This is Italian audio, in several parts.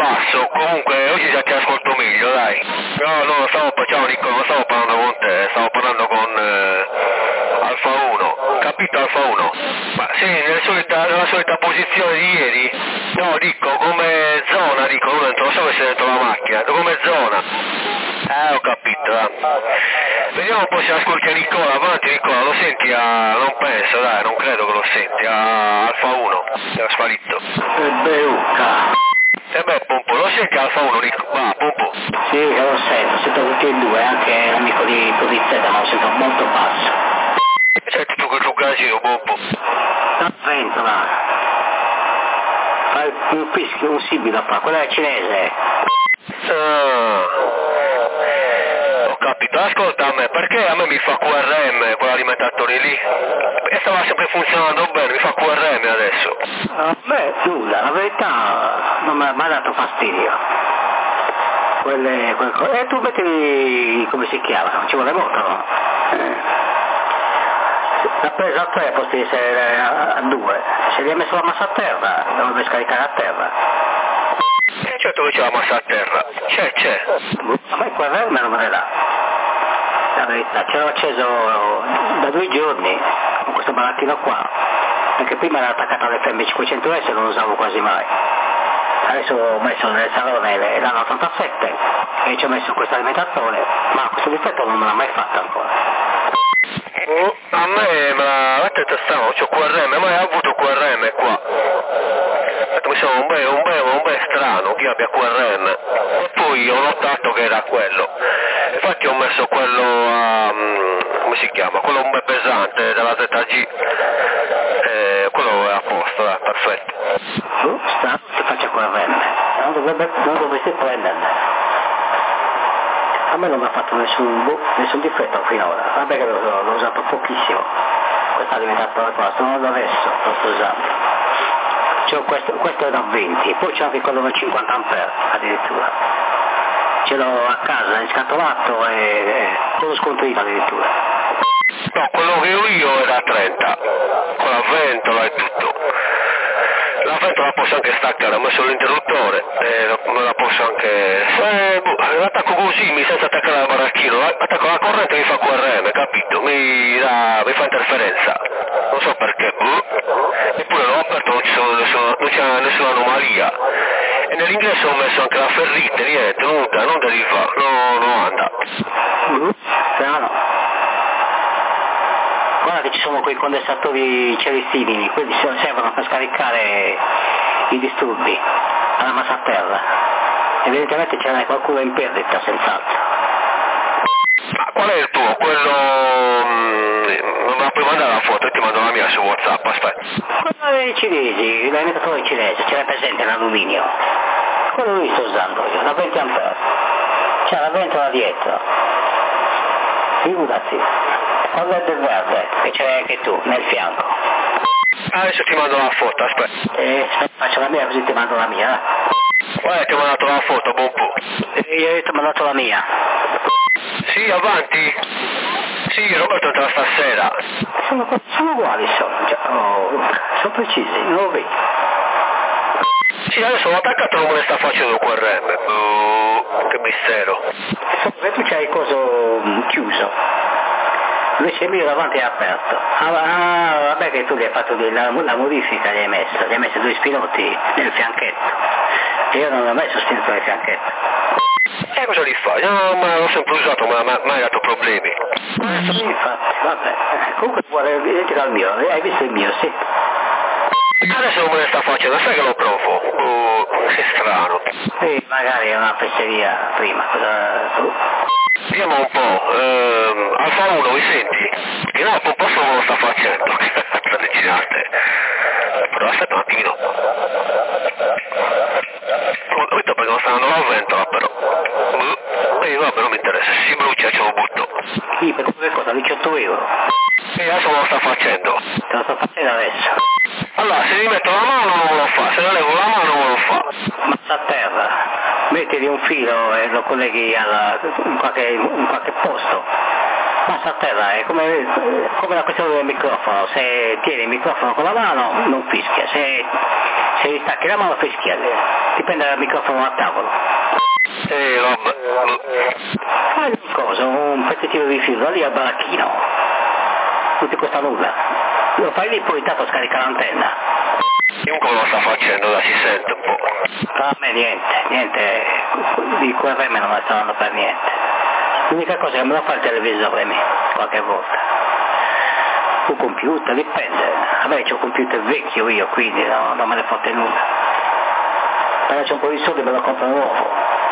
basso, comunque oggi già ti ascolto meglio, dai. No, ciao Nico, non stavo parlando con te, stavo parlando con Alfa 1, capito Alfa 1? Ma sì, nella solita posizione di ieri? No, dico, come zona, dico, non so se sei dentro la macchina, come zona. Ho capito, Vediamo un po' se ascolti a Nicola, avanti Nicola, lo senti non penso, dai, non credo che lo senti, a Alfa 1, era sparito. Beucca. Beh, Pompo, lo senti Alfa 1, va, Pompo? Sì, lo sento tutti e due, anche l'amico di Polizzetta, ma lo sento molto basso. Senti tu che casino, Pompo? La ventola. Fa un fischio, un sibilo qua, quella è cinese. Ho capito, ascolta a me, perché a me mi fa QRM quell'alimentazione lì? E stava sempre funzionando bene, mi fa QRM adesso. Beh, nulla, la verità non mi ha mai dato fastidio. Tu metti, come si chiama? Ci vuole molto, no? L'ha preso a 3 al posto di essere a 2. Se gli ha messo la massa a terra, dovrebbe scaricare a terra. Certo che c'è la massa a terra, c'è. A me quel non me ne dà. La verità, ce l'ho acceso da 2 giorni con questo barattino qua. Anche prima era attaccato all'FM 500S e non lo usavo quasi mai. Adesso ho messo nel salone l'anno 87 e ci ho messo questo alimentatore, ma questo difetto non me l'ha mai fatto ancora. A me, ma strano, c'ho QRM, mai avuto QRM qua. Mi sembra un bel strano che io abbia QRM. E poi ho notato che era quello. Infatti ho messo quello a, come si chiama? Quello un bel pesante della ZG. Quello è a posto, perfetto. Strano che faccia QRM. Non dovresti prenderne. A me non mi ha fatto nessun difetto finora, vabbè che l'ho usato pochissimo, questo alimentatore qua, solo adesso lo sto usando. Questo è da 20, poi c'è anche quello da 50 ampere addirittura. Ce l'ho a casa, in scatolato e con lo scontrino addirittura. No, quello che ho io è da 30, con la ventola e tutto. La ventola la posso anche staccare, ho messo l'interruttore e me la posso anche... l'attacco così, senza attaccare al baracchino, attacco la corrente e mi fa QRM, capito? Mi fa interferenza, non so perché, eppure l'ho aperto, non c'è nessuna anomalia. E nell'ingresso ho messo anche la ferrite, niente, non deriva, non anda. Strano. Guarda che ci sono quei condensatori celestini, quelli servono per scaricare i disturbi alla massa a terra. Evidentemente ce n'è qualcuno in perdita, senz'altro. Ma qual è il tuo? Quello... non me la puoi mandare la foto e ti mando la mia su WhatsApp, aspetta. Quello dei cinesi, l'alimentatore cinese, ce l'hai presente in alluminio. Quello lì sto usando io, da 20 ampere. C'è la ventola dietro. Figurati. Quello è del verde, che ce l'hai anche tu, nel fianco. Adesso ti mando la foto, aspetta. Faccio la mia così ti mando la mia. Guarda, ti ho mandato la foto, buon po'. Io ti ho mandato la mia. Sì, avanti. Sì, Roberto entra stasera. Sono uguali, sono precisi, non lo vedi. Sì, adesso l'ho attaccato e non me ne sta facendo QRM. Che mistero. Se tu c'hai il coso chiuso. Invece il mio davanti è aperto. Vabbè che tu gli hai fatto la modifica, gli hai messo 2 spinotti nel fianchetto. Io non l'ho mai sostenuto nel fianchetto. Cosa li fai? No, ma l'ho sempre usato, ma mai dato problemi. Sì, infatti, vabbè. Comunque vuole vedere dal mio, hai visto il mio, sì. Adesso non me ne sta facendo, sai che lo provo. Che strano. Sì, magari è una fesseria prima, Vediamo un po', Alfa 1 mi senti? No, un po' solo lo sta facendo, allucinante. Però aspetta un attimino. Ho detto perché non sta andando la ventola però. Vabbè, non mi interessa, se si brucia ce lo butto. Sì, per che cosa? 18 euro. Adesso me lo sta facendo. Te lo sto facendo adesso. Allora, se gli metto la mano non me lo fa, se non levo la mano non me lo fa. Massa a terra, mettili un filo e lo colleghi in qualche posto. Passa a terra, è come la questione del microfono, se tieni il microfono con la mano non fischia, se distacchi la mano fischia, dipende dal microfono a tavolo. Rob. Fai cosa, un pezzettino di filo da lì al baracchino, non ti costa nulla, lo fai lì poi intanto scarica l'antenna. Chiunque lo sta facendo, si sente un po'. A me niente, di QRM non mi sta dando per niente. L'unica cosa che me lo fa il televisore qualche volta. Un computer, dipende. Vabbè, c'ho un computer vecchio io, quindi non me ne fotte nulla. Però c'è un po' di soldi e me lo compro nuovo.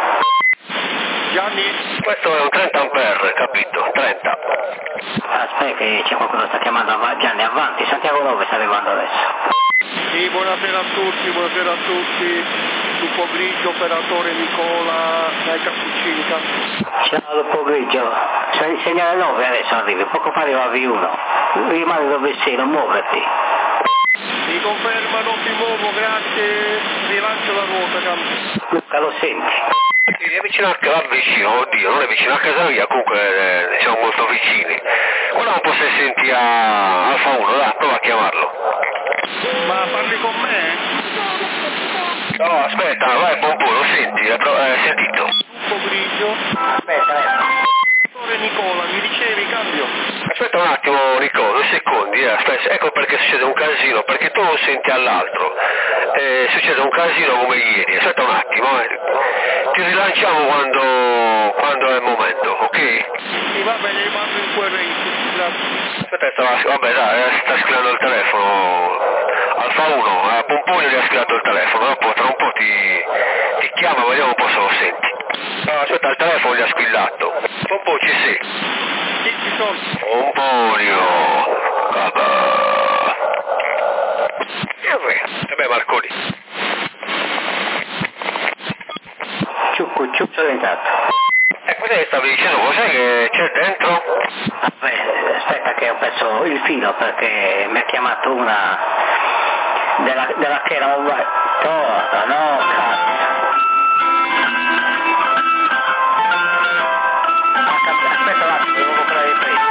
Gianni? Questo è un 30 ampere, capito? 30. Aspetta che c'è qualcuno che sta chiamando Gianni, avanti, Santiago 9 sta arrivando adesso. Sì, buonasera a tutti. Lupo Grigio, operatore Nicola, dai cappuccini. Ciao Lupo Grigio, sei segnale 9 adesso arrivi, poco fa arrivavi 1. Rimani dove sei, non muoverti. Mi conferma, non ti muovo, grazie, rilancio la ruota, Luca, lo senti? È vicino a vicino, oddio, non è vicino a casa mia, comunque siamo molto vicini. Guarda un po' se senti a Alfa 1, dai, prova a chiamarlo. Ma parli con me? No, aspetta, vai Pompono, senti, sentito. Lupo Grigio. Aspetta, Operatore Nicola, mi dicevi, cambio. Aspetta un attimo, Nico, 2 secondi, aspetta, ecco perché succede un casino, perché tu lo senti all'altro, succede un casino come ieri, aspetta un attimo, ti rilanciamo quando è il momento, ok? Sì, va bene, rimando in QRM, grazie. Aspetta, vabbè dai, sta scrivendo il telefono, Alfa 1, a Pompone gli ha scrivato il telefono, dopo tra un po' ti chiama, vediamo un po' se lo senti. No, aspetta, il telefono gli ha squillato. Pompo, ci sei? Sì, ci sono. Pomponio, vabbè Marconi. ciucco è entrato. Cos'è che stavi dicendo? Cos'è che c'è dentro? Aspetta che ho perso il filo perché mi ha chiamato una della che era un torta, no cazzo. Aspetta un attimo, devo comprare il prezzo.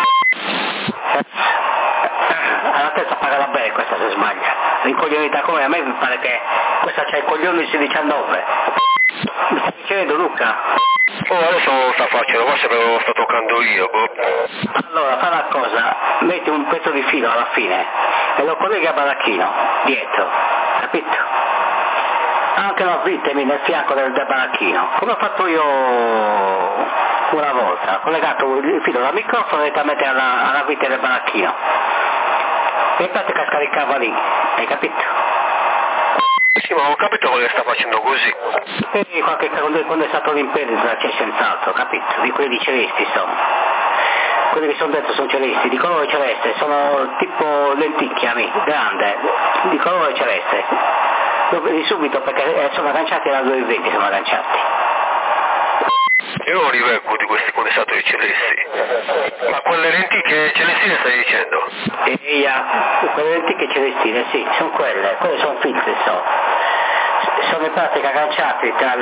Alla terza pagala bene questa se sbaglia. L'incoglionita come a me mi pare che questa c'ha i coglioni sui 19. Mi stai dicendo Luca? Oh, adesso non lo sta facendo, forse perché lo sto toccando io, boh. Allora, fa una cosa, metti un pezzo di filo alla fine e lo colleghi a baracchino, dietro, capito? Anche la vitemi nel fianco del baracchino, come ho fatto io una volta, ho collegato il filo dal microfono direttamente alla vite del baracchino. E in pratica scaricava lì, hai capito? Sì, ma ho capito che sta facendo così. E quando è stato l'impresa c'è senz'altro, capito? Di quelli celesti sono. Quelli che sono dentro sono celesti, di colore celeste, sono tipo lenticchiami, grande, di colore celeste. Lo vedi subito perché sono agganciati alla 220, sono agganciati. Io non rivengo di questi condensatori celesti. Ma quelle lenticchie celestine stai dicendo? Quelle lenticchie celestine, sì, sono quelle sono filtri, sono in pratica agganciati tra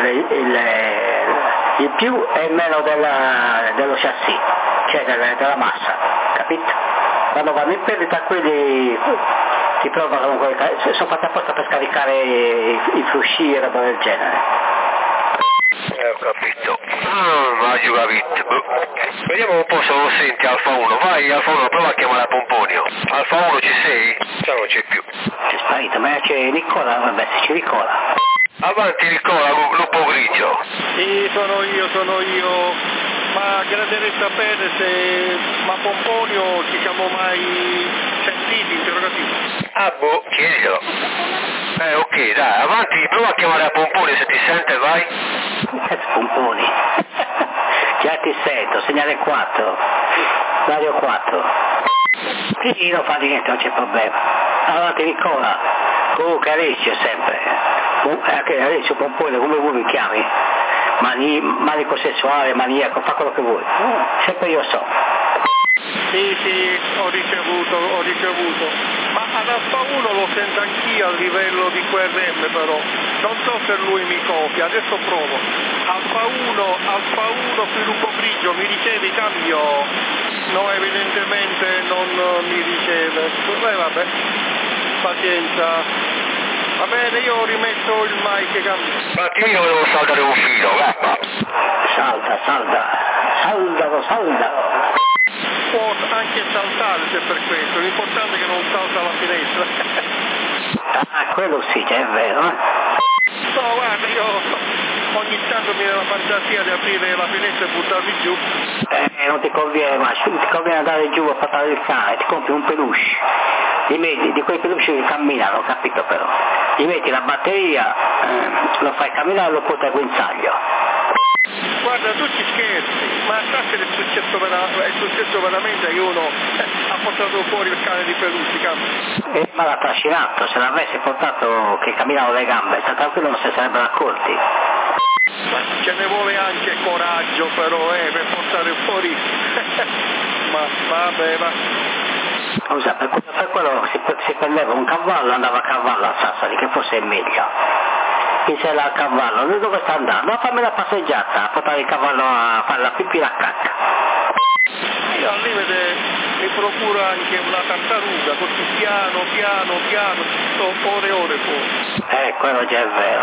il più e il meno dello chassis, cioè della massa, capito? Quando vanno in perdita quelli si provano, sono fatti apposta per scaricare i flusci e roba del genere. Ho capito. Ho capito. Vediamo un po' se lo senti Alfa 1. Vai Alfa 1, prova a chiamare a Pomponio. Alfa 1 ci sei? Già non c'è più. C'è sparito, ma c'è Nicola, vabbè se c'è Nicola. Avanti Nicola, Lupo Grigio. Sì, sono io. Ma gradirei sapere se Pomponio ci siamo mai sentiti, interrogativo. Ah boh, chiediglielo. Ok, dai, avanti, prova a chiamare a Pomponi se ti sente, vai. Pomponi. Già ti sento, segnale 4. Radio 4. Sì, non fa niente, non c'è problema. Avanti Nicola. Comunque Alessio sempre. Anche Alessio Pomponi, come vuoi mi chiami. Manico sessuale, maniaco, fa quello che vuoi. Sempre io so. Sì, ho ricevuto. Ma Alfa 1 lo sento anch'io a livello di QRM, però non so se lui mi copia, adesso provo. Alfa 1 sviluppo grigio, mi riceve cambio? No, evidentemente non mi riceve. Vabbè, pazienza. Va bene, io ho rimesso il mic, cambio. Infatti io devo saldare un filo, guarda. Saldalo. Può anche saltare se per questo, l'importante è che non salta la finestra. Quello sì, è vero, No, guarda, io ogni tanto mi viene la fantasia di aprire la finestra e buttarmi giù. Non ti conviene, ma ti conviene andare giù a portare il cane, ti compri un peluche, li metti, di quei peluche che camminano, capito però? Gli metti la batteria, lo fai camminare e lo porti a guinzaglio. Guarda, tu ci scherzi, ma sa che è successo veramente che uno ha portato fuori il cane di peluche, Ma l'ha trascinato, se l'avesse portato che camminava le gambe, sta tranquillo, non se ne sarebbero accorti. Ma ce ne vuole anche coraggio però, per portare fuori. Ma vabbè, va. Scusa, per quello si prendeva un cavallo, andava a cavallo a Sassari, che forse è meglio. Pinsella al cavallo, lui dove sta andando? A farmi la passeggiata, a portare il cavallo a fare la pipì e la cacca. Io al limite mi procura anche una tartaruga, così piano, sto ore fuori. Quello già è vero,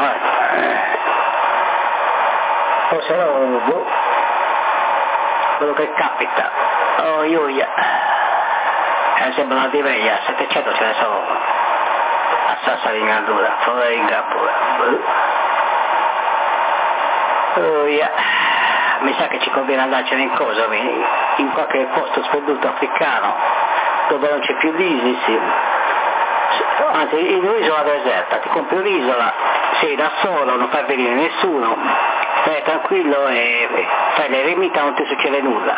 O se no, quello che capita. Sembra una diveglia, 700 ce ne sono. A Sassari in Gandura, fuori in Gambura. Mi sa che ci conviene andarcene in cosa, in qualche posto sperduto africano, dove non c'è più l'ISIS, anzi in un'isola deserta, ti compri un'isola, sei da solo, non fai venire nessuno, stai tranquillo e fai le eremita, non ti succede nulla.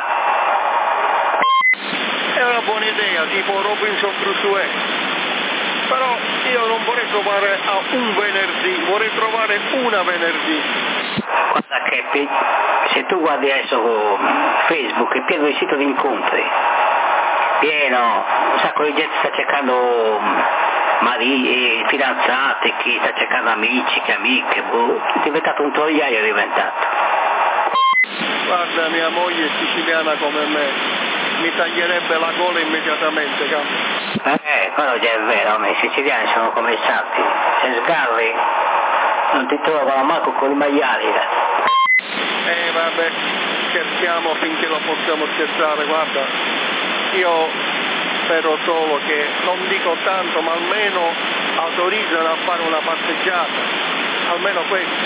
È una buona idea, tipo Robinson Crusoe. Però io non vorrei trovare un venerdì, vorrei trovare una venerdì. Guarda che se tu guardi adesso Facebook è pieno di siti di incontri, pieno, un sacco di gente sta cercando fidanzati, chi sta cercando amici, che amiche, è diventato un troiaio, è diventato. Guarda, mia moglie è siciliana come me, mi taglierebbe la gola immediatamente, cambio. Quello già è vero, ma i siciliani sono come i santi, se sgarri non ti trovano manco con i maiali. Vabbè, scherziamo finché lo possiamo scherzare, guarda, io spero solo che, non dico tanto, ma almeno autorizzano a fare una passeggiata, almeno questo.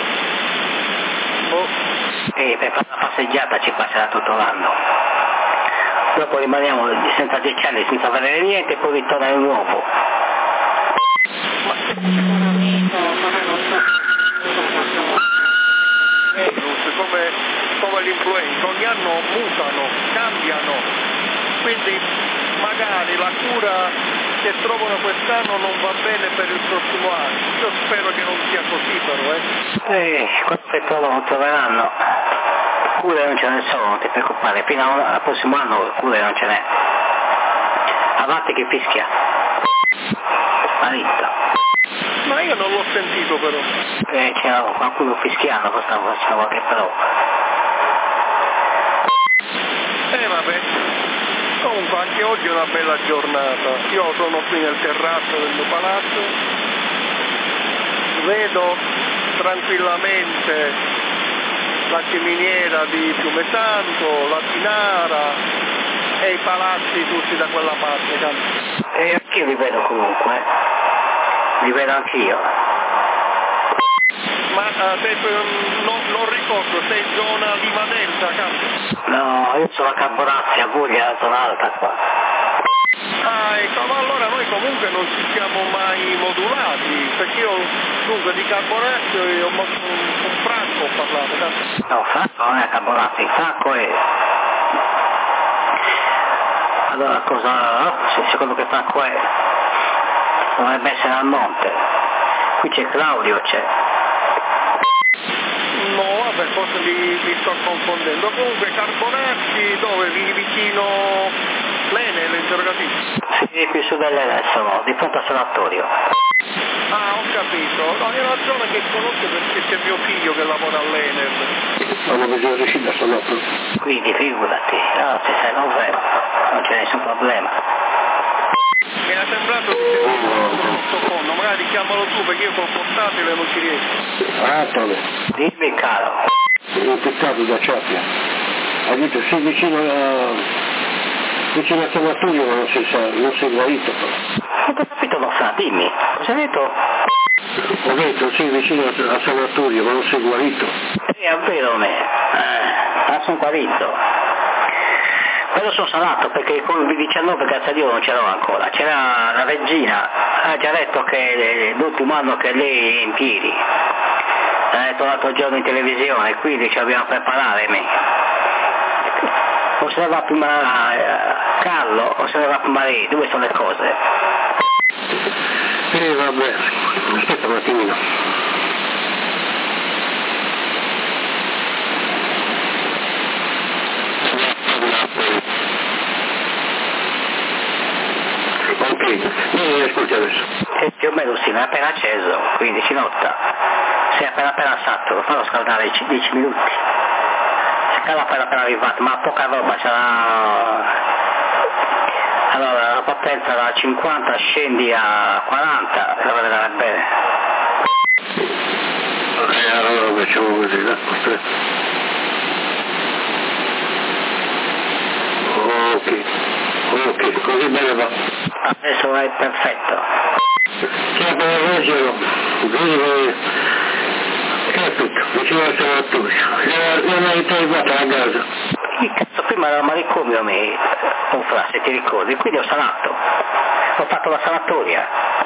Per fare una passeggiata ci passerà tutto l'anno. Dopo rimaniamo senza 10 anni senza vedere niente e poi ritorna di nuovo. Come l'influenza, ogni anno mutano, cambiano, quindi magari la cura che trovano quest'anno non va bene per il prossimo anno. Io spero che non sia così però. Quando che trovano troveranno. Cure non ce ne sono, non ti preoccupare, fino al prossimo anno cure non ce n'è. Avanti che fischia. Maritta. Ma io non l'ho sentito però. C'era qualcuno fischiando, stavo facendo qualche prova. Vabbè. Comunque anche oggi è una bella giornata. Io sono qui nel terrazzo del mio palazzo. Vedo tranquillamente la ciminiera di Fiume Santo, la Tinara e i palazzi tutti da quella parte. Anch'io li vedo comunque, li vedo anch'io. Ma non ricordo, sei in zona Lima Delta, cambio? No, io sono a Camporazzi, a Voglia, zona alta qua. Ecco, ma allora noi comunque non ci siamo mai modulati, perché io dunque di Camporazzi con Franco ho parlato, cambio? No, Franco non è a Camporazzi, Franco è... Allora cosa... Secondo che Franco è... Dovrebbe essere al monte. Qui c'è Claudio, c'è... No, vabbè, forse li sto confondendo. Comunque Carbonazzi dove? Vicino Lene, l'interrogativo? Sì, più su dell'Enesso, di fronte al sanatorio. Ah, ho capito. No, è una zona che conosco perché c'è mio figlio che lavora all'Enel. Sono bisogno di uscire da Sanotto. Quindi figurati, no, se sei non vero, non c'è nessun problema. Mi era sembrato di sottofondo, magari chiamalo tu perché io col portatile non ci riesco. Antonio, Dimmi caro. sono peccato da Ciappia. Ha detto sei vicino al sanatorio ma non sei guarito. Non ho capito, non sa, dimmi, cosa hai detto? Ho detto sei vicino al sanatorio ma non sei guarito. Sì, è vero me, sono guarito. Quello sono sanato perché il Covid-19 grazie a Dio non c'era ancora, c'era la regina, ha già detto che l'ultimo anno che lei è in piedi, l'ha detto l'altro giorno in televisione, quindi ci dobbiamo preparare me. O se ne va prima Carlo o se ne va prima lei, dove sono le cose? Vabbè, aspetta un attimino. Ok, ascolti adesso. Più o meno sì, ma è appena acceso, quindi si nota. Si è appena alzato, lo farò scaldare 10 minuti. Si cala appena arrivato, ma poca roba, sarà... Allora, la potenza da 50 scendi a 40, la vedrai bene. Allora facciamo così, dai. Ok, così bene va. Adesso è perfetto. Ciao per Rogero, capito, vicino al sanatorio. Non hai arrivato a casa. Che cazzo, prima era manicomio me, un fra, se ti ricordi, quindi ho sanato. Ho fatto la sanatoria.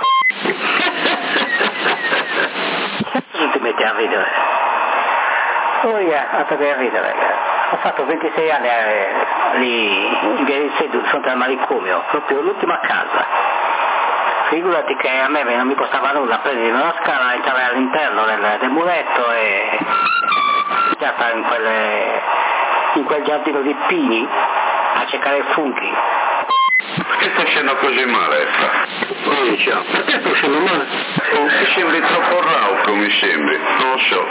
Non ti metti a ridere. Oh yeah, andate a ridere. Ho fatto 26 anni lì in via del Sedu, di fronte al manicomio, proprio l'ultima casa. Figurati che a me non mi costava nulla prendere una scala, entrare all'interno del muretto e già stare in quel giardino di pini a cercare funghi. Perché stai facendo così male? Ciao. Perché stai facendo male? Mi sembri troppo rauco, mi sembri, non lo so.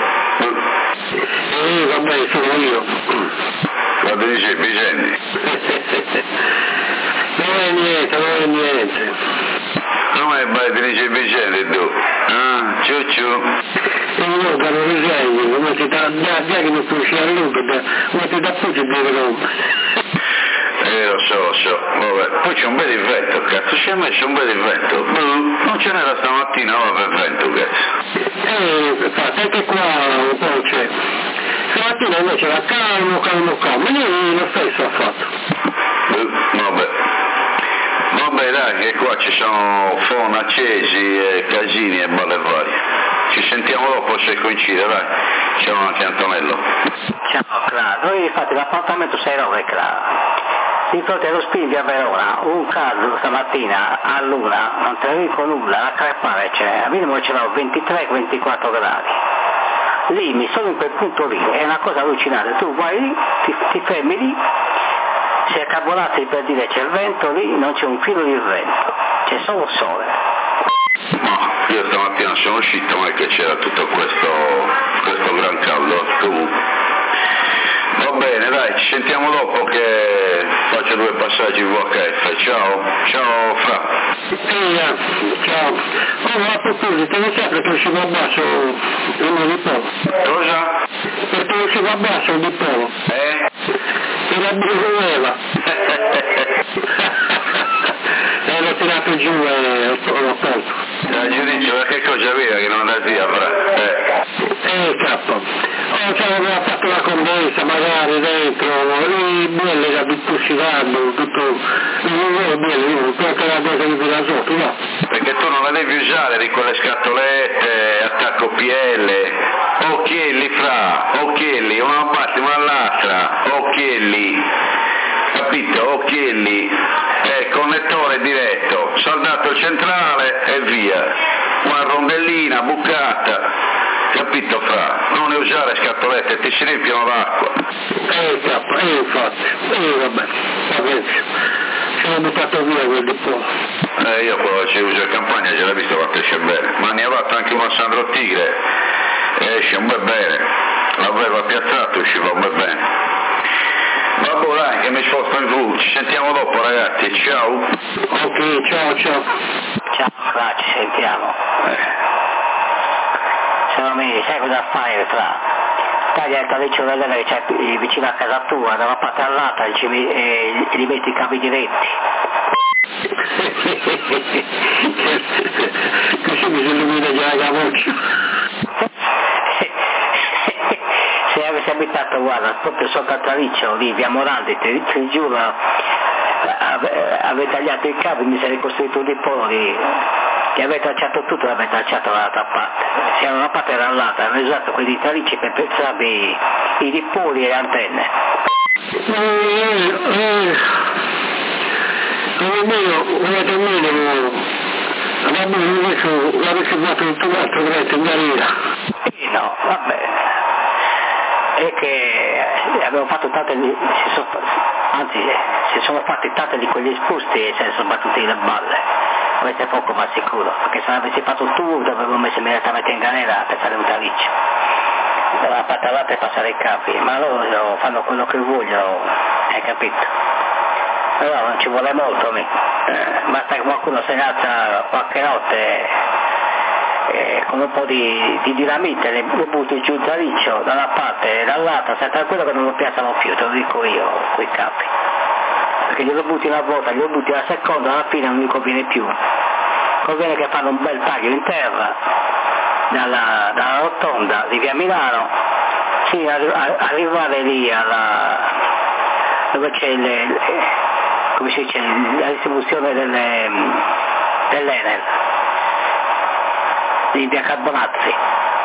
Vabbè, sono io. Vado di Vicendi. Non è niente. Come vai di Vicendi tu? Ah, ciu. Io da non risegno, come ti dà che non puoi uscire a lungo, come ti dà pure di dire lo so, vabbè, poi c'è un bel vento, cazzo, ci ha messo un bel vento, non ce n'era stamattina, ora per vento, cazzo. Infatti anche qua un po' c'è, stamattina invece era calmo, io lo stesso ha fatto. Vabbè dai, che qua ci sono phon accesi e casini e balle varie. Ci sentiamo dopo se coincide, dai. Ciao anche Antonello. Ciao Cla, noi infatti l'appartamento 6-9 Cla. Di fronte allo Spingi a Verona, un caldo stamattina a luna, non te ne dico nulla, la crepare c'è, a minimo c'erano 23-24 gradi. Lì, mi sono in quel punto lì, è una cosa allucinante, tu vai lì, ti fermi lì, si è carburati per dire c'è il vento lì, non c'è un filo di vento, c'è solo sole. No, io stamattina sono uscito, ma è che c'era tutto questo gran caldo, comunque. Va bene, dai, ci sentiamo dopo che faccio 2 passaggi VHF. Ciao Fra. Ciao. A proposito, non sai perché usciva a basso uno di polo? Cosa? Perché usciva a basso un di polo? Per la brucioleva. L'ho tirato giù e l'ho tolto. Giudizio, ma che cosa aveva che non la zia Fra? Cappo. Ci aveva fatto la commessa magari dentro, i belli era tutto scivato, tutto, non è bello, tutta la cosa di Pilasotto, no? Perché tu non la devi usare di quelle scatolette, attacco PL, occhielli Fra, occhielli, una parte, una all'altra, occhielli, capito? Occhielli, connettore diretto, saldato centrale e via, una rondellina bucata. Capito Fra? Non ne usare scatolette, ti si riempiono d'acqua. Infatti, vabbè, va bene. se l'ho buttato via quel dipolo. Io quello che uso in campagna ce l'ho visto quanto esce bene, ma ne ha fatto anche uno Sandro Tigre, e esce un bel bene, l'avevo piazzato e usciva un bel bene. Vabbè dai, che mi sposto in blu, ci sentiamo dopo ragazzi, ciao. Ok, ciao. Ciao, Fra, ci sentiamo. Se non mi sai cosa fare, Fra? Taglia il taliccio dell'era che c'è vicino a casa tua, da una parte all'altra e gli metti i cavi diretti. Così mi si illumina già la voce. Se avessi abitato, guarda, proprio sotto al taliccio lì, via Morandi, ti giuro, avevo tagliato i cavi, mi sarei costruito un dipolo lì, che aveva tracciato tutto, l'aveva tracciato dall'altra parte. Se da una parte e dall'altra, hanno usato quei talicci per pensare i dipoli e le antenne. L'avessi fatto tutto l'altro grazie in galera. No, vabbè. È che abbiamo fatto si sono fatti tante di quegli esposti e se ne sono battuti le balle. Questo è poco ma sicuro, perché se avessi fatto tutto avevo messo immediatamente in galera per fare un taliccio. Da una parte all'altra e passare i capi, ma loro fanno quello che vogliono, hai capito? Però non ci vuole molto, basta che qualcuno si alza qualche notte con un po' di dinamite, le butti giù il taliccio da una parte e dall'altra, sei tranquillo che non lo piazzano più, te lo dico io, quei capi. Perché glielo butti una volta, glielo butti la seconda, alla fine non mi conviene più. Conviene che fanno un bel taglio in terra, dalla rotonda di via Milano, sì, arrivare lì dove c'è come si dice, la distribuzione dell'Enel, di via Carbonazzi.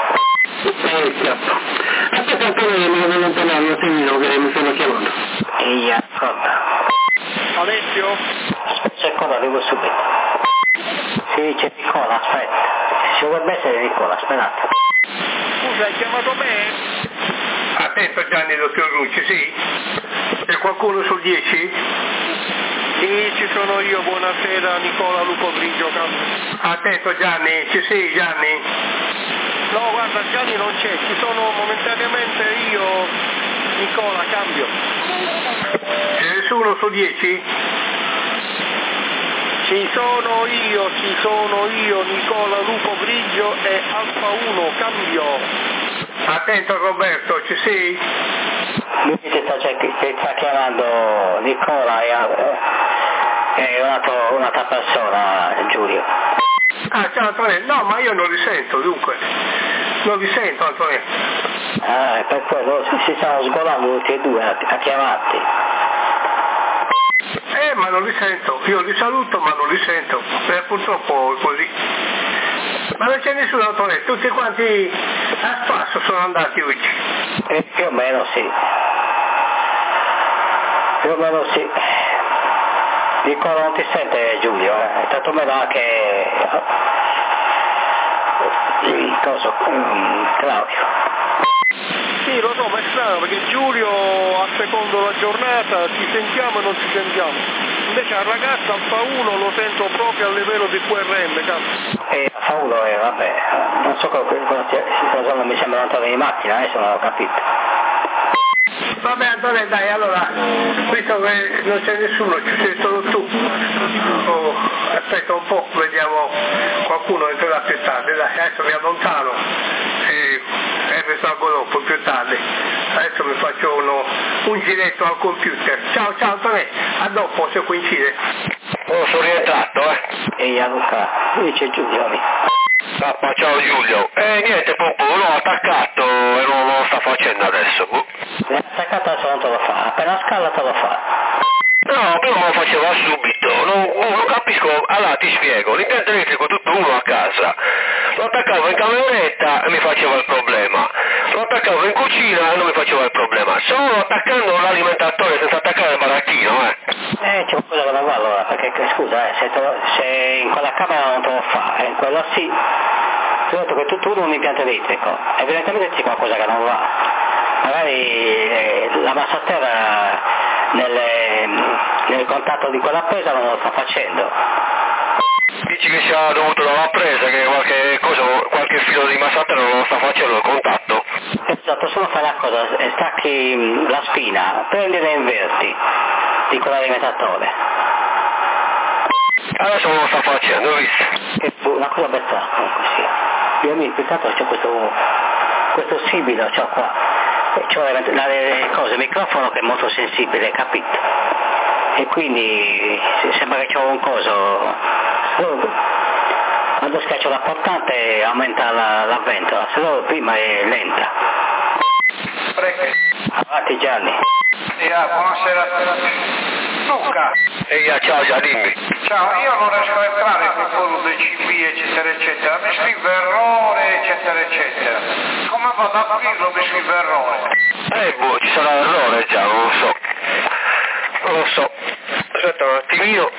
Aspetta un po' che mi devo allontanare un attimino che mi stanno chiamando. Ehi, ascolta. Alessio? Aspetta un secondo, arrivo subito. Si dice Nicola, aspetta. Si dovrebbe essere Nicola, aspettate. Scusa, hai chiamato me? Attento Gianni, dottor Rucci, sì? C'è qualcuno sul 10? Sì, ci sono io, buonasera, Nicola Lupo Grigio. Attento Gianni, ci sei Gianni? No, guarda, Gianni non c'è, ci sono momentaneamente io, Nicola, cambio. C'è nessuno su 10? Ci sono io, Nicola Lupo Grigio e Alfa 1, cambio. Attento Roberto, ci sei? Lui che sta chiamando Nicola e un'altra persona, Giulio. Ah, ciao Antonello, no, ma io non li sento, dunque. Non li sento Antonello. Ah, per quello si stanno sgolando tutti e due a chiamarti. Ma non li sento, io li saluto ma non li sento, purtroppo è così. Ma non c'è nessuno Antonello, tutti quanti a spasso sono andati oggi. Più o meno sì. Più o meno sì. Nicola non ti sente Giulio, tanto meno anche Claudio. Sì, lo so, ma è strano perché Giulio a secondo la giornata ci sentiamo e non ci sentiamo. Invece al ragazzo Alfa 1 lo sento proprio a livello di QRM, cazzo. Alfa 1 vabbè, non so cosa mi sembra lontano di macchina, adesso non ho capito. Vabbè Antonello, dai, allora, visto che non c'è nessuno, ci sei solo tu. Aspetta un po', vediamo qualcuno entrerà più tardi, dai, adesso mi allontano e mi salgo dopo più tardi. Adesso mi faccio un giretto al computer. Ciao Antonello, a dopo se coincide. Oh, sono rientrato, Ehi Luca, qui c'è Giulio. Ma ciao Giulio. Niente, proprio l'ho attaccato e non lo sta facendo adesso. L'hai attaccato adesso non te lo fa, appena scala te lo fa. No, prima lo faceva subito, non capisco, allora ti spiego, l'impianto elettrico tutto uno a casa, lo attaccavo in cameretta e mi faceva il problema, lo attaccavo in cucina e non mi faceva il problema, solo attaccando l'alimentatore senza attaccare il baracchino, c'è qualcosa che non va allora, perché scusa, se in quella camera non te lo fa, in quella sì, ti ho detto che tutto uno è un impianto elettrico, evidentemente c'è qualcosa che non va, magari la massa a terra nel contatto di quella presa non lo sta facendo. Dici che sia dovuto dalla presa, che qualche filo di massaterra non lo sta facendo il contatto? Esatto, solo fai una cosa, stacchi la spina, prendi e inverti di quell'alimentatore. Adesso non lo sta facendo, ho visto. È una cosa bezzata comunque sia. Io mi intanto c'è questo sibilo, c'ho qua, cioè le cose, il microfono che è molto sensibile, capito? E quindi sembra che c'ho un coso, quando schiaccio la portante aumenta la ventola, se no prima è lenta. Prego. Avanti Gianni. Buonasera. Luca. Ciao, già dimmi. Ciao, io non riesco a entrare con quello del CB eccetera eccetera, mi scrive errore eccetera eccetera. Come vado ad aprirlo mi scrive errore? Ci sarà errore già, non lo so. Aspetta un attimino.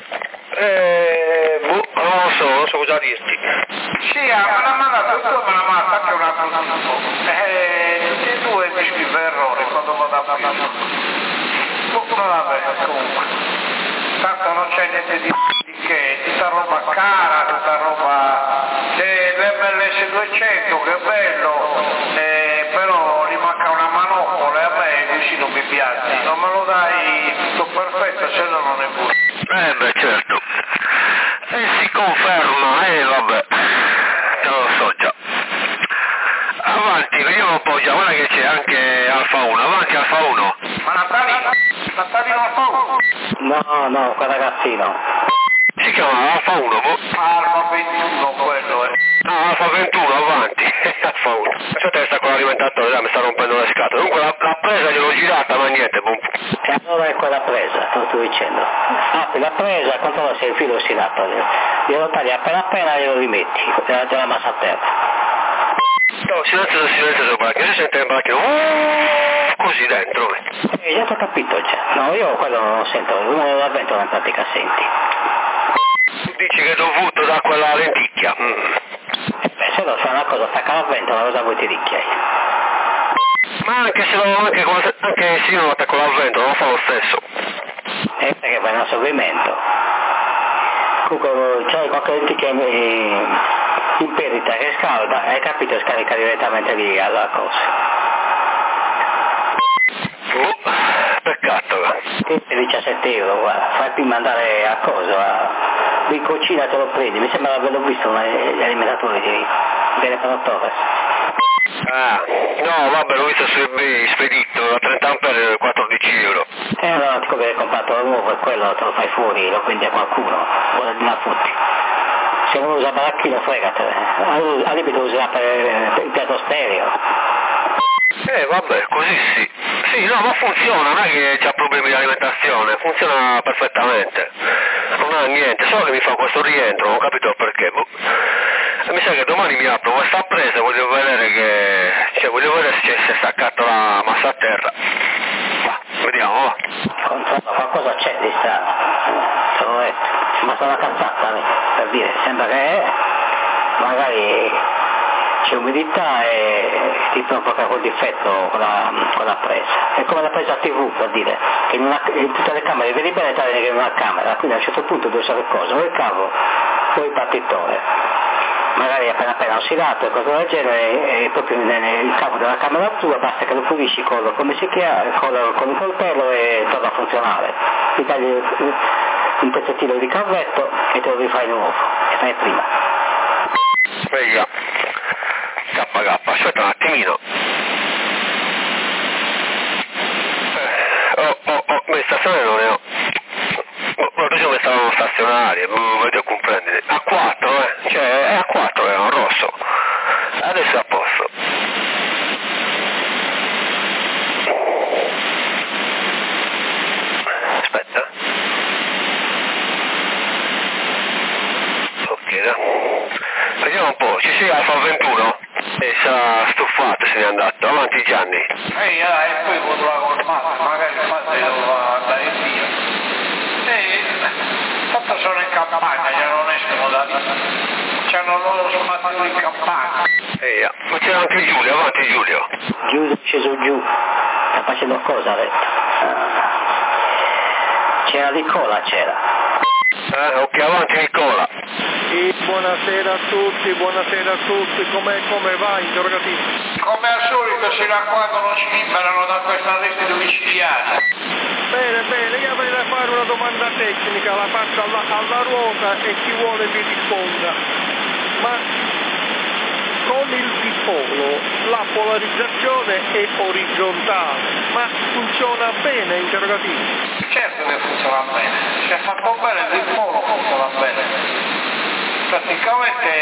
Non so cosa dirti. Sì, me l'ha mandato tu, me l'ha mandato anche un altro tipo. Tutti e due mi scrive errore quando vado ad aprirlo. Vabbè, comunque. Tanto non c'è niente di che, tutta roba cara, tutta roba l'MLS 200 che è bello, però gli manca una manopola e a me così non mi piace, non me lo dai tutto perfetto, se no non è buono. Beh certo, si conferma, vabbè, non lo so già. Avanti, vediamo un po' già, guarda che c'è anche Alfa 1, avanti Alfa 1. Ma Natalino Alfa 1? No, quel ragazzino. Si chiama Alfa 1, Alfa 21 quello è. Alfa 21, avanti, Alfa 1. Aspetta che sta con l'alimentatore, mi sta rompendo le scatole. Comunque la presa gliel'ho girata, ma niente, boh. E allora è quella presa, te lo sto dicendo. Apri la presa, controlla se il filo si latta. Glielo tagli appena glielo rimetti, della massa a terra. No, silenzio sul braccio, si sente il braccio così dentro. Già ti ho capito già. No, io quello non lo sento, uno da ventola in pratica senti. Dici che è dovuto da quella lenticchia. Se lo fa una cosa, stacca la ventola, cosa vuoi ti ricchiai? Ma anche se io non attacco la ventola, non fa lo stesso. Perché fai un assorbimento. Comunque c'è qualche lenticchia in perdita che scalda, hai capito, scarica direttamente lì alla cosa. Peccato. 17 euro, guarda, fai prima andare a cosa, in cucina te lo prendi, mi sembra averlo visto gli alimentatori delle panettone. No, vabbè, l'ho visto su eBay, spedito, a 30 ampere 14 euro. Allora dico che hai comprato lo nuovo e quello te lo fai fuori, lo vendi a qualcuno, vuole di una futti. Se non usa baracchino fregatene, al limite userà per il piatto stereo. Vabbè, così sì. Sì, no, ma funziona, non è che c'ha problemi di alimentazione, funziona perfettamente. Non ha niente, solo che mi fa questo rientro, non ho capito perché. E mi sa che domani mi apro questa presa, voglio vedere se si è staccata la massa a terra. Vediamo, va. Controllo, qualcosa c'è di strano. Te l'ho detto. Ma sono una cazzata, per dire, sembra che magari c'è umidità e ti provoca quel difetto con la presa. È come la presa TV, per dire, che in tutte le camere vedi bene che in una camera, quindi a un certo punto devi sapere cosa, o il cavo o il partitore. Magari appena oscillato e cose del genere, e proprio il cavo della camera tua basta che lo pulisci con un coltello e torna a funzionare. Ti tagli un pezzettino di cavetto e te lo rifai nuovo e fai prima. Sveglia. Aspetta un attimino. Le stazioni non ne ho. L'altro giorno mi stavano stazionarie, voglio comprendere. A 4, cioè è a 4, è un rosso. Adesso è a posto. Aspetta. Ok, dai. Vediamo un po', ci sei Alfa 21? E sarà stufato, se n'è andato. Avanti Gianni. E poi con la colmata, magari il padre doveva andare via. Tanto sono in campagna, già non escono da lì. C'hanno loro spazio in campagna. Ma c'era anche Giulio, avanti Giulio. Giulio è sceso giù, sta facendo cosa, ha detto? C'era Nicola, c'era. Ok, avanti Nicola. Sì, buonasera a tutti, come va, interrogativo? Come al solito fino a quando non ci liberano da questa arresto domiciliare. Bene, io avrei da fare una domanda tecnica, la faccio alla ruota e chi vuole mi risponda. Ma con il dipolo la polarizzazione è orizzontale, ma funziona bene, interrogativo? Certo che funziona bene, se è fatto bene il dipolo funziona bene. Praticamente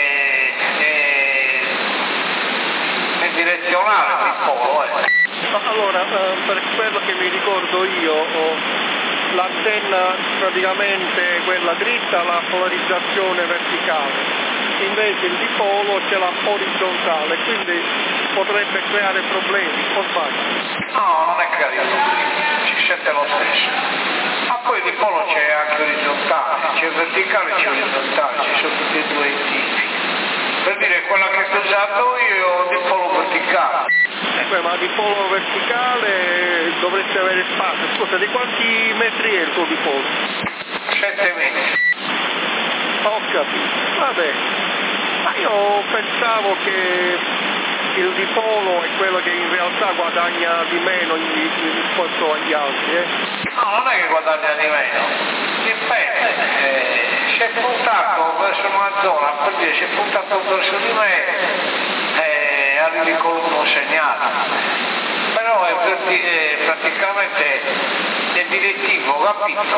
è direzionale il dipolo. Allora, per quello che mi ricordo io, l'antenna praticamente quella dritta ha la polarizzazione verticale, invece il dipolo c'è la orizzontale, quindi potrebbe creare problemi, o sbaglio? No, non è carino, si sente lo stesso. Ma poi il dipolo c'è anche orizzontale, c'è verticale e c'è orizzontale, ci sono tutti e due i tipi. Per dire, quella che sto usando io è un dipolo verticale. Ma dipolo verticale dovreste avere spazio. Scusa, di quanti metri è il tuo dipolo? 7 metri. Ho capito, vabbè. Ma io pensavo che il dipolo è quello che in realtà guadagna di meno rispetto agli altri, No, non è che guadagna di meno, dipende. Si è puntato verso una zona, per dire, si è puntato verso di me, arrivi con uno segnale. Però è praticamente è direttivo, capito?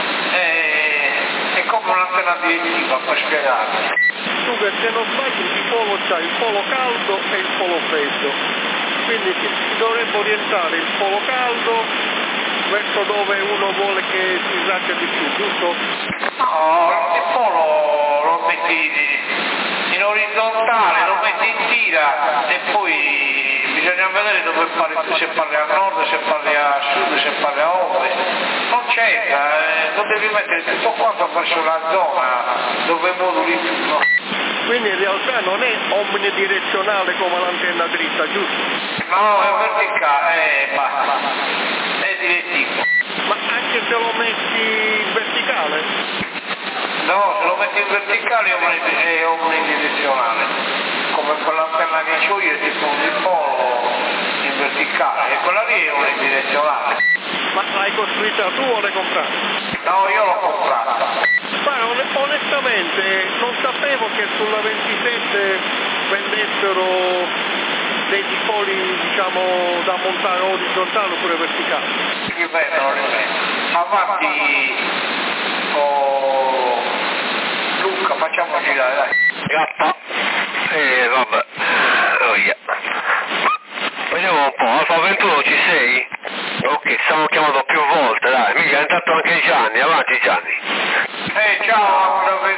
È come un'antenna direttiva, per spiegarvi. Dunque, se non sbaglio il dipolo c'ha il polo caldo e il polo freddo, quindi si dovrebbe orientare il polo caldo verso dove uno vuole che si irradia di più, giusto? No, il dipolo lo metti in orizzontale, lo metti in tira e poi bisogna vedere dove parli tu, se parli a nord, se parli a sud, se parli a ovest. Non c'entra, lo devi mettere tutto quanto verso la zona dove moduli tu, no? Quindi in realtà non è omnidirezionale come l'antenna dritta, giusto? No, è verticale, basta, è direttivo. Ma anche se lo metti in verticale? No, se lo metti in verticale è omnidirezionale, come quell'antenna che ho io è tipo un dipolo in verticale, e quella lì è omnidirezionale. Ma l'hai costruita tu o l'hai comprata? No, io l'ho comprata. Ma onestamente non sapevo che sulla 27 vendessero dei dipoli, diciamo, da montare orizzontale oppure verticale. Li vendono. Avanti, Luca, facciamo girare, dai. Gappa. Vabbè. Oh yeah. Vediamo un po', Alfa 21 ci sei? Ok, stiamo chiamando più volte, dai, mica è entrato anche Gianni, avanti Gianni. Ciao,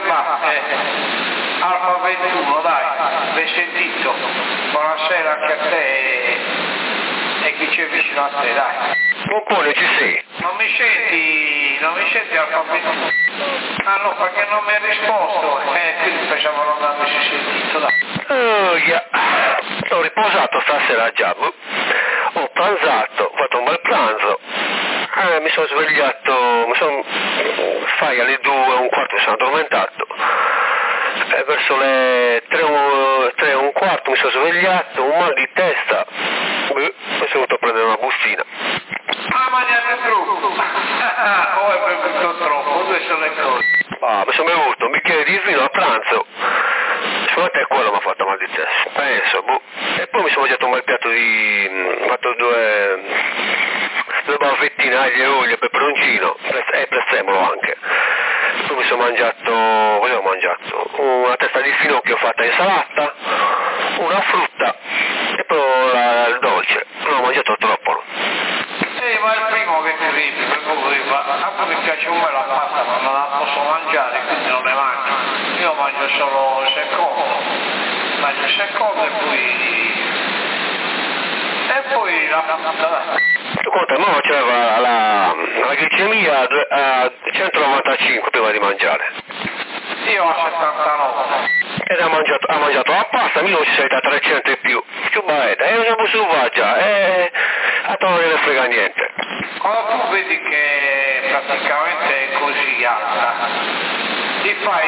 Alfa 21, dai, ben sentito. Buonasera anche a te e chi c'è vicino a te, dai. Pompone ci sei? Non mi senti Alfa 21? Ah no, perché non mi hai risposto, quindi pensavo non avessi sentito, dai. Oh yeah. Ho riposato stasera già, ho pranzato, ho fatto un bel pranzo, mi sono svegliato, fai alle 2:15 mi sono addormentato, verso le 3:15 mi sono svegliato, un mal di testa, mi sono venuto a prendere una bustina. Ah, mangiate troppo! Oh, è bevuto troppo, due sono le cose. Mi sono bevuto un bicchiere di vino a pranzo, secondo te quello mi ha fatto mal di testa, penso, e poi mi sono mangiato un bel piatto ho fatto due baffettine, aglio e olio, peperoncino e prezzemolo anche. Poi mi sono mangiato, cosa ho mangiato? Una testa di finocchio fatta insalata, una frutta e poi il dolce. Non ho mangiato troppo. Ma è il primo che ti ridi, per cui anche mi piace un po' la pasta, ma non la posso mangiare, quindi non ne mangio. Io mangio solo il secondo e poi la pasta. Tu conta, no, c'era la glicemia a 195 prima di mangiare. Io a 79. Ed ha mangiato la pasta, mi non si sei da 300 e più. Ciubaeta, è una selvaggia, tanto non ne frega niente. Quando tu vedi che praticamente è così alta, ti fai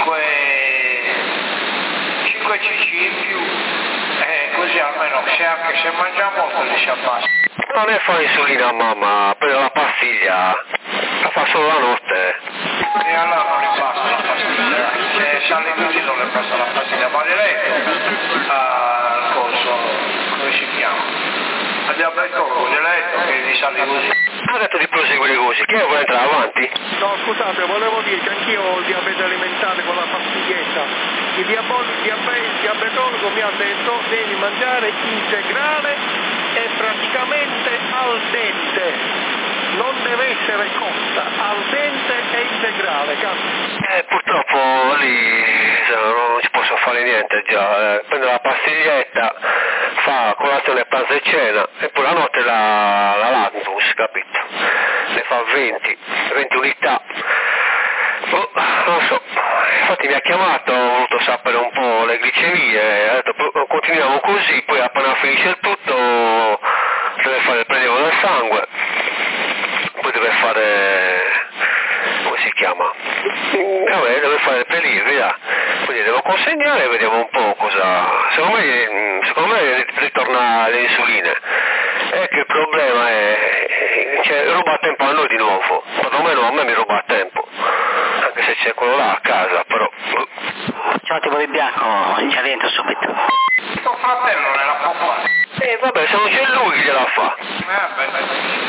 5 cc in più, così almeno anche se mangia molto li si abbassa. Non è fare insulina a mamma, prende la pastiglia, la fa solo la notte. E allora non le basta la pastiglia, se sale così non le basta la pastiglia, va diretto al corso, come si chiama? Al diabetologo, diretto che gli sale così. Ha detto di proseguire così, che vuole entrare avanti? No, scusate, volevo dire che anch'io ho il diabete alimentare con la pastiglietta. Il diabetologo mi ha detto devi mangiare integrale e praticamente al dente. Non deve essere cotta, al dente e integrale, cazzo. Purtroppo lì non ci posso fare niente già, prende la pastiglietta, fa colazione, pranzo e cena, e poi la notte la Lactus, capito? Ne fa 20 unità. Oh, non so, infatti mi ha chiamato, ho voluto sapere un po' le glicemie, ha detto continuiamo così, poi appena finisce il tutto deve fare il prelievo del sangue, poi deve fare, come si chiama? Vabbè, deve fare il prelievo, quindi devo consegnare e vediamo un po' cosa, secondo me ritorna le insuline, è che il problema è, cioè, ruba tempo a noi di nuovo, perlomeno a me mi ruba tempo, anche se c'è quello là a casa, però. Ciao, tipo di bianco, già rientro subito. Tuo fratello non la può fare. Vabbè, se non c'è lui chi gliela fa. Vabbè.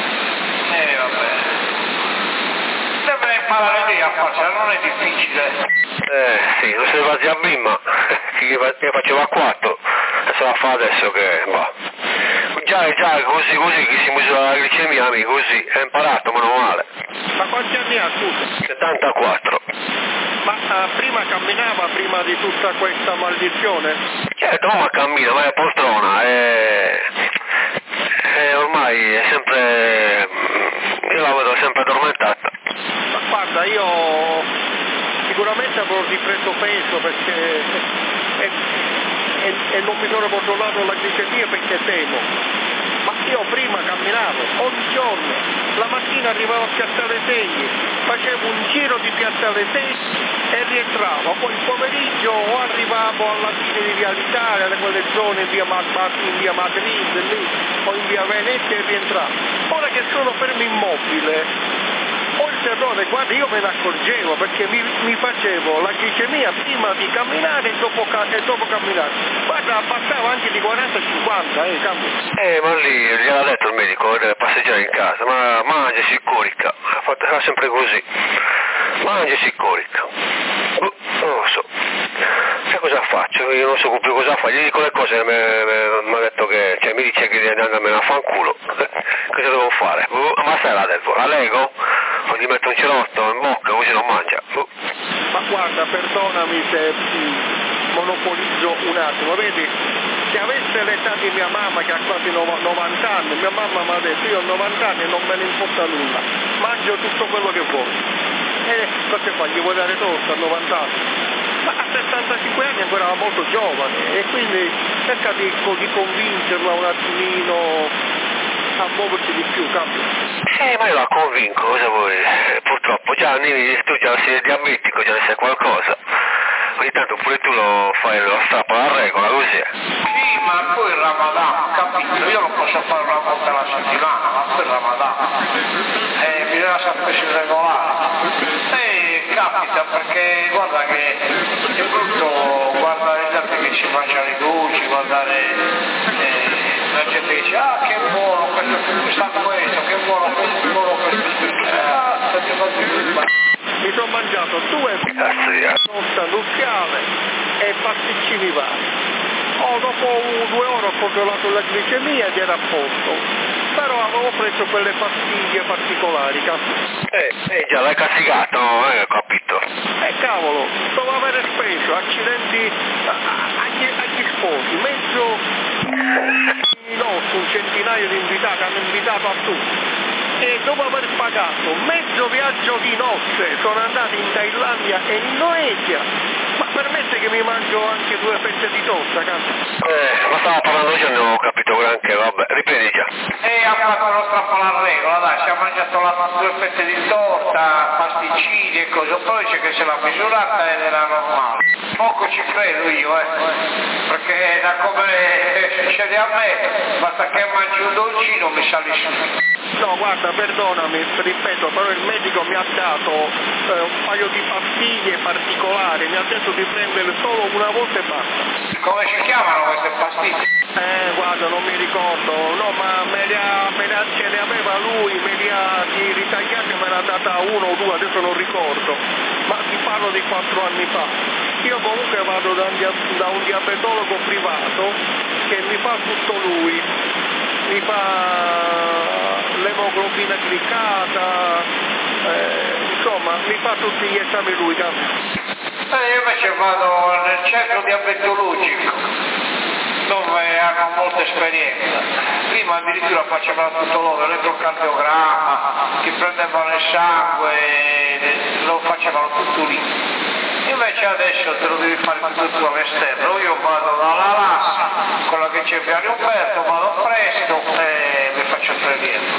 Deve imparare lì a farcela, non è difficile. Sì, non se ne va a bimba, che faceva 4, adesso la fa adesso che va. Già così che si misura la glicemia, amico, così, è imparato, meno male. Ma quanti anni ha, scusa? 74. Ma prima camminava, prima di tutta questa maledizione? Certo, ma cammina, ma è poltrona, ormai è sempre, io la vedo sempre addormentata. Ma guarda, io sicuramente avrò ripreso peso perché e non mi sono controllato la glicemia perché temo. Ma io prima camminavo ogni giorno, la mattina arrivavo a Piazza dei Segni, facevo un giro di Piazza dei Segni e rientravo, poi il pomeriggio o arrivavo alla fine di Via l'Italia, da quelle zone in via Madrid, lì, o in via Venezia e rientravo. Ora che sono fermo immobile, ho il terrore, guarda, io me ne accorgevo perché mi facevo la glicemia prima di camminare e dopo camminare. Guarda, abbassava anche di 40-50, cambio. Ma lì gliel'ha detto il medico, deve passeggiare in casa, ma mangia, si corica, fa sempre così, mangia e si corica. Non lo so, sai cosa faccio? Io non so più cosa fare, gli dico le cose, mi ha detto che, cioè mi dice che devi andarmene a fanculo, cosa devo fare? Ma sai la lego? O gli metto un cerotto in bocca così non mangia. Ma guarda, perdonami se monopolizzo un attimo, vedi, se avesse l'età di mia mamma che ha quasi 90 anni, mia mamma mi ha detto io ho 90 anni e non me ne importa nulla, mangio tutto quello che vuoi. E cosa fa? Gli vuoi dare torta a 90 anni? Ma a 75 anni ancora era molto giovane e quindi cerca di convincerla un attimino a muoversi di più, cambio. Ma io la convinco, cosa vuoi? Purtroppo Gianni, tu già sei diabetico, già ne sai qualcosa. Ogni tanto pure tu lo fai, lo strappo alla regola, così è. Sì, ma poi il Ramadan, capito? Io non posso fare una volta alla settimana, ma poi il Ramadan. Bisogna sapersi regolare. Capita perché guarda che è brutto guardare gente che si mangia le dolci, guardare la gente che dice che buono questo, che buono questo. Mi sono mangiato 2 torta industriale e pasticcini vari. Dopo 2 ore ho controllato la glicemia ed era a posto. Però avevo preso quelle pastiglie particolari, capito? Già l'hai castigato, ho capito. Cavolo, dopo aver speso accidenti agli sposi, mezzo nostro, un centinaio di invitati, hanno invitato a tutti. E dopo aver pagato mezzo viaggio di nozze sono andati in Thailandia e in Indonesia. Ma permette che mi mangio anche 2 fette di torta, cazzo? Ma stavo parlando io, non ho capito granché, vabbè, ripeti già. A fatto lo strappo alla regola, dai, si è mangiato 2 fette di torta, pasticcini e cose, poi dice che se l'ha misurata ed era normale. Poco ci credo io, perché da come succede a me, basta che mangi un dolcino mi sale su. No, guarda, perdonami, ripeto, però il medico mi ha dato un paio di pastiglie particolari, mi ha detto di prendere solo una volta e basta. Come si chiamano queste pastiglie? Guarda, non mi ricordo, no, ma ce le aveva lui, me li ha ritagliati e me l'ha data 1 o 2, adesso non ricordo, ma ti parlo di 4 anni fa. Io comunque vado da un diabetologo privato che mi fa tutto lui, mi fa l'emoglobina glicata, insomma mi fa tutti gli esami lui. Io invece vado nel centro diabetologico dove hanno molta esperienza. Prima addirittura facevano tutto loro, l'elettrocardiogramma, ti prendevano il sangue, lo facevano tutto lì. Invece adesso te lo devi fare tutto tu all'esterno. Io vado dalla LAS, quella che c'è Viale Umberto, vado presto e mi faccio il prelievo.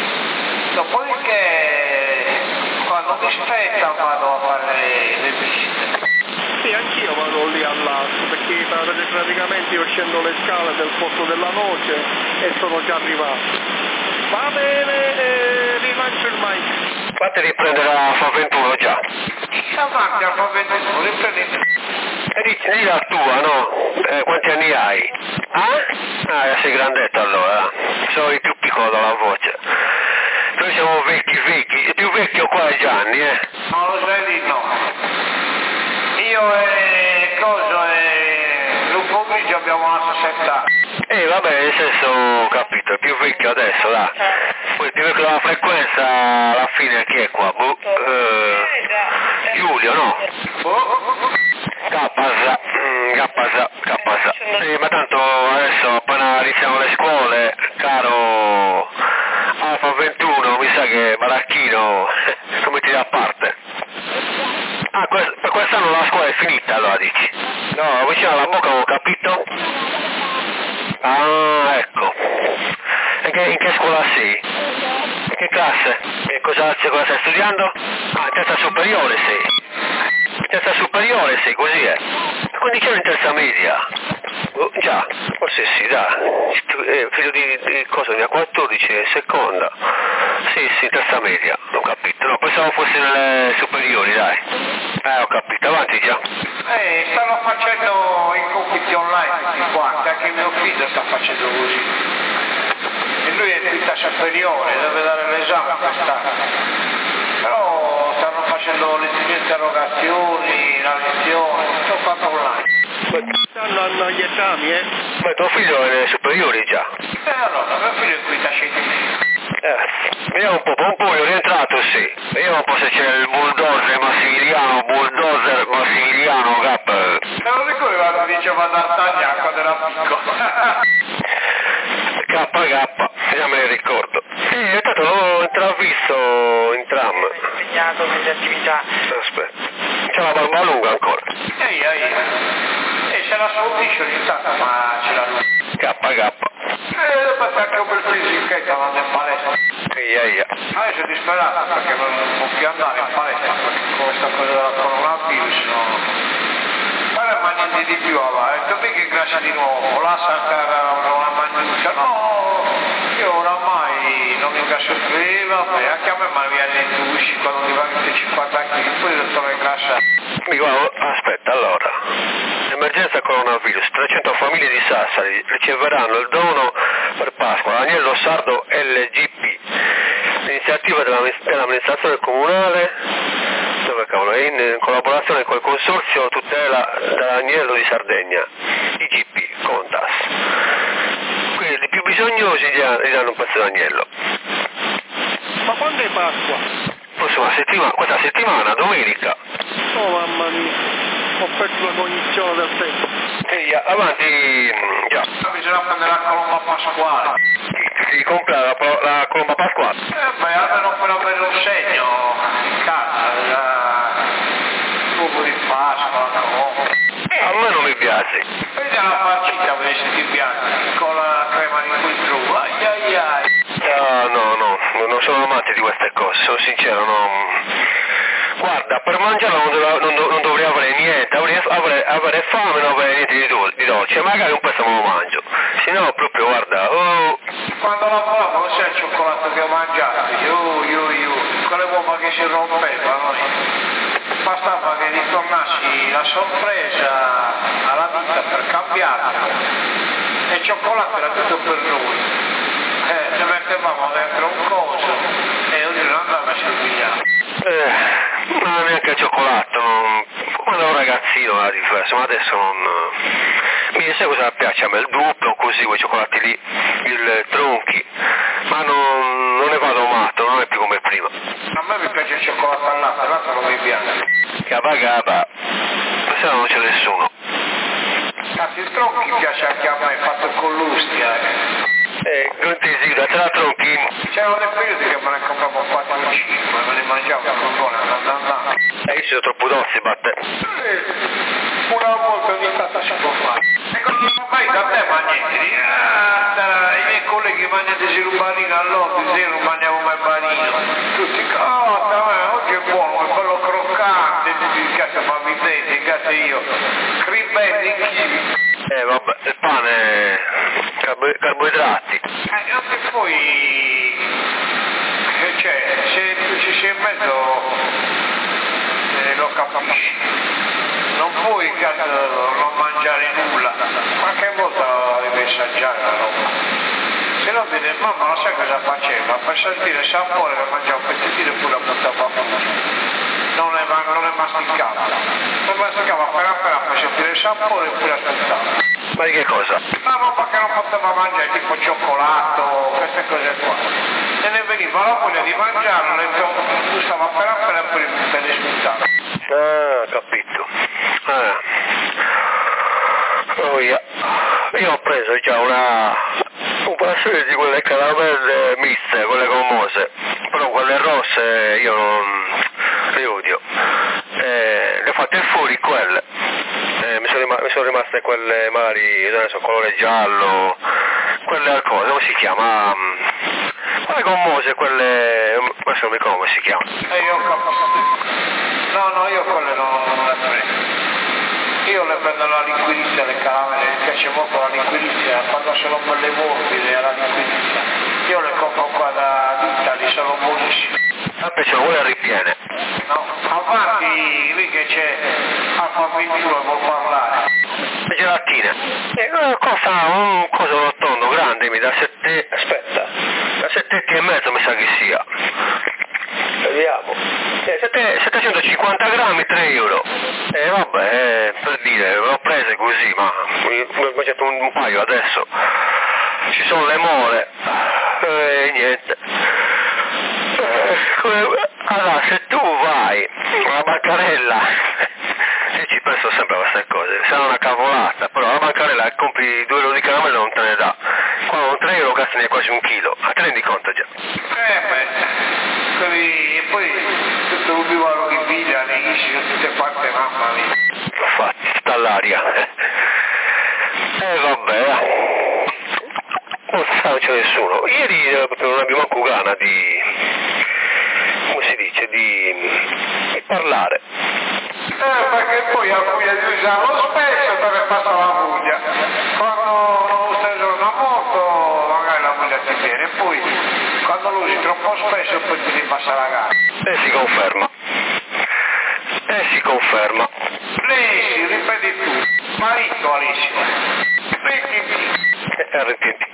Dopodiché quando mi spetta vado a fare le visite. Sì, anch'io vado lì all'AS perché praticamente io scendo le scale del Pozzo della Noce e sono già arrivato. Va bene, rilancio il mic. Fate riprendere la Fa21 già. Avanti a Fa21, riprendete. E dici la tua, no? Quanti anni hai? Ah, sei grandetto allora. Sono il più piccolo dalla voce. Noi siamo vecchi, il più vecchio qua è Gianni, Non lo sai di no. Io e Coso e Lupo Grigio abbiamo la stessa età. Vabbè, nel senso, ho capito, il più vecchio adesso, dai. Poi il più vecchio della frequenza, alla fine chi è qua? Giulio, no? Capasa. Sì, ma tanto adesso appena iniziamo le scuole, caro Alfa 21, mi sa che Baracchino come ti da parte. Per quest'anno la scuola è finita, allora dici? No, vicino alla bocca ho capito. Ah, ecco. In che scuola sei? In che classe? E cosa stai studiando? Ah, in terza superiore sei. In terza superiore sei, così è. Quindi c'è in terza media. Già, forse sì, dai. Figlio di cosa? Ne ha 14, seconda. Sì, in terza media, ho capito. No, pensavo fosse nelle superiori, dai. Ho capito, avanti già. Stanno facendo i compiti online tutti quanti, anche mio figlio sta facendo così. E lui è in quinta superiore, deve dare l'esame quest'anno. Però stanno facendo le interrogazioni, la lezione, tutto fatto online. Hanno gli esami, Ma tuo figlio è nelle superiori già? Allora, mio figlio è in quinta scientifica. Vediamo un po', Pompoglio è rientrato, sì. Vediamo un po' se c'è il bulldozer Massimiliano, Gap. Non ricordo quando diceva D'Artagnan quando era piccolo. K, già me ne ricordo. Sì, tanto l'ho intravisto in tram. È impegnato nelle attività. Aspetta, c'è la barba lunga ancora. Se la sfondisce ogni tanto, ma ce l'ha lui. K. Dopo sta anche un bel fisichetto andando in palestra. Adesso è disperato perché non può più andare in palestra perché con questa cosa della coronavirus ora mangiati di più avanti, dove che grassa di nuovo, la sacca non la mangiuta, no, io oramai non mi ingrasso più, vabbè, anche a me mi viene in dusci quando mi va che 50 kg, poi il dottore grassa. Aspetta, allora, emergenza coronavirus, 300 famiglie di Sassari riceveranno il dono per Pasqua, l'agnello sardo LGP, l'iniziativa dell'amministrazione comunale, dove cavolo, è in collaborazione col consorzio tutela dell'agnello di Sardegna, IGP, Contas. Quindi i più bisognosi gli danno un pezzo d'agnello. Ma quando è Pasqua? Questa settimana, domenica. Oh mamma mia, ho perso la cognizione del tempo. Avanti, già. Bisogna prendere la colomba pasquale. Si compra la colomba pasquale? Beh, almeno per avere un segno in casa, l'uovo di Pasqua, la colomba. A me non mi piace. Vedi la pancetta, vedi se ti piace, con la crema di quel true, ai. sono amante di queste cose, sono sincero, guarda, per mangiarlo non dovrei avere niente, avere fame, non avere niente di dolce, magari un pezzo me lo mangio, se no proprio guarda, Quando lavoravo non c'è il cioccolato che ho mangiato, con le uova che si rompevano, bastava che ritornassi la sorpresa alla vita per cambiarla, e il cioccolato era tutto per noi. Ci mettevamo dentro un coso e oggi non andava a servire. Non neanche il cioccolato, quando ero un ragazzino era diverso, ma adesso non... Mi sai cosa piace a me? Il duplo, così, quei cioccolati lì, il tronchi, ma non ne vado matto, non è più come prima. A me mi piace il cioccolato al latte, l'altro non mi piace. Gaba, se no non c'è nessuno. Cazzo, il tronchi piace anche a me, fatto con l'ustia. Non ti esiga, tra tronchi. C'erano dei periodi che me ne compravo 4 o 5 e me ne mangiavo con buona, andando. Io sono troppo dozzi, batte. Una volta ogni tanto si può fare. E così vai da te magneti. I miei colleghi mangiano di rubarino all'otto, se non mangiavo mai barino. Tutti, oggi è buono, è bello croccante, il cazzo fammi bene, il cazzo io. Cribetti in chili. Vabbè, il pane, carboidrati. Anche poi, cioè, se tu ci sei in mezzo, lo capisci. Non puoi cazzo non mangiare nulla, qualche volta devi assaggiare la roba. Se no dire, mamma non sai cosa faceva, per sentire il sapore che mangiava un pezzettino e poi la buttava fuori. Non le masticava. Non masticava per sentire il sapore e poi aspettava. Ma di che cosa? La roba che non poteva mangiare, tipo cioccolato, queste cose qua. E ne veniva la voglia di mangiarlo, le stava per e poi te le sputtava. Capito. Io ho preso già una serie di quelle caramelle miste, quelle gommose, però quelle rosse io non le odio. Le ho fatte fuori quelle. Mi sono rimaste quelle magari, non so, colore giallo, quelle al coso, come si chiama? Quelle gommose, quelle... adesso non mi ricordo come si chiama. Io capisco. No, io quelle non le prendo. Io le prendo alla liquirizia, le caramelle, mi piace molto la liquirizia, quando sono belle morbide alla liquirizia. Io le compro qua da Italy, sono buonissime. Invece quelle ripiene. No, avanti, lì che c'è Alfa 21 e vuol parlare. Le gelatine. Costa un coso rotondo, grande, mi da 7... aspetta, da 7,5 mi sa che sia. Vediamo. 750 grammi, 3 euro. Vabbè, per dire, l'ho prese così, ma mi ho mangiato un paio adesso. Ci sono le more. Niente. Allora, se tu vai alla bancarella, io ci penso sempre a queste cose, sarà una cavolata, però alla bancarella compri 2 euro di caramelle non te ne dà. Qua con 3 euro gasti quasi un chilo, a te rendi conto già? E poi tutto un bivaro che piglia, ne esci da tutte parti, mamma mia. L'ho fatto, sta all'aria. Vabbè, non c'è nessuno. Ieri non abbiamo manco gana di... come si dice, di parlare. Perché poi ha voglia di usarlo spesso dove passa la voglia. Quando usi una moto magari la voglia ti viene, e poi quando lo usi troppo spesso poi ti ripassa la gara. E si conferma. Lei, ripeti tu, marito Alessio. Ripeti. RTT.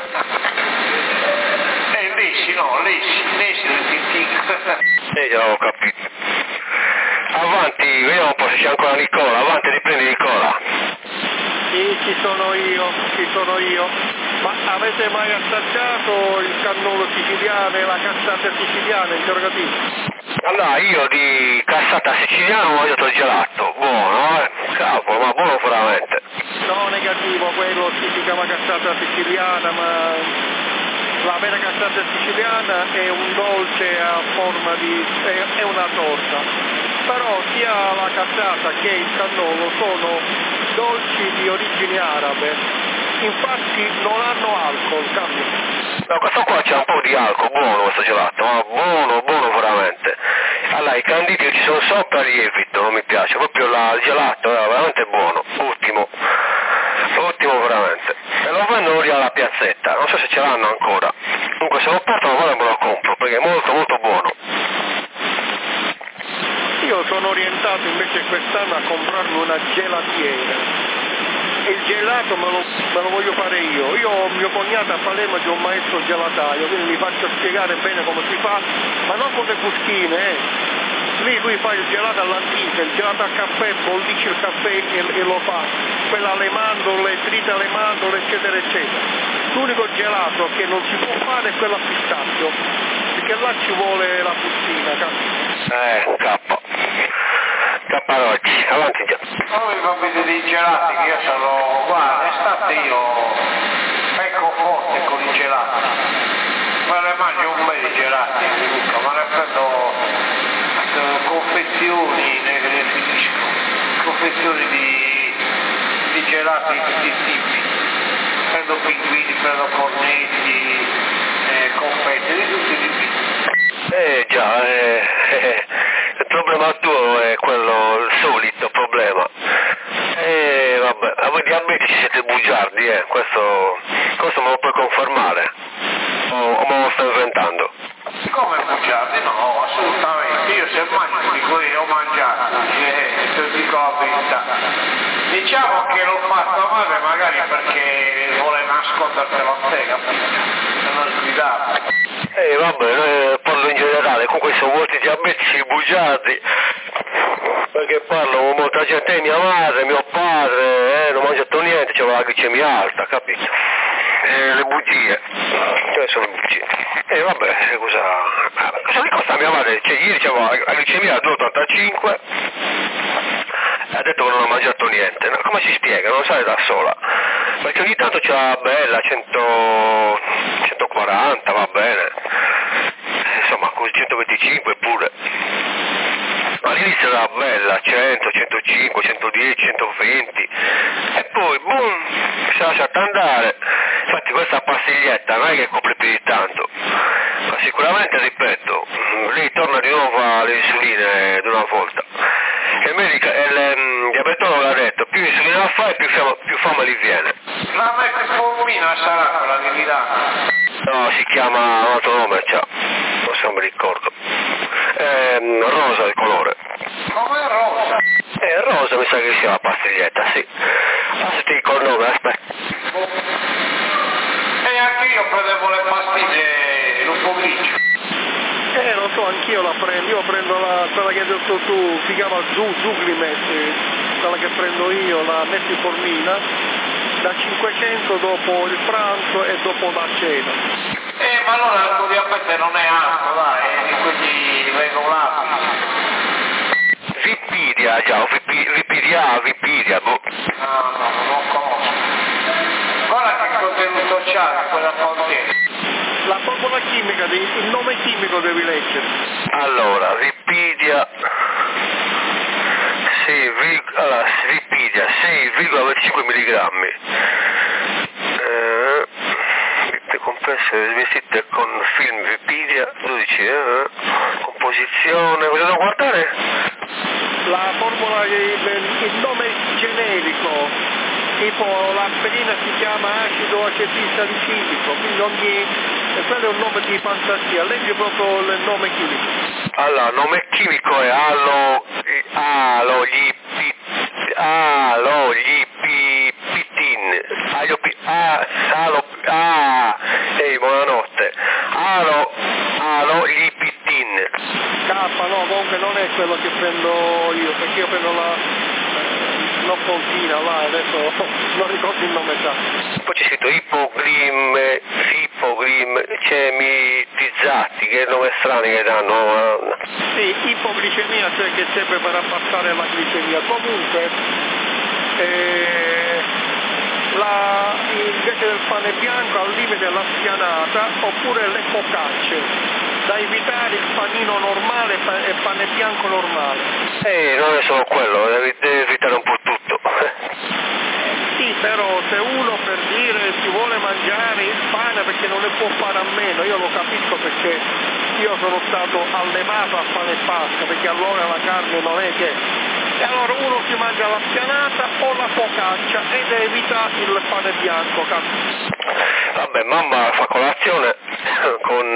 Lesi, ripeti. Già ho capito. Avanti, vediamo un po' se c'è ancora Nicola. Avanti, riprendi Nicola. Sì, ci sono io. Ma avete mai assaggiato il cannolo siciliano e la cassata siciliana, interrogativo? Allora, io di cassata siciliana ho mangiato il gelato, buono, cavolo, ma buono veramente. No, negativo, quello si chiama cassata siciliana, ma la vera cassata siciliana è un dolce a forma di... è una torta. Però sia la cassata che il cannolo sono dolci di origini arabe, infatti non hanno alcol, cambio. No, questo qua c'è un po' di di alcol, buono questo gelato, buono veramente. Allora, i canditi che ci sono sopra li evito, non mi piace, proprio il gelato è veramente buono, ottimo veramente. E lo vendono lì alla piazzetta, non so se ce l'hanno ancora. Comunque se lo portano vado me lo compro, perché è molto buono. Io sono orientato invece quest'anno a comprarmi una gelatiera. E il gelato me lo voglio fare io. Io ho mio cognato a Palermo, c'è un maestro gelataio, quindi gli faccio spiegare bene come si fa, ma non con le buschine, Lui fa il gelato all'antica, il gelato al caffè, bollisce il caffè e lo fa, quella alle mandorle, trita alle mandorle, eccetera. L'unico gelato che non si può fare è quello a pistacchio, perché là ci vuole la bustina, capito? Capparocci, avanti già. Voi capite dei gelati, che io sono qua, l'estate io pecco forte con i gelati. Me ne mangio un bel di gelati, ma ne prendo confezioni, ne finisco. Confezioni di gelati di tutti i tipi. Prendo pinguini, prendo cornetti, confetti, di tutti i tipi. Già, il problema tuo è quello, il solito problema. Vabbè, a voi diabetici siete bugiardi, questo me lo puoi confermare? O me lo sto inventando? Come bugiardi? No, assolutamente. Io se mangio dico io ho mangiato, ti dico la verità. Diciamo che l'ho fatto male magari perché vuole nascondertelo a te, capito? Se non sguidare. Vabbè, parlo in generale, comunque sono molti diabetici bugiardi, perché parlo con molta gente, mia madre, mio padre, non mangiato niente, c'aveva la glicemia alta, capito? Le bugie, sono bugie. Vabbè, cosa mi costa mia madre? Cioè, ieri c'aveva la glicemia a 2,85, ha detto che non ha mangiato niente, no? Come si spiega? Non sale da sola, perché ogni tanto c'è la bella 140, va bene, insomma così 125 pure, ma all'inizio era bella 100, 105, 110, 120 e poi boom, si è lasciata andare. Infatti questa pastiglietta non è che copre più di tanto, ma sicuramente, ripeto, lì torna di nuovo alle insuline di una volta. Il diabetologo l'ha detto, più insulina fai più fame gli viene. La metformina sarà quella che mi dà? No, si chiama un altro nome, non so, non mi ricordo. Rosa il colore. Come rosa? Rosa mi sa che sia la pastiglietta, sì. Adesso ti dico il nome, aspetta. E anche io prendevo le pastiglie in un pomeriggio. Lo so, anch'io la prendo, io prendo quella che hai detto tu, si chiama Zuglimet, quella che prendo io, la metformina, da 500 dopo il pranzo e dopo la cena. Ma allora il tuo diabete non è alto, dai, è di quelli regolari. Vipidia, boh. No, non lo conosco. Guarda che contenuto c'ha quella contiene. La formula chimica, il nome chimico devi leggere. Allora, Vipidia, Vipidia 6,25 mg. Compresse vestite con film Vipidia 12, composizione, vogliono guardare? La formula, il nome generico, tipo l'aspirina si chiama acido acetilsalicilico, quindi quello è un nome di fantasia, leggi proprio il nome chimico. Allora, il nome chimico è buonanotte. Alolipitin. No, comunque non è quello che prendo io, perché io prendo l'Oppolina, là, adesso non ricordo il nome esatto. Poi c'è scritto ipoglim, cemitizzati, che nome strano che danno. Sì, ipoglicemia, cioè che serve per abbassare la glicemia. Comunque, invece del pane bianco al limite la spianata oppure le focacce, da evitare il panino normale e pane bianco normale. Non è solo quello, devi evitare un po' tutto. Sì, però se uno per dire si vuole mangiare il pane perché non ne può fare a meno, io lo capisco perché io sono stato allemato a pane e pasta, perché allora la carne non è che... E allora uno si mangia la spianata o la focaccia ed evita il pane bianco, capisco. Vabbè, mamma fa colazione con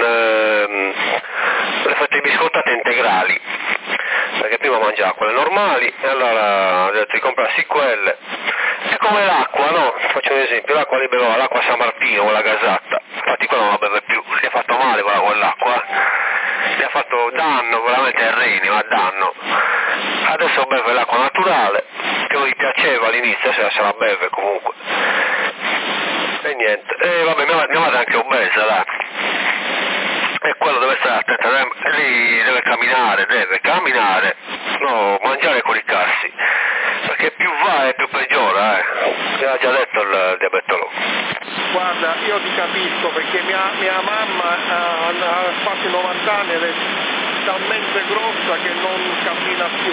le fette biscottate integrali, perché prima mangiava quelle normali e allora ho detto di comprarsi quelle. È come l'acqua, no? Faccio un esempio, l'acqua li beveva, l'acqua San Martino, quella gasata, infatti quella non la beve più, si è fatto male quell'acqua, si è fatto danno veramente ai reni, ma danno. Adesso beve l'acqua naturale, che non gli piaceva all'inizio, se la beve comunque. E niente, e vabbè, mia madre è anche obesa, dai. E quello deve stare attento, lì deve camminare, no, mangiare e coricarsi, perché più va e più peggiora, mi ha già detto il diabetologo. Guarda, io ti capisco perché mia mamma ha fatto 90 anni ed è talmente grossa che non cammina più.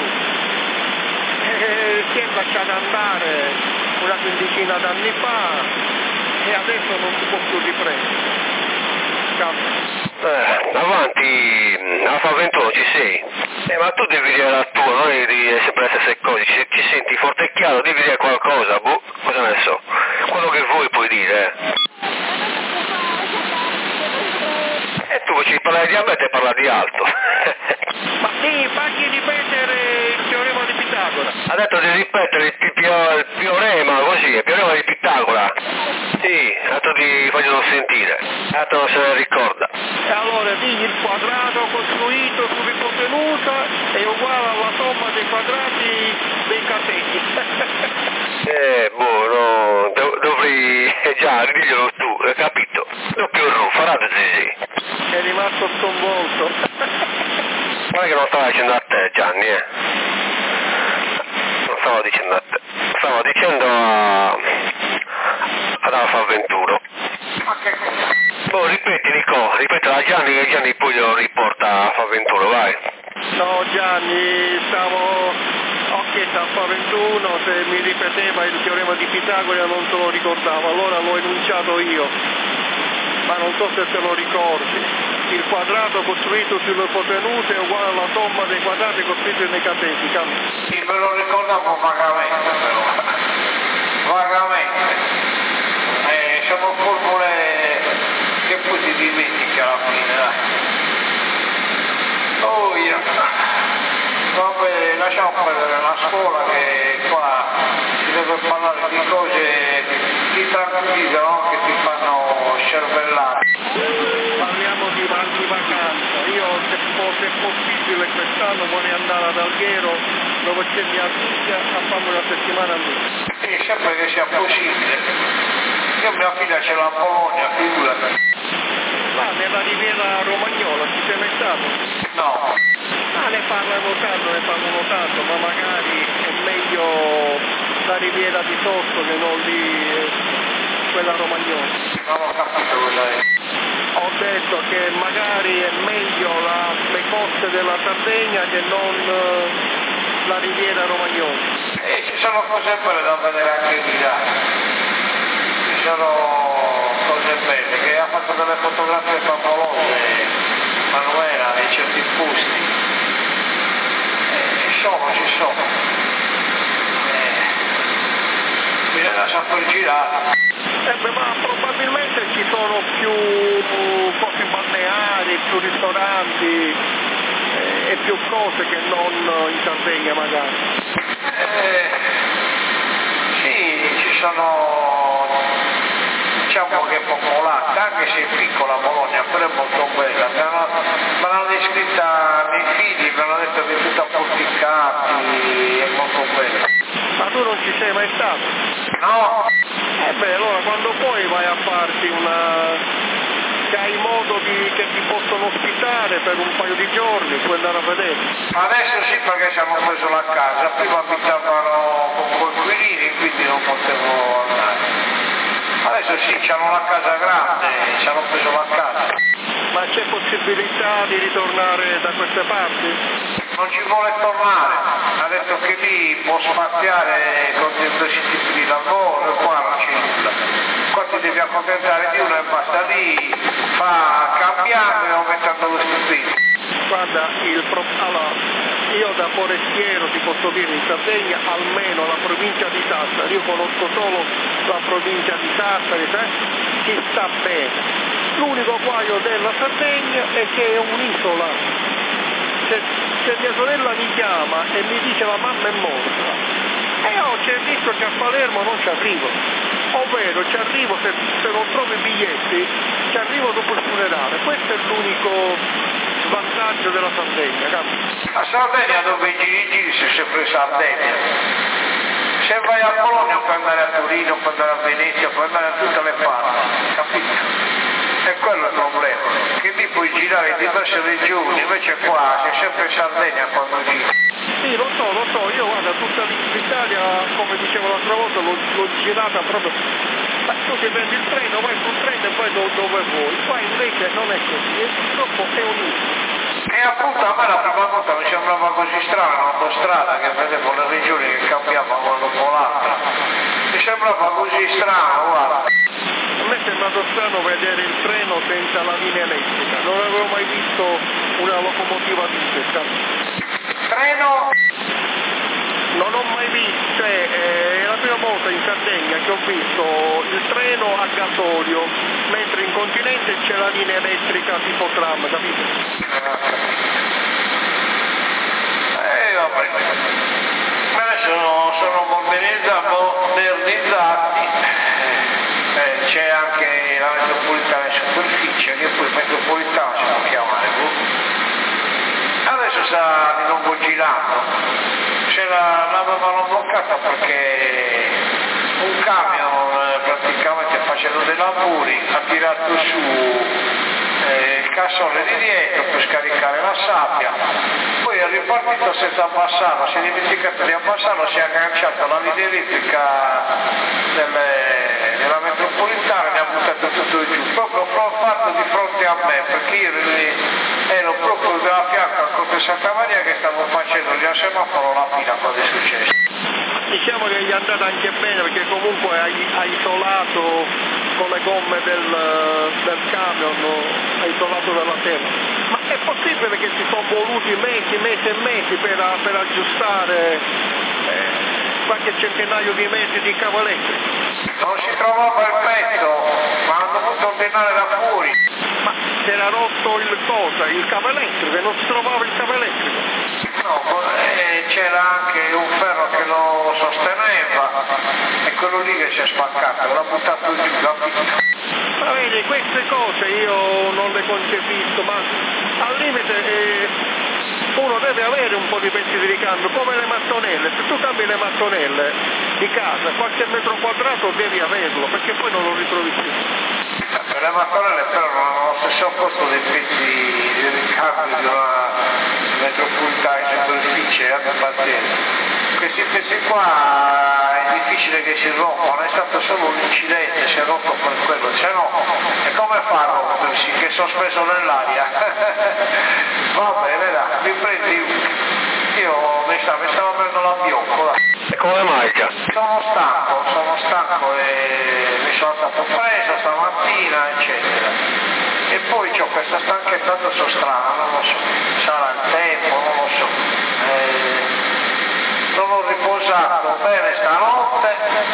Si è lasciata andare una quindicina d'anni fa e adesso non si può più riprendere. Avanti, Alfa 21 ci sei? Ma tu devi dire la tua, non devi dire sempre le stesse cose, ci senti forte e chiaro, devi dire qualcosa, boh, cosa ne so, quello che vuoi puoi dire. E tu ci parla di diabete e parla di altro. Ma sì, fagli ripetere il teorema di Pitagora. Ha detto di ripetere il teorema, così, il teorema di Pitagora. Sì, ha detto di farglielo sentire, ha detto non se ne ricorda. E allora digli il quadrato costruito sull'ipotenusa è uguale alla somma dei quadrati dei cateti. No, dovrei già diglielo tu, hai capito? Doppio farate sì. È rimasto sconvolto. Guarda che non stavo dicendo a te, Gianni, non stavo dicendo a te, stavo dicendo ad Alfa 21. Ma che cosa? Boh, ripeti Nico, ripetela a Gianni che Gianni poi glielo riporta a Alfa 21, vai. No Gianni, ho chiesto a Alfa 21 se mi ripeteva il teorema di Pitagora e non se lo ricordavo, allora l'ho enunciato io, ma non so se te lo ricordi. Il quadrato costruito sull'ipotenusa è uguale alla somma dei quadrati costruiti nei cateti. Sì, me lo ricordavo vagamente però. Vagamente. Sono formule che poi si dimentica alla fine, dai. Oh, io. Vabbè, lasciamo perdere la scuola che qua si deve parlare di cose che tranquillizzano, che ti fanno scervellare. Parliamo di vacanza, io se è possibile quest'anno vorrei andare ad Alghero dove c'è mia figlia a farmi una settimana lì. Sì, sempre che sia possibile. Io mia figlia ce l'ha a Bologna, figurati. Là nella riviera romagnola, ci sei mai stato? No. Ne parlano tanto, ma magari è meglio la riviera di sotto che non lì quella romagnola. Non ho capito cosa è. Ho detto che magari è meglio le coste della Sardegna che non la riviera romagnola. Ci sono cose belle da vedere anche di là. Ci sono cose belle, che ha fatto delle fotografie favolose, Manuela, nei certi posti. Ci sono. Bisogna saper girare. Ma probabilmente ci sono più cose balneari, più ristoranti e più cose che non in Sardegna magari. Sì, ci sono, diciamo che è popolata, anche se è piccola Bologna, però è molto bella. Me l'hanno descritta miei figli, mi hanno detto che è tutta porticati, è molto bella. Ma tu non ci sei mai stato? No? Allora quando poi vai a farti che hai modo che ti possono ospitare per un paio di giorni, puoi andare a vedere. Adesso sì, perché ci hanno preso la casa, prima abitavano con coinquilini, quindi non potevo andare. Adesso sì, hanno la casa grande, ci hanno preso la casa. Ma c'è possibilità di ritornare da queste parti? non ci vuole tornare, ha detto che lì può spaziare con 12 tipi di lavoro e qua non c'è nulla, qua ti devi accontentare di uno e basta, lì fa cambiando e aumentando lo stipendio. Guarda, allora, io da forestiero ti posso dire in Sardegna almeno la provincia di Sassari, io conosco solo la provincia di Sassari, ci sta bene. L'unico guaio della Sardegna è che è un'isola. Se mia sorella mi chiama e mi dice la mamma è morta, e io c'è il rischio che a Palermo non ci arrivo, ovvero ci arrivo se non trovo i biglietti, ci arrivo dopo il funerale. Questo è l'unico svantaggio della Sardegna, capi? A Sardegna dove giri sei sempre in Sardegna. Se vai a Bologna puoi andare a Torino, puoi andare a Venezia, puoi andare a tutte le parti, capito? E quello è il problema, che lì puoi girare in diverse regioni, invece qua sei sempre in Sardegna quando giri. Sì, lo so, io guarda tutta l'Italia, come dicevo l'altra volta, l'ho girata proprio. Ma tu ti prendi il treno, vai sul treno e vai dove vuoi, qua invece non è così, e purtroppo è un'isola. E appunto a me la prima volta mi sembrava così strana un'autostrada che vedevo le regioni che cambiavano una dopo l'altra. Mi sembrava così strano, guarda. A me è sembrato strano vedere il treno senza la linea elettrica, non avevo mai visto una locomotiva diesel. Treno? Non ho mai visto, è la prima volta in Sardegna che ho visto il treno a gasolio, mentre in continente c'è la linea elettrica tipo tram, capito? Vabbè. Adesso sono modernizzati, c'è anche la metropolitana in superficie, che poi metropolitana si può chiamare. Adesso sta di nuovo girando. L'avevano bloccata perché un camion praticamente facendo dei lavori ha tirato su il cassone di dietro per scaricare la sabbia, poi è ripartito senza abbassarlo, si è dimenticato di abbassarlo, si è agganciato alla linea elettrica della metropolitana e ha buttato tutto giù, proprio fatto di fronte a me, perché io ero proprio da fianco al Conte Santa Maria che stavo facendo il semaforo la fila quando è successo. Diciamo che gli è andata anche bene perché comunque ha isolato con le gomme del camion, ha isolato dalla terra. Ma è possibile che ci sono voluti mesi e mesi per aggiustare qualche centinaio di metri di cavo elettrico? Non si trovava il pezzo, ma hanno dovuto ordinare da fuori. Ma si era rotto il cavo elettrico e non si trovava il cavo elettrico? No, c'era anche un ferro che lo sosteneva e quello lì che si è spaccato, l'ha buttato giù, l'ha piccato. Ma vedi, queste cose io non le concepisco, ma al limite uno deve avere un po' di pezzi di ricambio, come le mattonelle. Se tu cambi le mattonelle di casa, qualche metro quadrato devi averlo, perché poi non lo ritrovi più. Le mattonelle però non hanno lo stesso costo dei pezzi di ricambio di una metropolitana in superficie, abbi pazienza. Questi pezzi qua è difficile che si rompano, è stato solo un incidente, si è rotto per quello, se no, e come fa a rompersi? Che è sospeso nell'aria? Va bene, dai, mi prendi, io mi stavo prendendo la bioccola. E come mai? Sono stanco e mi sono stato preso stamattina, eccetera. E poi c'ho questa stanchezza adesso strana, non lo so, sarà il tempo, non lo so. Non ho riposato bene stanotte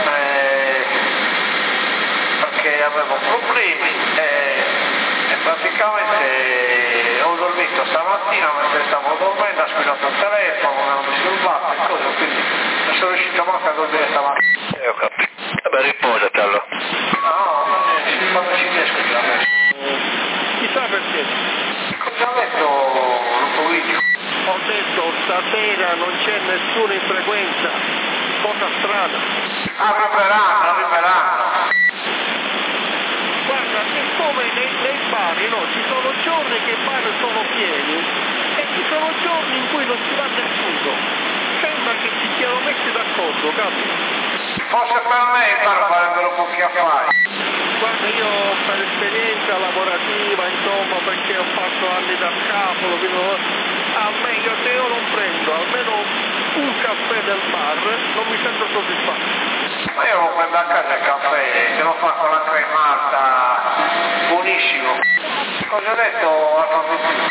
perché avevo problemi e praticamente ho dormito stamattina mentre stavo dormendo, ho squillato il telefono, non ho disturbato e cose, quindi non sono riuscito manco a dormire stamattina. Ho capito. Vabbè, riposati allora. No, quando ci riesco già adesso. Chissà perché. Cosa ha detto Lupoviglio? Ho detto stasera non c'è nessuno in frequenza, cosa strana. Arriveranno. Guarda, è come nei bar, no? Ci sono giorni che i bar sono pieni e ci sono giorni in cui non ci va nessuno. Sembra che ci siano messi d'accordo, capi? Forse per me i bar farebbero pochi affari. Guarda, io per esperienza lavorativa, insomma, perché ho fatto anni da scapolo, quindi almeno se io non prendo almeno un caffè del bar non mi sento soddisfatto. Ma io lo prendo a casa il caffè, te lo fa con la cremata, buonissimo. Cosa ho detto a Fabrizio?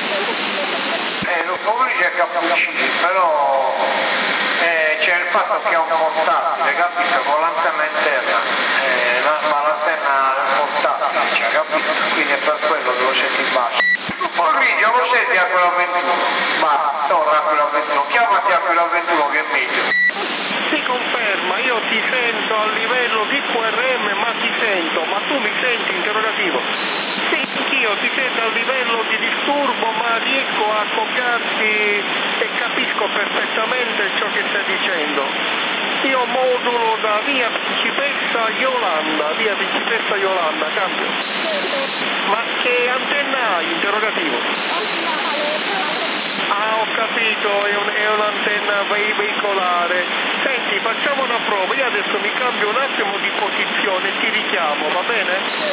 Lo pomeriggio è cappuccino, però c'è il fatto che è un portatile, capito? Con l'antenna interna, ma l'antenna portatile, cioè, capito? Quindi è per quello che lo senti basso. Pomeriggio lo senti a quello 21, ma torna a quello 21, chiamati a quello 21 che è meglio. Si conferma, io ti sento a livello di QRM, ma ti sento, ma tu mi senti interrogativo? Sì, anch'io ti sento a livello di disturbo, ma riesco a cogliarti e capisco perfettamente ciò che stai dicendo. Io modulo da via Principessa Yolanda, cambio. Ma che antenna hai? Interrogativo. Ah, ho capito, è un'antenna veicolare. Senti, facciamo una prova, io adesso mi cambio un attimo di posizione e ti richiamo, va bene?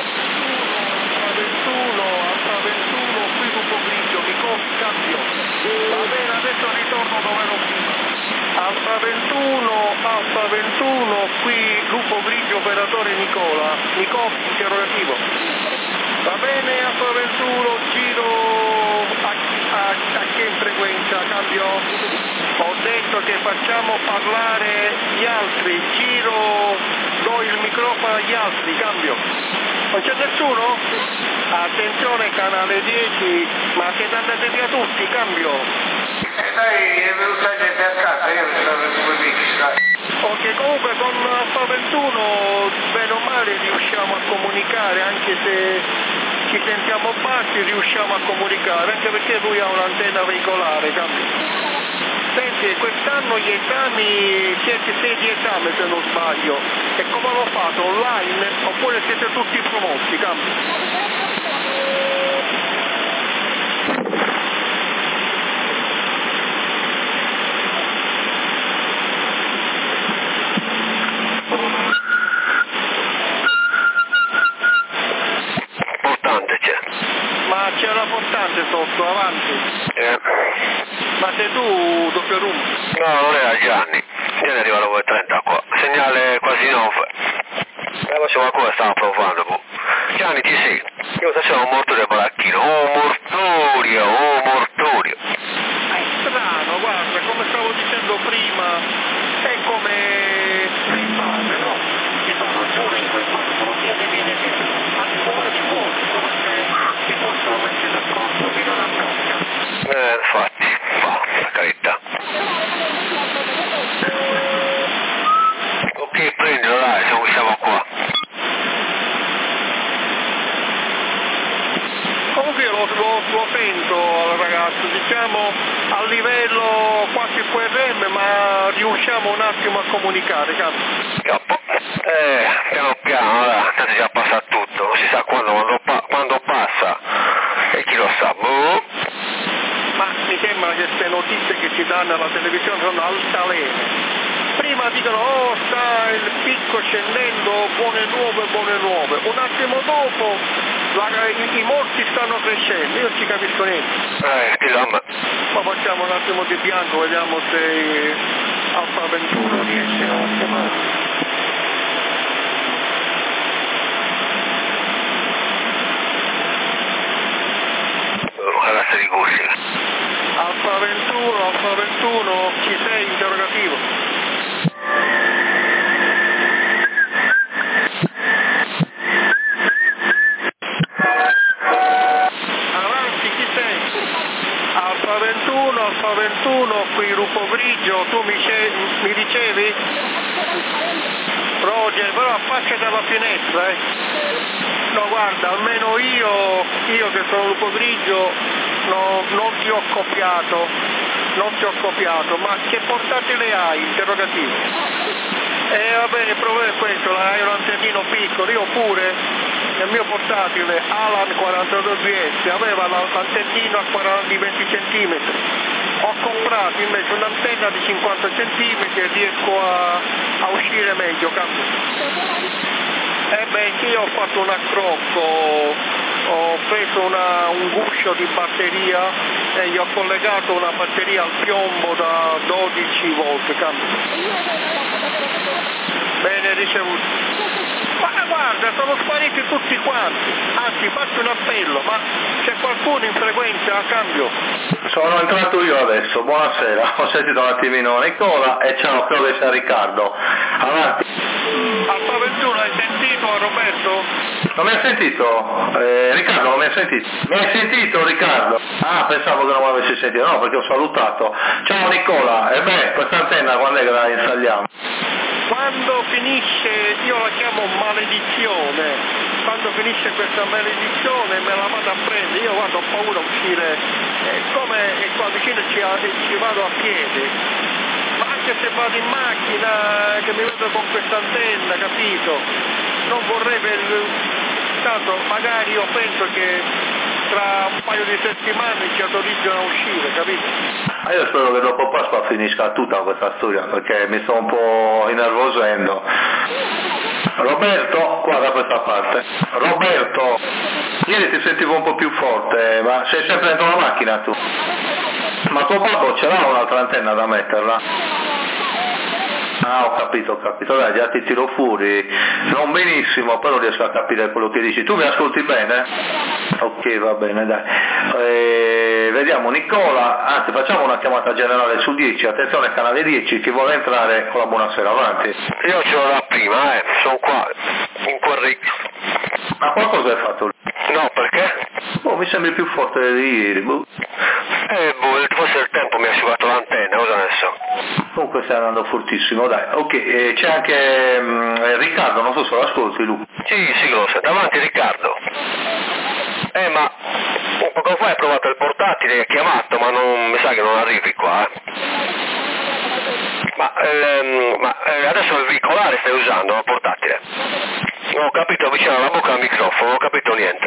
Alfa 21, qui gruppo grigio, mi cambio. Va bene, adesso ritorno dove ero prima. Alfa 21, qui gruppo grigio, operatore Nicola. Mi copi, interrogativo. Va bene, Alfa 21, giro a che frequenza, cambio? Ho detto che facciamo parlare gli altri, giro, do il microfono agli altri, cambio. Non c'è nessuno? Attenzione, canale 10, ma siete andati via tutti, cambio. Dai, è venuta gente a casa, io mi sono venuto Ok, comunque con Alfa 21 bene o male riusciamo a comunicare, anche se ci sentiamo bassi riusciamo a comunicare, anche perché lui ha un'antenna veicolare, cambio. Senti, quest'anno gli esami, siete 6 di esame se non sbaglio, e come lo fate? Online oppure siete tutti promossi, cambio? Ma c'è la portante sotto, avanti. Ma sei tu, doppio room? No, non era Gianni. Gianni arriva alle 2:30 qua. Segnale quasi 9. Faccio qualcosa, stavo provando. Boh. Gianni, ci sei? Io facevo un mortorio baracchino. Oh, mortorio. È strano, guarda, come stavo dicendo prima, è come il padre, no? Ci sono giorni in cui quando ti viene ancora di fuori, si possono mettere d'accordo fino alla prossima. Infatti, per carità. Ok, prendilo dai, siamo qua. Comunque io lo sento ragazzi, diciamo a livello quasi QRM, ma riusciamo un attimo a comunicare, cambio. Piano, tanto già passa tutto, non si sa quando passa, e chi lo sa, boh. Ma mi sembra che queste notizie che ci danno alla televisione sono altalene. Prima dicono, oh sta il picco scendendo, buone nuove, un attimo dopo i morti stanno crescendo, io non ci capisco niente. Insomma. Ma facciamo un attimo di bianco, vediamo se Alfa 21 riesce a chiamare. Ragazzi di Gussi. Alfa 21, ci sei? Interrogativo. Avanti, chi sei? Alfa 21, qui gruppo grigio, tu mi ricevi? Roger, però affacciati dalla finestra, No, guarda, almeno io che sono gruppo grigio non ti ho copiato, ma che portatile hai? Interrogativo. Vabbè, il problema è questo, hai un antennino piccolo, io pure, nel mio portatile Alan 42BS aveva l'antennino di 20 cm, ho comprato invece un'antenna di 50 cm e riesco a uscire meglio, cambio. Sì, ho fatto un accrocco, ho preso un guscio di batteria e gli ho collegato una batteria al piombo da 12 volt, cambio. Bene ricevuto. Ma guarda, sono spariti tutti quanti, anzi faccio un appello, ma c'è qualcuno in frequenza a cambio? Sono entrato io adesso, buonasera, ho sentito un attimino Nicola e ciao, credo che sia Riccardo. Avanti. Alfa 21 hai sentito Roberto? Non mi hai sentito? Riccardo, non mi hai sentito? Mi hai sentito Riccardo? Ah, pensavo che non mi avessi sentito, no, perché ho salutato. Ciao Nicola, e questa antenna quando è che la installiamo? Quando finisce, io la chiamo maledizione, quando finisce questa maledizione me la vado a prendere, io guarda ho paura di uscire, come qua vicino ci vado a piedi, ma anche se vado in macchina, che mi vedo con questa antenna, capito? Non vorrei tanto magari io penso che tra un paio di settimane ci autorizzano a uscire, capito? Io spero che dopo Pasqua finisca tutta questa storia perché mi sto un po' innervosendo. Roberto, qua da questa parte. Roberto, ieri ti sentivo un po' più forte, ma sei sempre dentro la macchina tu? Ma tuo babbo ce l'ha un'altra antenna da metterla? Ah, ho capito, dai, già ti tiro fuori, non benissimo, però riesco a capire quello che dici. Tu mi ascolti bene? Ok, va bene, dai. Vediamo Nicola, anzi facciamo una chiamata generale su 10, attenzione canale 10, chi vuole entrare con la buonasera, avanti. Io ce l'ho da prima, sono qua, in quel Ma qualcosa hai fatto? No, perché? Mi sembri più forte di ieri, forse il tempo mi ha asciugato l'antenna, cosa ne so. Comunque stai andando fortissimo, dai. Ok, c'è anche Riccardo, non so se lo ascolti lui. Sì, lo so, davanti Riccardo. Ma un poco fa hai provato il portatile, hai chiamato, ma non mi sa che non arrivi qua, Ma adesso il veicolare stai usando, il portatile? Non ho capito, vicino alla bocca al microfono, non ho capito niente.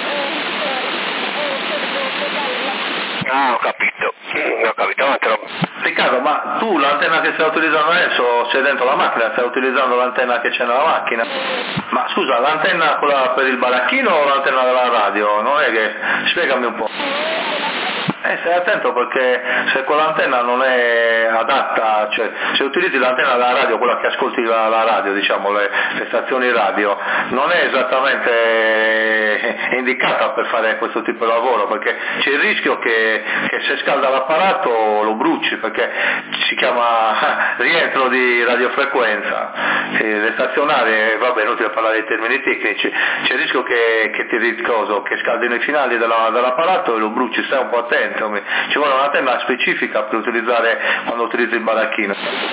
Ah, ho capito, avanti. Riccardo, ma tu l'antenna che stai utilizzando adesso sei dentro la macchina, stai utilizzando l'antenna che c'è nella macchina? Ma scusa, l'antenna quella per il baracchino o l'antenna della radio? Non è che... spiegami un po'. Stai attento perché se quell'antenna non è adatta, cioè se utilizzi l'antenna della radio, quella che ascolti la radio, diciamo le stazioni radio, non è esattamente indicata per fare questo tipo di lavoro, perché c'è il rischio che se scalda l'apparato lo bruci, perché si chiama rientro di radiofrequenza. Le stazionarie, vabbè, inutile parlare dei termini tecnici, c'è il rischio che scaldino i finali dell'apparato e lo bruci, stai un po' attento. Ci vuole un'antenna specifica per utilizzare quando utilizzi il baracchino.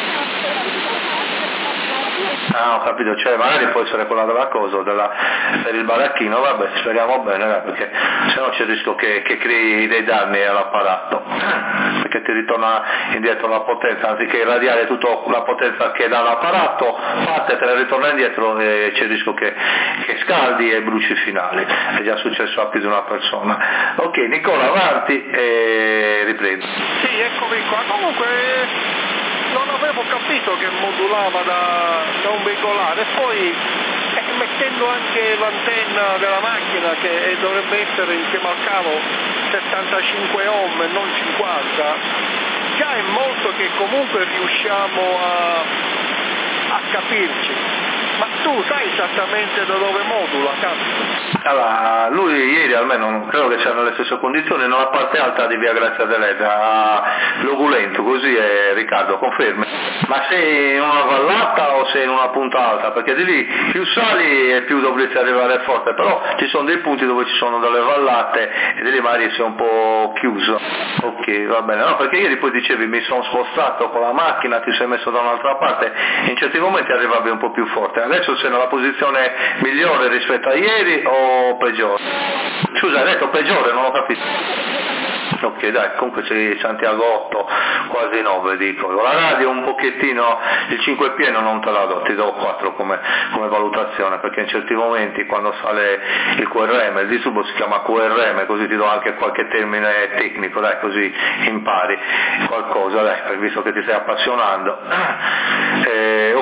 Ah, ho capito, cioè magari può essere quella della cosa, per il baracchino, vabbè, speriamo bene, perché sennò c'è il rischio che crei dei danni all'apparato, perché ti ritorna indietro la potenza, anziché irradiare tutta la potenza che dà l'apparato, te ne ritorna indietro e c'è il rischio che scaldi e bruci i finali. È già successo a più di una persona. Ok, Nicola, avanti e riprendo. Sì, eccomi qua. Comunque non avevo capito che modulava da un veicolare, e poi mettendo anche l'antenna della macchina che dovrebbe essere insieme al cavo 75 ohm e non 50, già è molto che comunque riusciamo a capirci. Ma tu sai esattamente da dove modula, cazzo? Allora, lui ieri almeno credo che sia nelle stesse condizioni, nella parte alta di via Grazia Deledda, a Logulento, così è, Riccardo, confermi. Ma sei in una vallata o sei in una punta alta? Perché di lì più sali e più dovresti arrivare forte, però ci sono dei punti dove ci sono delle vallate e di lì magari sei un po' chiuso. Ok, va bene, no, perché ieri poi dicevi mi sono spostato con la macchina, ti sei messo da un'altra parte, in certi momenti arrivavi un po' più forte. Adesso sei nella posizione migliore rispetto a ieri o peggiore? Scusa, hai detto peggiore, non ho capito. Ok, dai, comunque sei Santiago 8, quasi 9 dico. La radio un pochettino, il 5 pieno non te la do, ti do 4 come valutazione, perché in certi momenti quando sale il QRM, il disturbo si chiama QRM, così ti do anche qualche termine tecnico, dai, così impari qualcosa, dai, visto che ti stai appassionando. Ok,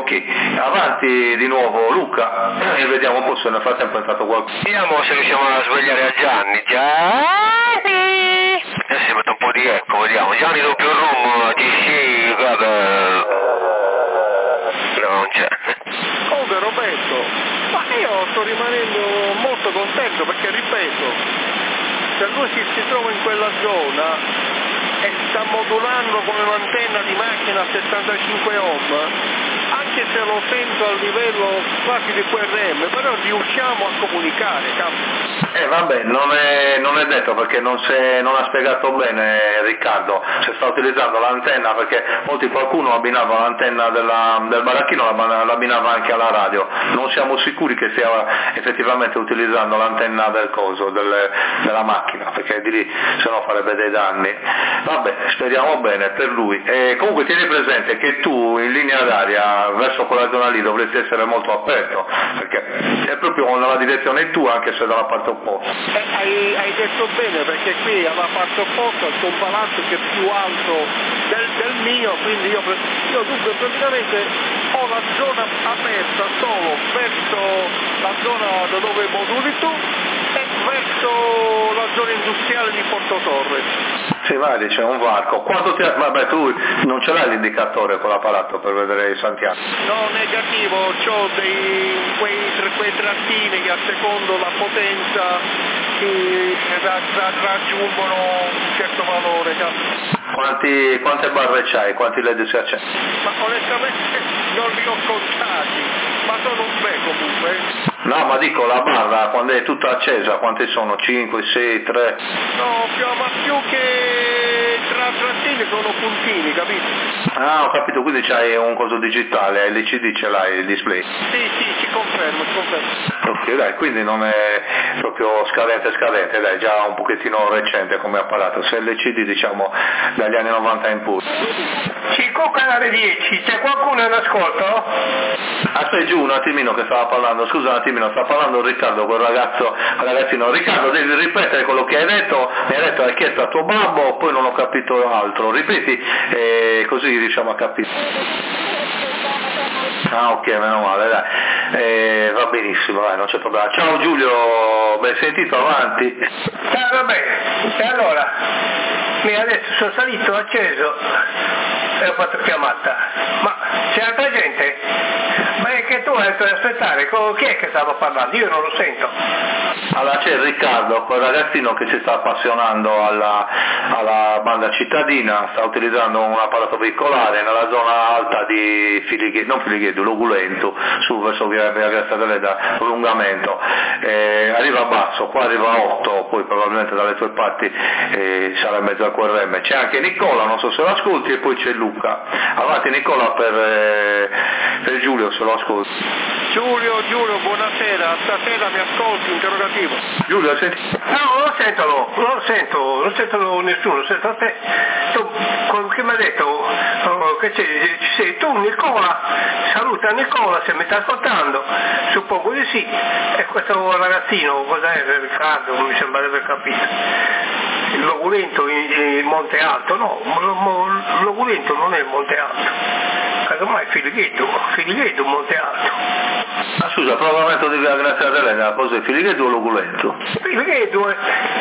ok, avanti di nuovo Luca e vediamo un po' se nel frattempo è entrato qualcuno. Vediamo se riusciamo a svegliare a Gianni. Gianni! Adesso si mette un po' di eco, vediamo. Gianni doppio room, TC, vabbè. No, non c'è. Comunque Roberto, ma io sto rimanendo molto contento perché ripeto, se lui si trova in quella zona e sta modulando come un'antenna di macchina a 75 ohm, anche se lo sento a livello quasi di QRM, però riusciamo a comunicare, capo. Vabbè, non è detto perché non ha spiegato bene Riccardo, se sta utilizzando l'antenna perché qualcuno abbinava l'antenna del baracchino, l'abbinava anche alla radio, non siamo sicuri che stia effettivamente utilizzando l'antenna del coso, della macchina, perché di lì se no farebbe dei danni. Vabbè, speriamo bene per lui. Comunque tieni presente che tu in linea d'aria verso quella zona lì dovresti essere molto aperto, perché è proprio nella direzione tua anche se dalla parte opposta. Hai detto bene, perché qui alla parte opposta c'è un palazzo che è più alto del mio, quindi io dunque praticamente ho la zona aperta solo verso la zona da dove moduli tu e verso la zona industriale di Porto Torre. Sì, vai, c'è un varco. Vabbè, tu non ce l'hai l'indicatore con l'apparato per vedere i Santiago? No, negativo, ho quei trattini che a secondo la potenza raggiungono un certo valore. Quante barre c'hai? Quanti LED si accendono? Ma onestamente non li ho contati, ma sono un bel comunque. No, ma dico la barra quando è tutta accesa, quante sono? 5, 6, 3? No, ma più che trattini sono puntini, capito? Ah, ho capito, quindi c'hai un coso digitale, LCD ce l'hai il display? Sì, ci confermo. Ok, dai, quindi non è proprio scadente, dai, già un pochettino recente come apparato, se LCD diciamo dagli anni 90 in poi. Cico canale 10, c'è qualcuno in ascolto? Aspetta giù un attimino che stava parlando, scusa un attimino, sta parlando Riccardo, quel ragazzino. Riccardo, devi ripetere quello che hai detto, mi hai detto hai chiesto a tuo babbo, poi non ho capito altro, ripeti così riusciamo a capire. Ah, ok, meno male, dai. Va benissimo, dai, non c'è problema. Ciao Giulio, ben sentito, avanti. Vabbè, e allora, adesso sono salito, acceso e ho fatto chiamata. Ma c'è altra gente? Ma è che tu hai detto di aspettare, chi è che stava parlando? Io non lo sento. Allora c'è Riccardo, quel ragazzino che si sta appassionando alla banda cittadina, sta utilizzando un apparato veicolare nella zona alta di Logulento, su verso via Grazia Deledda, prolungamento. Arriva a basso, qua arriva a 8, poi probabilmente dalle tue parti sarà in mezzo al QRM. C'è anche Nicola, non so se lo ascolti, e poi c'è Luca. Avanti Nicola per Giulio, se lo ascolti. Giulio, buonasera, stasera mi ascolti, interrogativo. Giulio, senti? No, non sento nessuno, sento te. Tu, quello che mi ha detto, che ci sei tu, Nicola, saluta Nicola se mi sta ascoltando, suppongo di sì. E questo ragazzino, cos'è Riccardo, mi sembra di aver capito. Il Logulento in Monte Alto, no, Logulento non è Monte Alto. Casomai Filighetto, Monte Alto. Ah, scusa, prolungamento di via Grazia Deledda, cos'è? Filighetto o Logulento? Filighetto,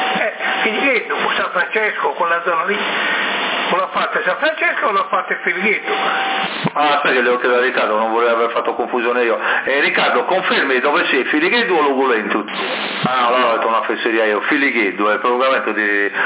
San Francesco, quella zona lì. Una parte San Francesco e una parte Filighetto. Ah, sai che le ho chiesto a Riccardo, non vorrei aver fatto confusione io. Riccardo, confermi dove sei, Filighetto o Logulento? Ah, allora ho detto una fesseria io, Filighetto, è il prolungamento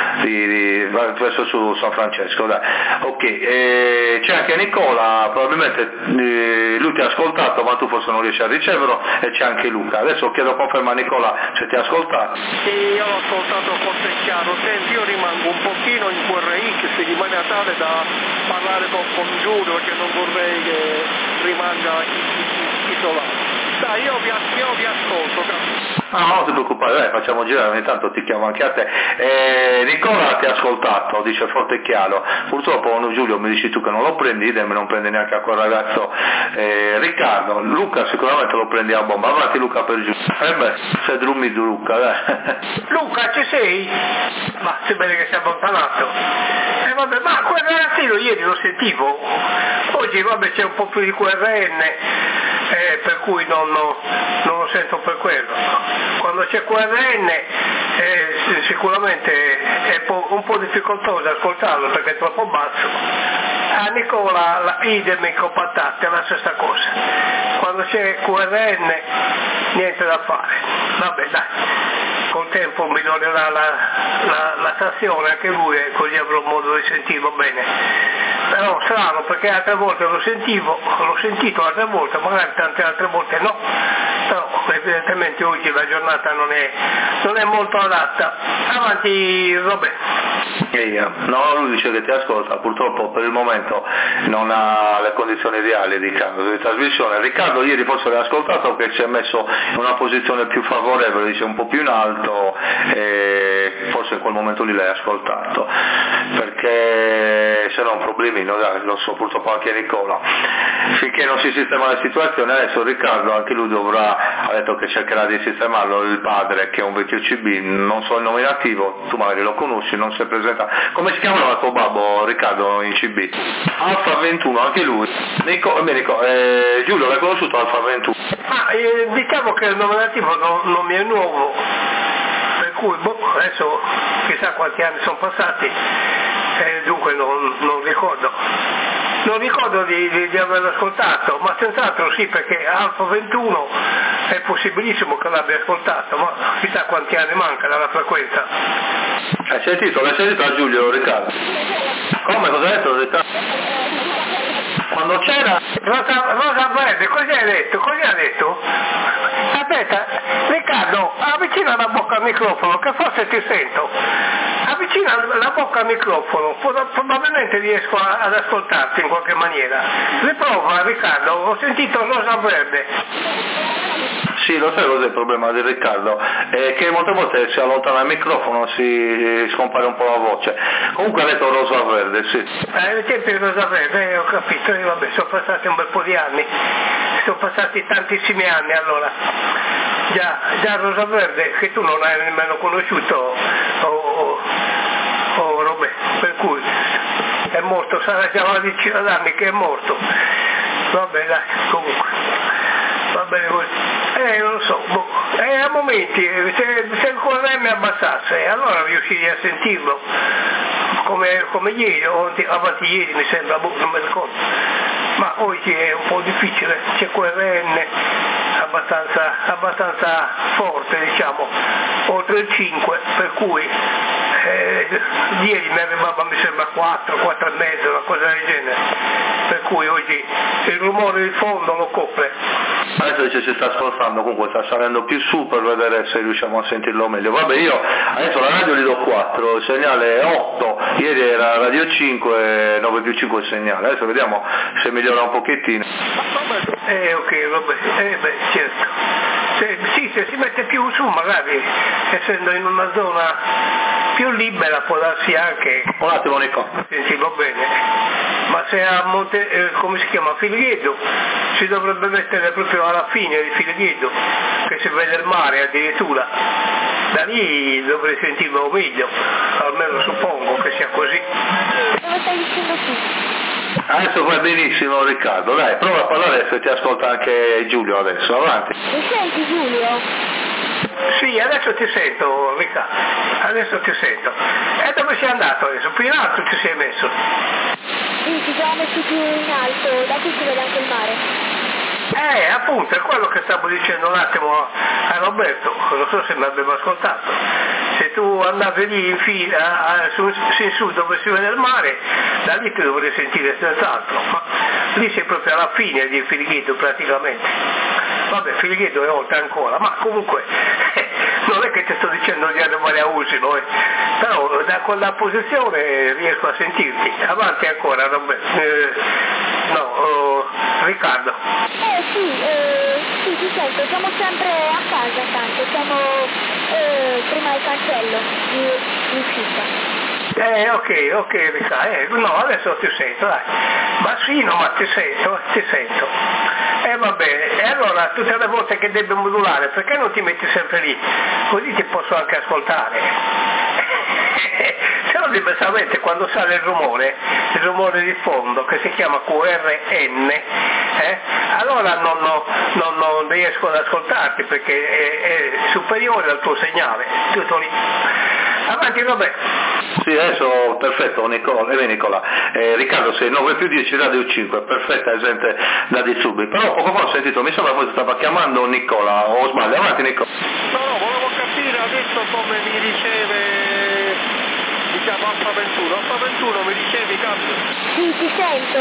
verso su San Francesco, dai. Ok, c'è anche Nicola, probabilmente lui ti ha ascoltato, ma tu forse non riesci a riceverlo, e c'è anche Luca. Adesso chiedo conferma a Nicola se ti ha ascoltato. Sì, io l'ho ascoltato forte e chiaro. Senti, io rimango un pochino in QRX in maniera tale da parlare con Giulio, perché non vorrei che rimanga isolato. Dai, io vi ascolto, capo. Ah, non ti preoccupare, dai, facciamo girare, ogni tanto ti chiamo anche a te. Nicola ti ha ascoltato, dice forte e chiaro. Purtroppo Giulio mi dici tu che non lo prendi, e non prendi neanche a quel ragazzo Riccardo. Luca sicuramente lo prendi a bomba. Avanti Luca per Giulio. Sei drummi di Luca, dai. Luca, ci sei? Ma si vede che si è allontanato. Vabbè, ma quel ragazzino ieri lo sentivo, oggi vabbè c'è un po' più di QRN, per cui non lo sento per quello. Quando c'è QRN sicuramente è un po' difficoltoso ascoltarlo perché è troppo basso. A Nicola idem in compattato è la stessa cosa. Quando c'è QRN niente da fare. Vabbè dai, col tempo migliorerà la stazione anche lui e così avrò modo di sentirlo bene. Però strano perché altre volte l'ho sentito altre volte, magari tante altre volte no, però evidentemente oggi la giornata non è molto adatta. Avanti Robè. No, lui dice che ti ascolta, purtroppo per il momento non ha le condizioni ideali di trasmissione. Riccardo ieri forse l'ha ascoltato che si è messo in una posizione più favorevole, dice un po' più in alto, e forse in quel momento lì l'hai ascoltato, perché se no un problemino, lo so, purtroppo anche Nicola. Finché non si sistema la situazione, adesso Riccardo anche lui ha detto che cercherà di sistemarlo, il padre che è un vecchio CB, non so il nominativo, tu magari lo conosci, non si è presentato. Come si chiama il tuo babbo Riccardo in CB? Alfa 21, anche lui. Giulio, l'hai conosciuto Alfa 21? Diciamo che il nominativo non mi è nuovo, per cui adesso chissà quanti anni sono passati, dunque non ricordo. Non ricordo di averlo ascoltato, ma senz'altro sì, perché Alfa 21 è possibilissimo che l'abbia ascoltato, ma chissà quanti anni manca dalla frequenza. L'hai sentito a Giulio Riccardo? Come? Cosa hai detto Riccardo? Quando c'era Rosa Verde, cosa ha detto? Aspetta, Riccardo, avvicina la bocca al microfono, che forse ti sento. Avvicina la bocca al microfono, probabilmente riesco ad ascoltarti in qualche maniera. Riprova Riccardo, ho sentito Rosa Verde. Sì, lo sai cos'è il problema di Riccardo? È che molte volte si allontana il microfono, si scompare un po' la voce. Comunque ha detto Rosa Verde, sì. Ai tempi di Rosa Verde, ho capito, vabbè, sono passati un bel po' di anni, sono passati tantissimi anni allora. Già Rosa Verde, che tu non hai nemmeno conosciuto, Robè, per cui è morto, sarà già una decina d'anni che è morto. Vabbè dai, comunque. Va bene così. Non lo so, a momenti, se il QRM abbassasse, allora riuscirei a sentirlo, come ieri, o avanti ieri mi sembra, non mi ricordo. Ma oggi è un po' difficile, c'è QRN abbastanza forte, diciamo, oltre il 5, per cui ieri mi arrivava mi sembra 4 e mezzo, una cosa del genere, per cui oggi il rumore di fondo lo copre. Adesso si sta spostando, comunque sta salendo più su per vedere se riusciamo a sentirlo meglio. Vabbè, io adesso la radio gli do 4, il segnale è 8, ieri era radio 5, 9 più 5 il segnale, adesso vediamo se migliora un pochettino. Ok, vabbè, certo. Se si mette più su magari, essendo in una zona più libera può darsi anche... Un attimo Nico. Sentirlo bene. Ma se a come si chiama, Filighedo, si dovrebbe mettere proprio alla fine di Filighedo, che si vede il mare addirittura. Da lì dovrei sentirlo meglio, almeno suppongo che sia così. Dove stai dicendo tu? Adesso va benissimo Riccardo, dai, prova a parlare se ti ascolta anche Giulio adesso, avanti. Mi senti Giulio? Sì, adesso ti sento Riccardo, adesso ti sento. E dove sei andato adesso? Più in alto ti sei messo? Sì, ci siamo messi più in alto, da qui si vede anche il mare. Appunto, è quello che stavo dicendo un attimo a Roberto, non so se mi aveva ascoltato. Se tu andavi lì in fila, su dove si vede il mare, da lì ti dovrei sentire senz'altro, ma lì sei proprio alla fine di Filighedo praticamente. Vabbè, Filighedo è oltre ancora, ma comunque non è che ti sto dicendo di arrivare a Usino, però da quella posizione riesco a sentirti. Avanti ancora, Riccardo. Sì, ti sento, siamo sempre a casa tanto, siamo prima del cancello di uscita. Ok Riccardo, no, adesso ti sento, dai. Ma sì, no, ma ti sento. Va bene, e allora tutte le volte che devi modulare, perché non ti metti sempre lì? Così ti posso anche ascoltare. Se no diversamente quando sale il rumore di fondo che si chiama QRN, allora non riesco ad ascoltarti perché è superiore al tuo segnale, tutto lì. Avanti, vabbè. Sì, adesso perfetto Nicola. Riccardo, sei 9+10 Radio 5, perfetta, esente da disturbi. Però poco fa ho sentito, mi sembra che stava chiamando Nicola, o sbaglio? Avanti Nicola. No, volevo capire adesso come mi riceve, diciamo, Alfa 21 mi ricevi, cambio? Sì, ti sento,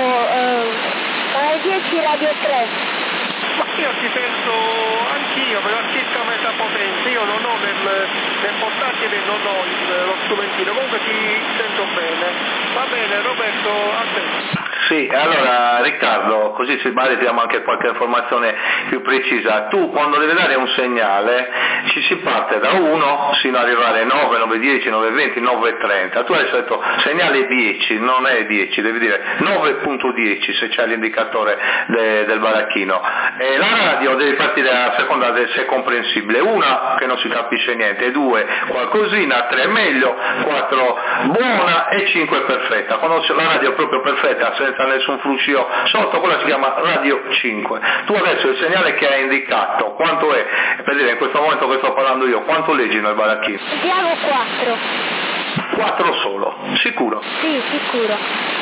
canale 10 Radio 3. Ma io ti sento anch'io, però a circa metà potenza, io non ho nel portatile, non ho lo strumentino, comunque ti sento bene. Va bene, Roberto, a te. Sì, allora Riccardo, così magari ti diamo anche qualche informazione più precisa. Tu quando devi dare un segnale ci si parte da 1 sino ad arrivare a 9, 9.10, 9.20, 9.30. Tu hai detto segnale 10, non è 10, devi dire 9.10 se c'è l'indicatore del baracchino. E la radio devi partire a seconda se è comprensibile. 1 che non si capisce niente, 2 qualcosina, 3 meglio, 4 buona e 5 perfetta. Quando la radio è proprio perfetta, senza nessun fruscio sotto, quella si chiama Radio 5. Tu adesso il segnale che hai indicato, quanto è? Per dire, in questo momento che sto parlando io, quanto leggi nel baracchino? Diamo 4. 4 solo, sicuro? Sì, sicuro.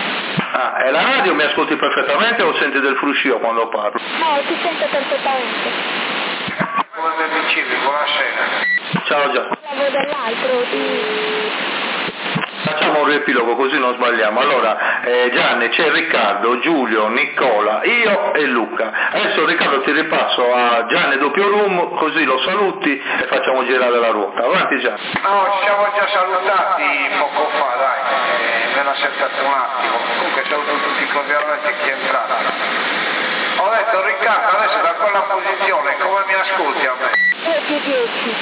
E la radio mi ascolti perfettamente o senti del fruscio quando parlo? No, ti sento perfettamente. Come dicevi, buonasera. Ciao Già. Parlavo dell'altro, Facciamo un riepilogo così non sbagliamo. Allora, Gianni, c'è Riccardo, Giulio, Nicola, io e Luca. Adesso Riccardo ti ripasso a Gianni doppio room, così lo saluti e facciamo girare la ruota. Avanti Gianni. No, ci siamo già salutati poco fa, dai, me l'ha sentato un attimo. Comunque saluto tutti cordialmente chi è entrato. Ho detto Riccardo, adesso da quella posizione come mi ascolti a me? 10.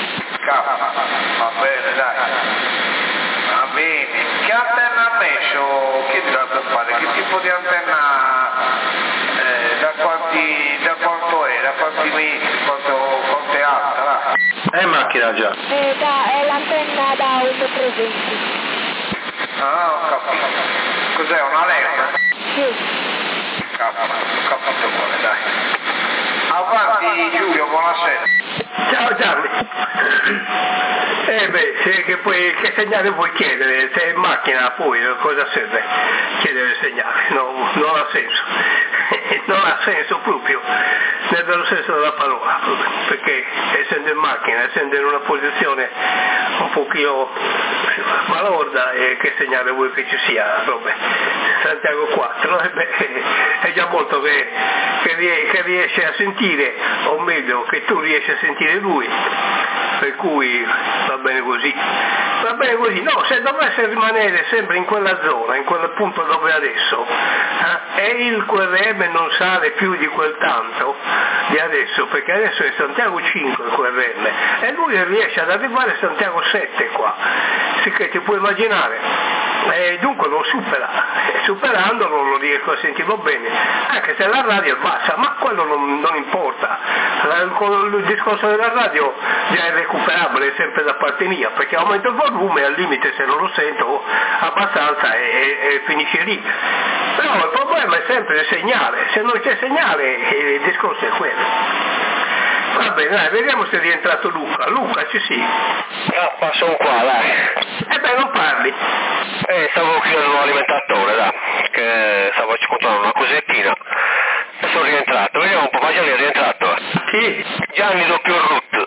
Va bene, dai. Va bene, che antenna ha messo? Chi ti l'ha fare? Che tipo di antenna? Da quanto è? Da quanti metri? Quanto è alta? Là? È macchina già. È l'antenna da 1,320. Ah, ho capito. Cos'è, una lenta? Sì. Ho capito quale, dai. Avanti Giulio, buonasera. Ciao Gianni. Che segnale vuoi chiedere? Se è in macchina poi cosa serve chiedere il segnale? No, non ha senso. Non ha senso proprio, nel vero senso della parola, perché essendo in macchina, essendo in una posizione un pochino balorda, che segnale vuoi che ci sia? Vabbè, Santiago 4, è già molto che riesce a sentire, o meglio che tu riesci a sentire lui, per cui va bene così. Va bene così, no, se dovesse rimanere sempre in quella zona, in quel punto dove è adesso, e il QRM non sale più di quel tanto di adesso, perché adesso è Santiago 5 il QRM, e lui riesce ad arrivare a Santiago 7 qua, sicché ti puoi immaginare. Dunque lo supera, superandolo lo riesco a sentirlo bene, anche se la radio è bassa, ma quello non importa, il discorso della radio già è recuperabile sempre da parte mia, perché aumento il volume al limite se non lo sento abbastanza e finisce lì. Però il problema è sempre il segnale, se non c'è segnale il discorso è quello. Va bene, dai, vediamo se è rientrato Luca. Luca, ci sei? Sono qua, dai. Non parli. Stavo chiudendo un alimentatore, dai, che stavo controllando una cosettina e sono rientrato. Vediamo un po', ma Gianni è rientrato. Sì. Gianni doppio root.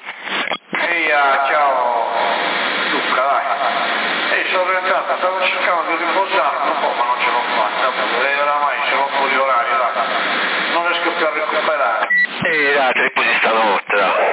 Ciao Luca, dai. Sono rientrato, stavo cercando di riposare un po', ma non ce l'ho fatta, oramai sono fuori orario, dai. Non riesco più a recuperare. Dai, ti riposi stanotte, dai.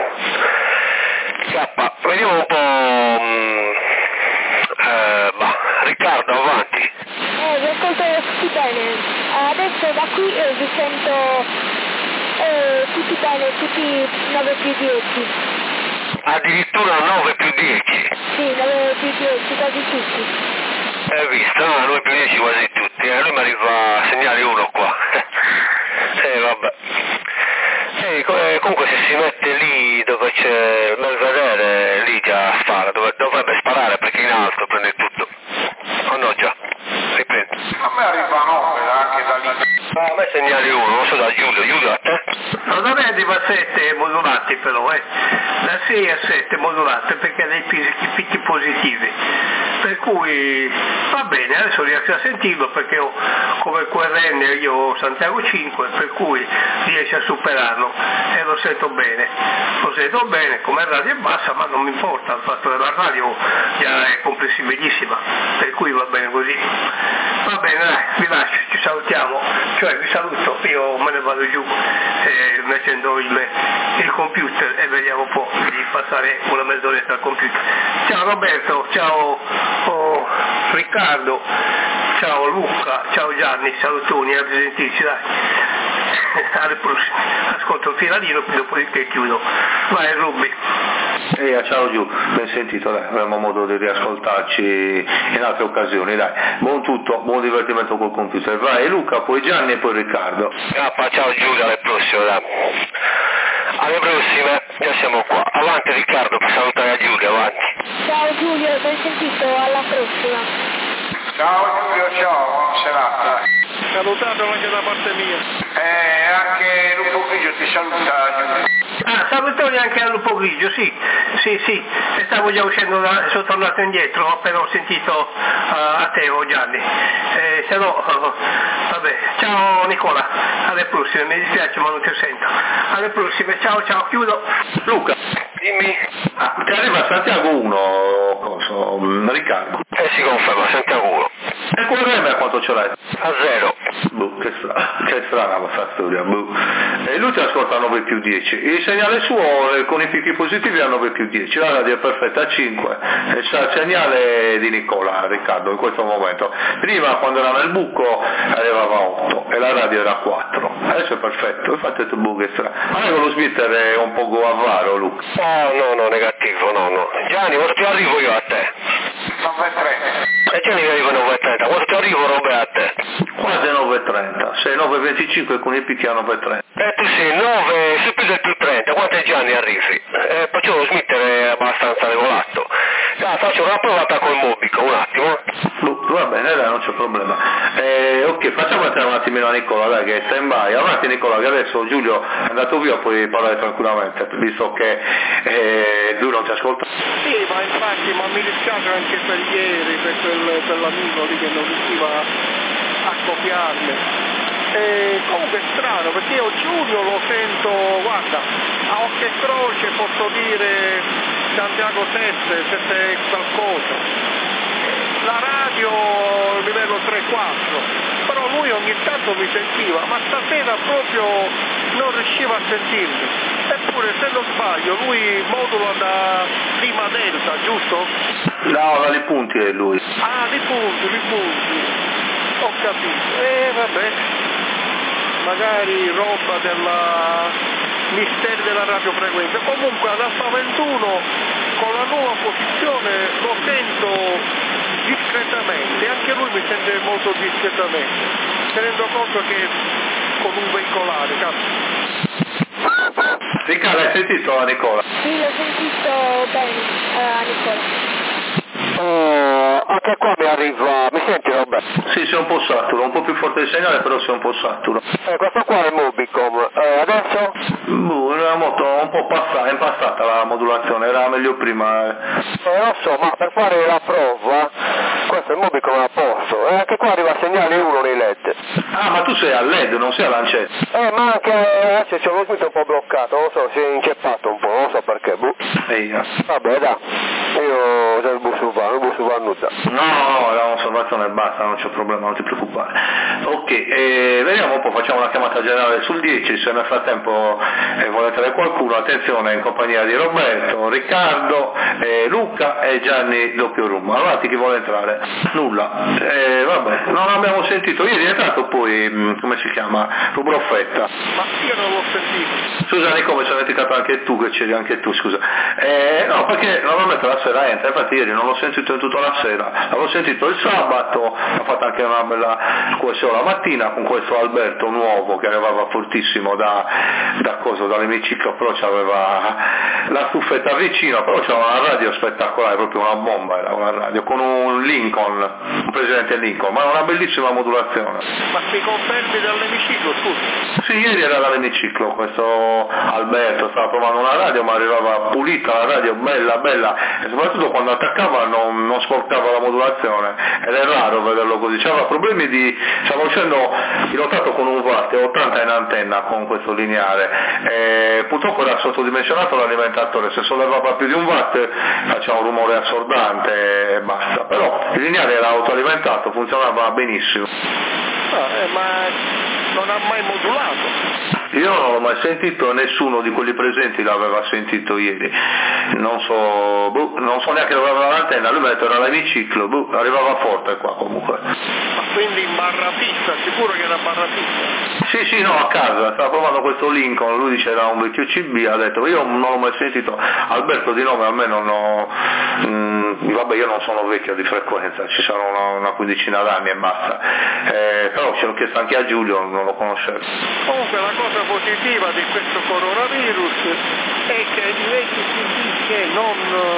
Vediamo un po'. Riccardo, avanti. Vi ascolto tutti bene. Adesso da qui vi sento tutti bene, tutti 9+10. Addirittura 9+10? Sì, 9+10, quasi tutti. Hai visto? No, 9+10 quasi tutti. Lui mi arriva a segnale 1 qua. Vabbè. Comunque se si mette lì dove c'è il Belvedere, lì già spara, dovrebbe sparare perché in alto segnale 1, non so da Giulio a te? No, da me arriva a 7 modulati però, da 6 a 7 modulate perché ha dei picchi positivi, per cui va bene, adesso riesco a sentirlo perché come QRN io ho Santiago 5, per cui riesce a superarlo e lo sento bene, come radio è bassa ma non mi importa, il fatto della radio già è comprensibilissima, per cui va bene così. Va bene, dai, vi lascio, ci salutiamo, cioè vi saluto, io me ne vado giù mi accendo il computer e vediamo un po' di passare una mezz'oretta al computer. Ciao Roberto, ciao Riccardo, ciao Luca, ciao Gianni, salutoni, a risentirci, dai. Alle prossime. Ascolto il finalino, dopodiché chiudo. Vai Rubi. Ciao Giù, ben sentito, dai, avremo modo di riascoltarci in altre occasioni, dai. Buon tutto, buon divertimento col computer. Vai Luca, poi Gianni e poi Riccardo. Ciao Giulio, alle prossime, dai. Alle prossime, già siamo qua. Avanti Riccardo per salutare a Giulio, avanti. Ciao Giulio, ben sentito, alla prossima. Ciao Giulio, ciao, buona serata. Salutatelo anche da parte mia. Anche Lupo Grigio ti saluta Giulio. Salutoni anche al Lupo Grigio, sì, e stavo già uscendo, sono tornato indietro, appena ho sentito a te o Gianni, se no, vabbè, ciao Nicola, alle prossime, mi dispiace ma non ti sento, alle prossime, ciao, chiudo. Luca, dimmi. Ti arriva Santiago 1, Riccardo? Si conferma, Santiago 1. E QRM a quanto ce l'hai? A 0. Che strana questa storia, E lui ti ascolta a 9+10, il segnale suo con i picchi positivi a 9+10, la radio è perfetta a 5, e c'è il segnale di Nicola, Riccardo, in questo momento. Prima quando era nel buco arrivava a 8 e la radio era a 4, adesso è perfetto, infatti è tu che strano. Ma con lo splitter è un po' avaro, Luca? No, negativo, no. Gianni, quando ti arrivo io a te? 9:30. E Gianni arriva a 9:30, quando ti arrivo Robe a te? Quasi 9:30, sei 9:25 con i picchi a 9:30. Tu sei 9, sei più del più 30, quanti Gianni arrivi? Perciò lo smitter è abbastanza regolato. Faccio una provata col Mobico, un attimo. Va bene, dai, non c'è problema. Ok, facciamo entrare un attimino a Nicola, dai, che è stand by. Avanti Nicola, che adesso Giulio è andato via, puoi parlare tranquillamente, visto che lui non ti ascolta. Sì, ma infatti, ma mi dispiace anche per ieri, per l'amico lì che non riusciva a copiarmi. Comunque è strano perché io Giulio lo sento, guarda, a occhio e croce posso dire Santiago 7 qualcosa, la radio livello 3-4, però lui ogni tanto mi sentiva, ma stasera proprio non riusciva a sentirmi, eppure se non sbaglio lui modula da prima delta, giusto? No, da Lipunti è lui. Lipunti, ho capito, vabbè. Magari roba della misteri della radiofrequenza. Comunque ad Alfa 21 con la nuova posizione lo sento discretamente, anche lui mi sente molto discretamente, tenendo conto che con un veicolare, Riccardo, hai sentito Nicola? Sì, l'ho sentito bene, Nicola. Anche qua mi arriva, mi senti Roberto? Sì, sei un po' saturo, un po' più forte il segnale, però sei un po' saturo. Questo qua è Mobicom, adesso? Una moto un po' impastata la modulazione, era meglio prima. Lo so, ma per fare la prova, questo è Mobicom a posto, e anche qua arriva segnale 1 nei LED. Ah, ma tu sei a LED, non sei a lancetta? Ma anche adesso c'è lo smito un po' bloccato, non so, si è inceppato un po', non so perché, Vabbè, dai, io sono il busso va nuda. No, è un'osservazione e basta, non c'è problema, non ti preoccupare. Ok, vediamo un po', facciamo una chiamata generale sul 10, se nel frattempo vuole entrare qualcuno, attenzione, in compagnia di Roberto, Riccardo, Luca e Gianni doppio room. Avanti, chi vuole entrare? Nulla. Vabbè, non abbiamo sentito, ieri è entrato poi, come si chiama? Rubroffetta. Ma io non l'ho sentito. Scusa Nico, mi sono dimenticato anche tu, che c'eri anche tu, scusa. No, perché normalmente la sera entra, infatti ieri non l'ho sentito in tutta la sera, l'avevo sentito il sabato sabato, ha fatto anche una bella QSO la mattina con questo Alberto nuovo che arrivava fortissimo dall'emiciclo, però c'aveva la stuffetta vicino, però c'era una radio spettacolare, proprio una bomba era una radio, con un Lincoln, un presidente Lincoln, ma una bellissima modulazione. Ma mi confermi dall'emiciclo, scusa? Sì, ieri era dall'emiciclo, questo Alberto stava provando una radio, ma arrivava pulita la radio, bella, e soprattutto quando attaccava non sporcava la modulazione, ed è raro vederlo così, c'aveva problemi stava uscendo pilotato con un watt e 80 in antenna con questo lineare, e purtroppo era sottodimensionato l'alimentatore, se sollevava più di un watt faceva un rumore assordante e basta, però il lineare era autoalimentato, funzionava benissimo. Ma non ha mai modulato? Io non l'ho mai sentito, nessuno di quelli presenti l'aveva sentito ieri, non so neanche dove aveva l'antenna, lui mi ha detto era l'emiciclo, arrivava forte qua comunque. Ma quindi in barra fissa, sicuro che era barra fissa? Sì, no, a casa, stava provando questo Lincoln, lui dice era un vecchio CB, ha detto io non l'ho mai sentito, Alberto di nome almeno vabbè io non sono vecchio di frequenza, ci sono una quindicina d'anni e basta, però ce l'ho chiesto anche a Giulio, non lo conoscevo. Comunque la cosa positiva di questo coronavirus è che i vecchi CB che non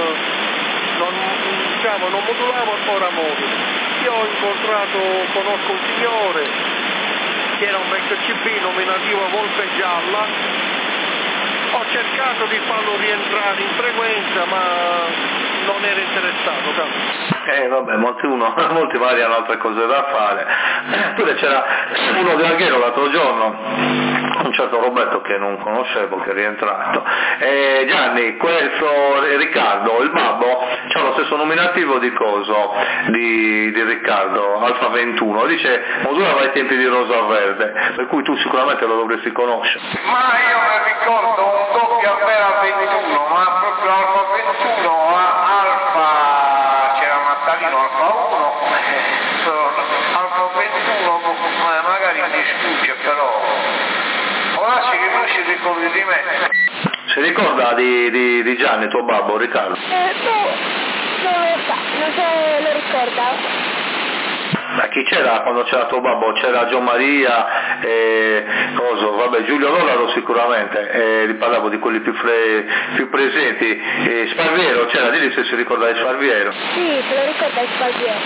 modulavano ora modulano. Io conosco un signore che era un vecchio CB nominativo Volpe Gialla, ho cercato di farlo rientrare in frequenza ma non era interessato, vabbè, molti magari hanno altre cose da fare. Poi c'era uno di Alghero l'altro giorno, un certo Roberto che non conoscevo, che è rientrato. Gianni, questo Riccardo, il babbo, c'ha lo stesso nominativo di di Riccardo, Alfa 21, dice modulava ai tempi di Rosa Verde, per cui tu sicuramente lo dovresti conoscere. Ma io mi ricordo un doppio Alfa 21, ma proprio Alfa 21, Alfa, c'era un Nattalino Alfa 1, Alfa 21 magari mi sfugge, però ora sì che lui si ricordi di me. Si ricorda di Gianni, tuo babbo, Riccardo? Non lo sa, non se lo ricorda. Ma chi c'era quando c'era tuo babbo? C'era Gian Maria, Giulio Lolaro sicuramente, parlavo di quelli più presenti, Sparviero c'era, digli se si ricorda di Sparviero. Sì, se lo ricorda di Sparviero.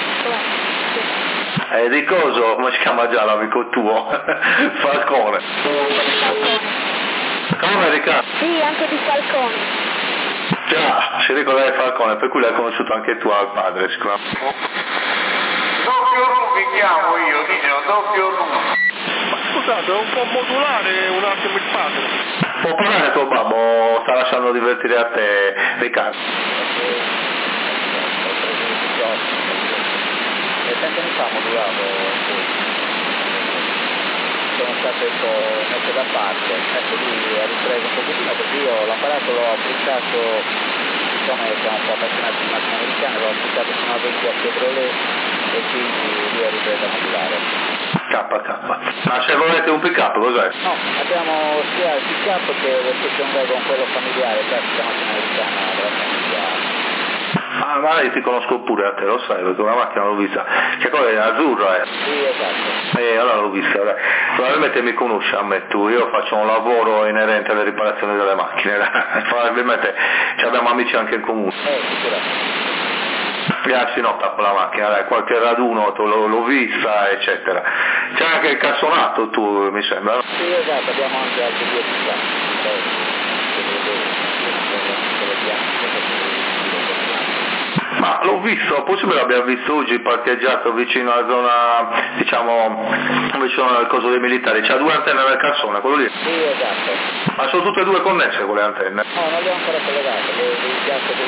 Di coso, come si chiama già l'amico tuo? Falcone. Come Riccardo? Sì, anche di Falcone. Già, si ricorda di Falcone, per cui l'hai conosciuto anche tu al padre sicuramente. Doppio Ru mi chiamo io, Dino, doppio Ru. Ma scusate, non può modulare un attimo il padre? Può parlare tuo babbo, sta lasciando divertire a te, Riccardo. E sempre mi fa modulato, sono state messe da parte, ecco lui ha ripreso un pochettino perché io l'apparato l'ho applicato, siccome siamo un po' appassionati di macchine americane, l'ho applicato fino a 20 a Chevrolet e quindi lui ha ripreso a modulare. Ma se volete un pick up cos'è? No, abbiamo sia il pick up che lo station wagon, quello familiare, classica macchina americana della famiglia. Ah, ma io ti conosco pure a te, lo sai, perché una macchina l'ho vista. Che cosa è? Azzurra, Sì, esatto. Allora l'ho vista, probabilmente mi conosci a me tu, io faccio un lavoro inerente alle riparazioni delle macchine, probabilmente abbiamo amici anche in comune. Sicuramente. Si nota con la macchina, qualche raduno l'ho vista, eccetera. C'è anche il cassonato tu, mi sembra, no? Sì, esatto, abbiamo anche altri due Ma l'ho visto, possibile l'abbiamo visto oggi parcheggiato vicino alla zona, diciamo, vicino al coso dei militari, c'ha due antenne nel cassone, quello lì? Sì, esatto. Ma sono tutte e due connesse con le antenne? No, non le ho ancora collegate, le piazze del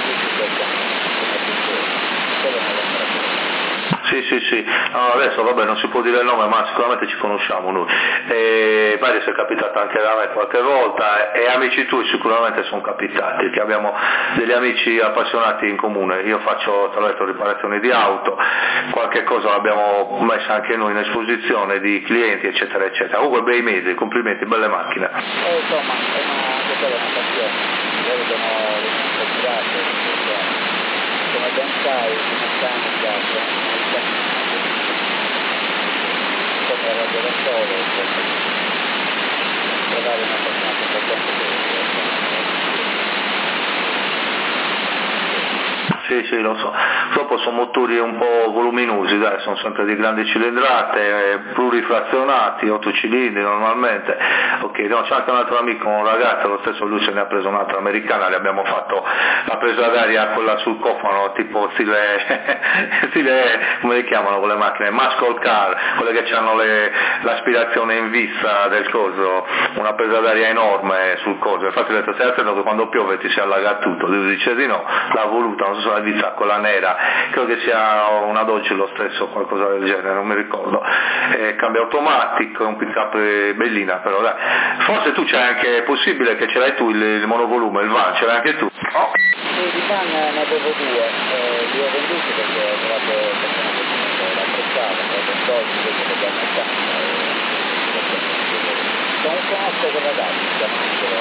Sì, no, adesso vabbè non si può dire il nome ma sicuramente ci conosciamo noi, pare sia capitata anche da me qualche volta e amici tuoi sicuramente sono capitati, che abbiamo degli amici appassionati in comune, io faccio tra l'altro riparazioni di auto, qualche cosa l'abbiamo messa anche noi in esposizione di clienti eccetera eccetera, comunque bei mesi, complimenti, belle macchine. Insomma, anche quella è una passione, loro sono le mie come ben sai, di meccanica, solo, trovare una persona competente. Sì, lo so. Purtroppo sono motori un po' voluminosi, dai, sono sempre di grandi cilindrate, plurifrazionati, 8 cilindri normalmente. Ok, no, c'è anche un altro amico, un ragazzo, lo stesso lui se ne ha preso un'altra americana, le abbiamo fatto la presa d'aria quella sul cofano, tipo stile come le chiamano quelle macchine? Muscle car, quelle che hanno l'aspirazione in vista del coso, una presa d'aria enorme sul coso. Infatti ho detto, stai attento che quando piove ti si allaga tutto. Lui dice di no, l'ha voluta, non so se l'ha vista quella nera, credo che sia una Dodge lo stesso, qualcosa del genere, non mi ricordo. Cambio automatico, un pick up bellina, però dai. Forse tu c'è anche, è possibile che ce l'hai tu il monovolume, il van, ce l'hai anche tu? Oh. Sì, di van ne avevo 2, li ho venduti perché ho trovato persone che l'apprezzavano, proprio un Dodge che li hanno fatto. Conosco quel ragazzo, si chiama Angelo,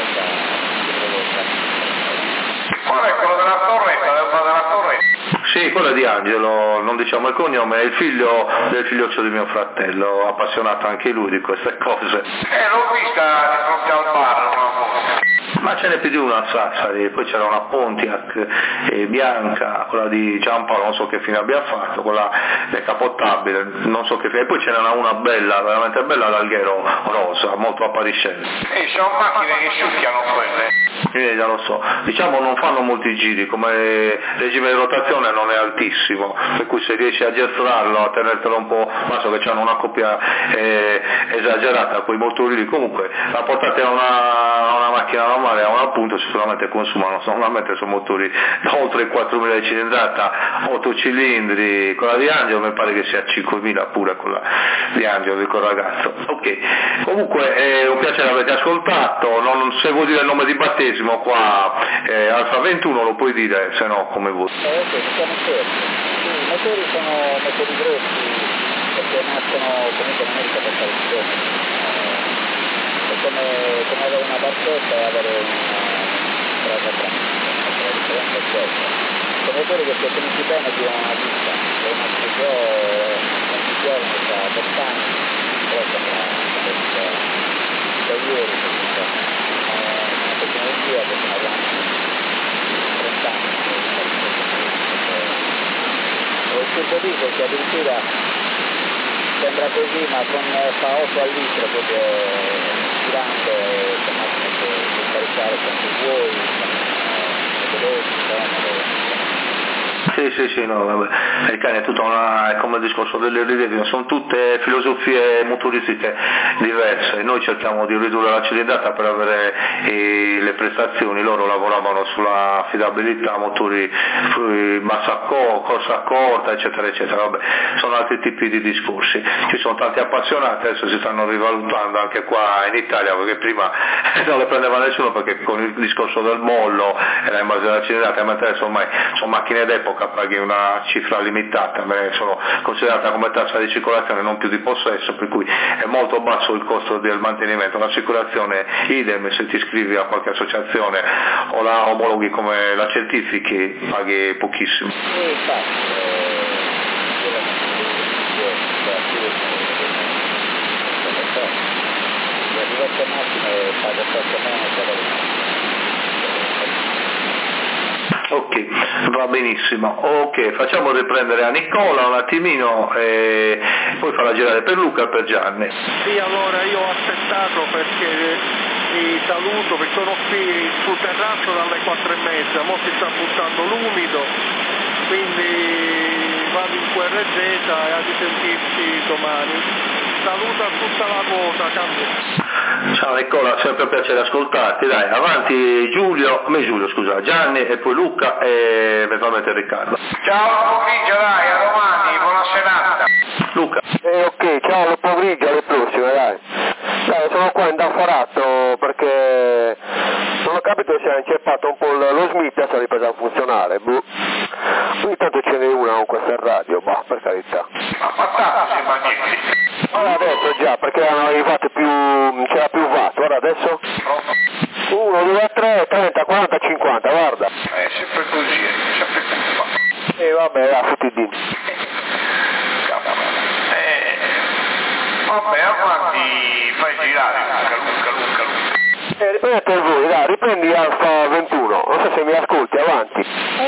qual è quello della torretta, della torretta? Sì, quello è di Angelo, non diciamo il cognome, è il figlio del figlioccio di mio fratello, appassionato anche lui di queste cose. L'ho vista di fronte al bar una volta. Ma ce n'è più di una a Sassari, poi c'era una Pontiac bianca, quella di Giampaolo, non so che fine abbia fatto, quella decapottabile, non so che fine, e poi c'era una bella, veramente bella, l'Alghero rosa, molto appariscente. Sono macchine che succhiano quelle. Già lo so, diciamo non fanno molti giri, come regime di rotazione non è altissimo, per cui se riesci a gestirarlo, a tenertelo un po', ma so che hanno una coppia esagerata con i motori lì, comunque la portate a una macchina normale, a una punta, sicuramente consumano, normalmente sono motori da oltre i 4.000 di cilindrata, 8 cilindri, quella di Angelo mi pare che sia 5.000 pure quella di Angelo, di quel ragazzo. Ok, comunque è un piacere avete ascoltato, non se vuoi dire il nome di battesimo qua, Alfa 21 lo puoi dire, se no come vuoi. Ok, siamo fermi. Sì, i motori sono motori grossi perché nascono comunque in America per fare il giorno. È come avere una barchetta e avere una strada tranquilla, la differenza è questa. Sono motori che se tenuti bene durano una vita, è una giorno da 20 anni, però sembra da ieri, una tecnologia che sono avanti 30 anni. Il turbo diesel che addirittura sembra così, ma fa 8 al litro proprio girando, e macchine che puoi caricare quanto vuoi, veloci, comode. Sì, no, vabbè. Il cane è tutta è come il discorso delle ridere, sono tutte filosofie motoristiche diverse, noi cerchiamo di ridurre la cilindrata per avere le prestazioni, loro lavoravano sulla affidabilità, motori massa corsa corta, eccetera, vabbè, sono altri tipi di discorsi, ci sono tanti appassionati, adesso si stanno rivalutando anche qua in Italia, perché prima non le prendeva nessuno perché con il discorso del mollo era in base alla cilindrata, mentre adesso ormai sono macchine d'epoca, paghi una cifra limitata, sono considerata come tassa di circolazione, non più di possesso, per cui è molto basso il costo del mantenimento. L'assicurazione idem, se ti iscrivi a qualche associazione o la omologhi come la certifichi paghi pochissimo. Ok, va benissimo. Ok, facciamo riprendere a Nicola un attimino e poi farla girare per Luca e per Gianni. Sì, allora io ho aspettato perché vi saluto, perché sono qui sul terrazzo dalle 4:30, mo si sta buttando l'umido, quindi vado in QRZ e a risentirci domani. Saluto a tutta la quota, cambio. Ciao Nicola, sempre un piacere ascoltarti, dai, avanti Gianni e poi Luca e eventualmente Riccardo. Ciao pomeriggio, dai, a domani, buona serata. Luca. Ok, ciao, buon pomeriggio, alle prossime, dai. Dai, sono qua indaffarato perché non ho capito se ha inceppato un po' lo Smith e si è ripreso a funzionare, boh. Ogni tanto ce n'è una con questa radio, bah, per carità. Ma fantastici magneti. Ora adesso già, perché erano arrivate c'era più watt, ora adesso? 1, 2, 3, 30, 40, 50, guarda. Sempre così, sempre così. Vabbè, là, tutti i denti. Vabbè, avanti. avanti fai girare, Luca. Ripeto a voi, dai, riprendi Alfa 21, non so se mi ascolti, avanti.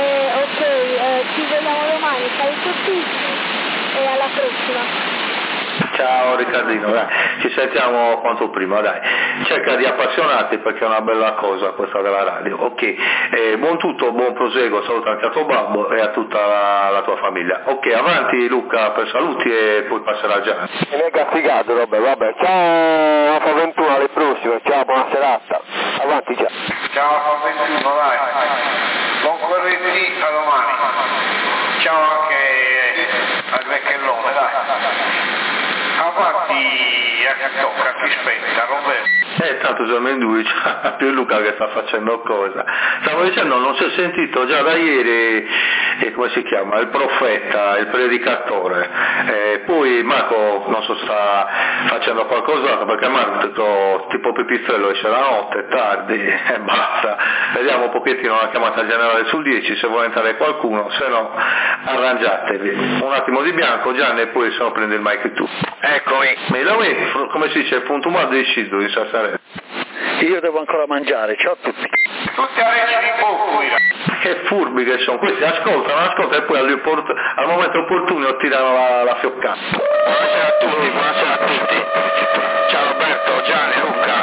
Ok, ci vediamo domani, saluti e alla prossima. Ciao Riccardino, dai, ci sentiamo quanto prima, dai. Cerca di appassionarti perché è una bella cosa questa della radio. Ok, buon tutto, buon proseguo, saluto anche a tuo babbo e a tutta la tua famiglia. Ok, avanti Luca per saluti e poi passerà già. Mi è castigato, vabbè. Ciao Alfa 21, alle prossime, ciao, buona serata. Avanti già. Ciao Alfa 21, dai. Buon corretti, a domani. Ciao anche al vecchiellone, dai. Avanti a che tocca, ti spetta, Roberto. Tanto siamo in due, c'è più Luca che sta facendo cosa. Stavo dicendo, non si è sentito già da ieri, come si chiama, il profeta, il predicatore. Poi Marco, non so, sta facendo qualcos'altro, perché Marco ha detto tipo pipistrello esce la notte, tardi, e basta. Vediamo un pochettino la chiamata generale sul 10, se vuole entrare qualcuno, se no arrangiatevi. Un attimo di bianco, Gianni, e poi se no prendi il mic tu. Eccomi. Come si dice, punto ma decido di Sassarese. Io devo ancora mangiare, ciao a tutti. Tutti a reggi di bocco, Che furbi che sono, questi ascoltano e poi al momento opportuno tirano la fioccata. Buonasera a tutti. Ciao Roberto, Gianni, Luca,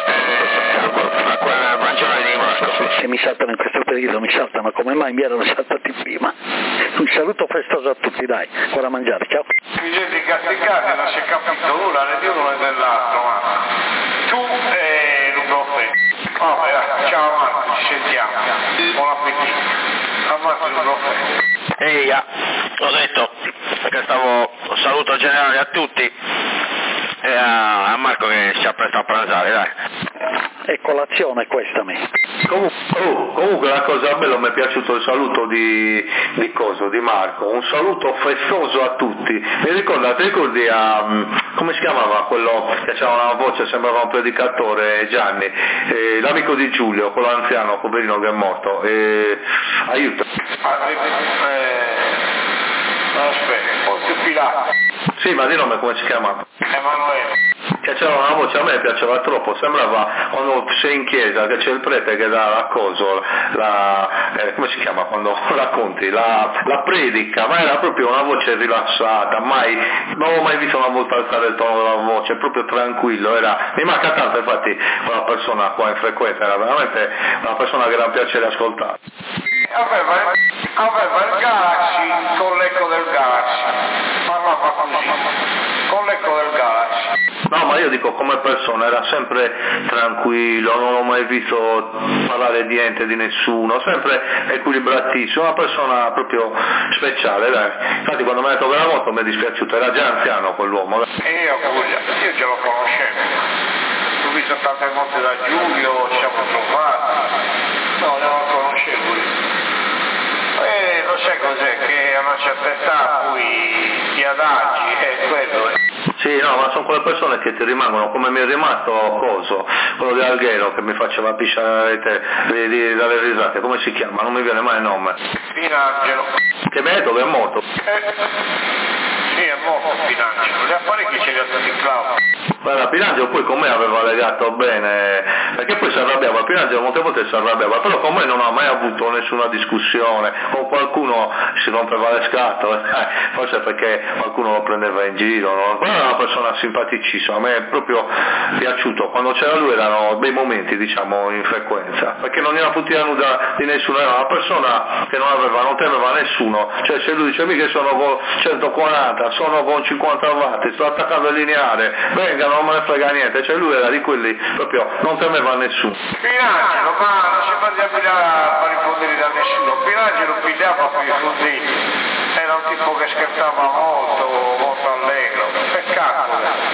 a quel mangiare di Marco. Se mi saltano in questo periodo, mi saltano, come mai mi erano saltati prima? Un saluto festoso a tutti, dai, ancora a mangiare, ciao. Vi siete castigati, non si è capito nulla né di uno né dell'altro, ma tu e Luca Freddi. Vabbè, ciao Marco, ci sentiamo. Buon appetito. Avanti Luca Freddi. Ehi, ho detto che saluto generale a tutti e a Marco che si appresta a pranzare, dai. E colazione questa me. Comunque la cosa bella, mi è piaciuto il saluto di Marco, un saluto festoso a tutti. Mi ricordi come si chiamava quello che aveva una voce, sembrava un predicatore, Gianni, l'amico di Giulio, quello anziano, poverino che è morto, aiuto. Aspetta, Ponzio Pilato. Sì, ma di nome come si chiama? Emanuele. Che c'era una voce, a me piaceva troppo, sembrava quando sei in chiesa che c'è il prete che dà la cosa, come si chiama quando racconti, la predica, ma era proprio una voce rilassata, non ho mai visto una volta alzare il tono della voce, proprio tranquillo, mi manca tanto, infatti quella persona qua in frequenza era veramente una persona che era un piacere ascoltare. Aveva il Galaxy con l'eco del Galaxy, parlava così, con l'eco del Galaxy. No, ma io dico come persona, era sempre tranquillo, non ho mai visto parlare di niente, di nessuno, sempre equilibratissimo, una persona proprio speciale, dai. Infatti quando mi ha detto che era morto mi è dispiaciuto, era già anziano quell'uomo. Io ce lo conoscevo, l'ho visto tante volte da Giulio, ci siamo trovati, no, non lo conoscevo io. Lo sai cos'è? Che a una certa età poi ti adagi, è quello. Sì, no, ma sono quelle persone che ti rimangono, come mi è rimasto quello di Alghero che mi faceva pisciare dalle risate, come si chiama? Non mi viene mai il nome. Pinangelo. Che mi ha detto che è morto. Sì, è morto Pinangelo, gli apparecchi ce li ha tutti Claudio. Guarda, Pinangelo poi con me aveva legato bene, perché poi si arrabbiava, Pinangelo molte volte si arrabbiava, però con me non ha mai avuto nessuna discussione, con qualcuno si rompeva le scatole, forse perché qualcuno lo prendeva in giro, no? Guarda, era una persona simpaticissima, a me è proprio piaciuto, quando c'era lui erano bei momenti, diciamo, in frequenza, perché non era puntata nuda di nessuno, era una persona che non temeva nessuno, cioè se lui dice mica sono con 140, sono con 50 watt, sto attaccando il lineare, venga, non me ne frega niente, cioè lui era di quelli proprio, non temeva nessuno. Pinangelo, ma non si faceva pigliare i poteri da nessuno, Pinangelo pigliava per i fondini, era un tipo che scherzava molto allegro, peccato.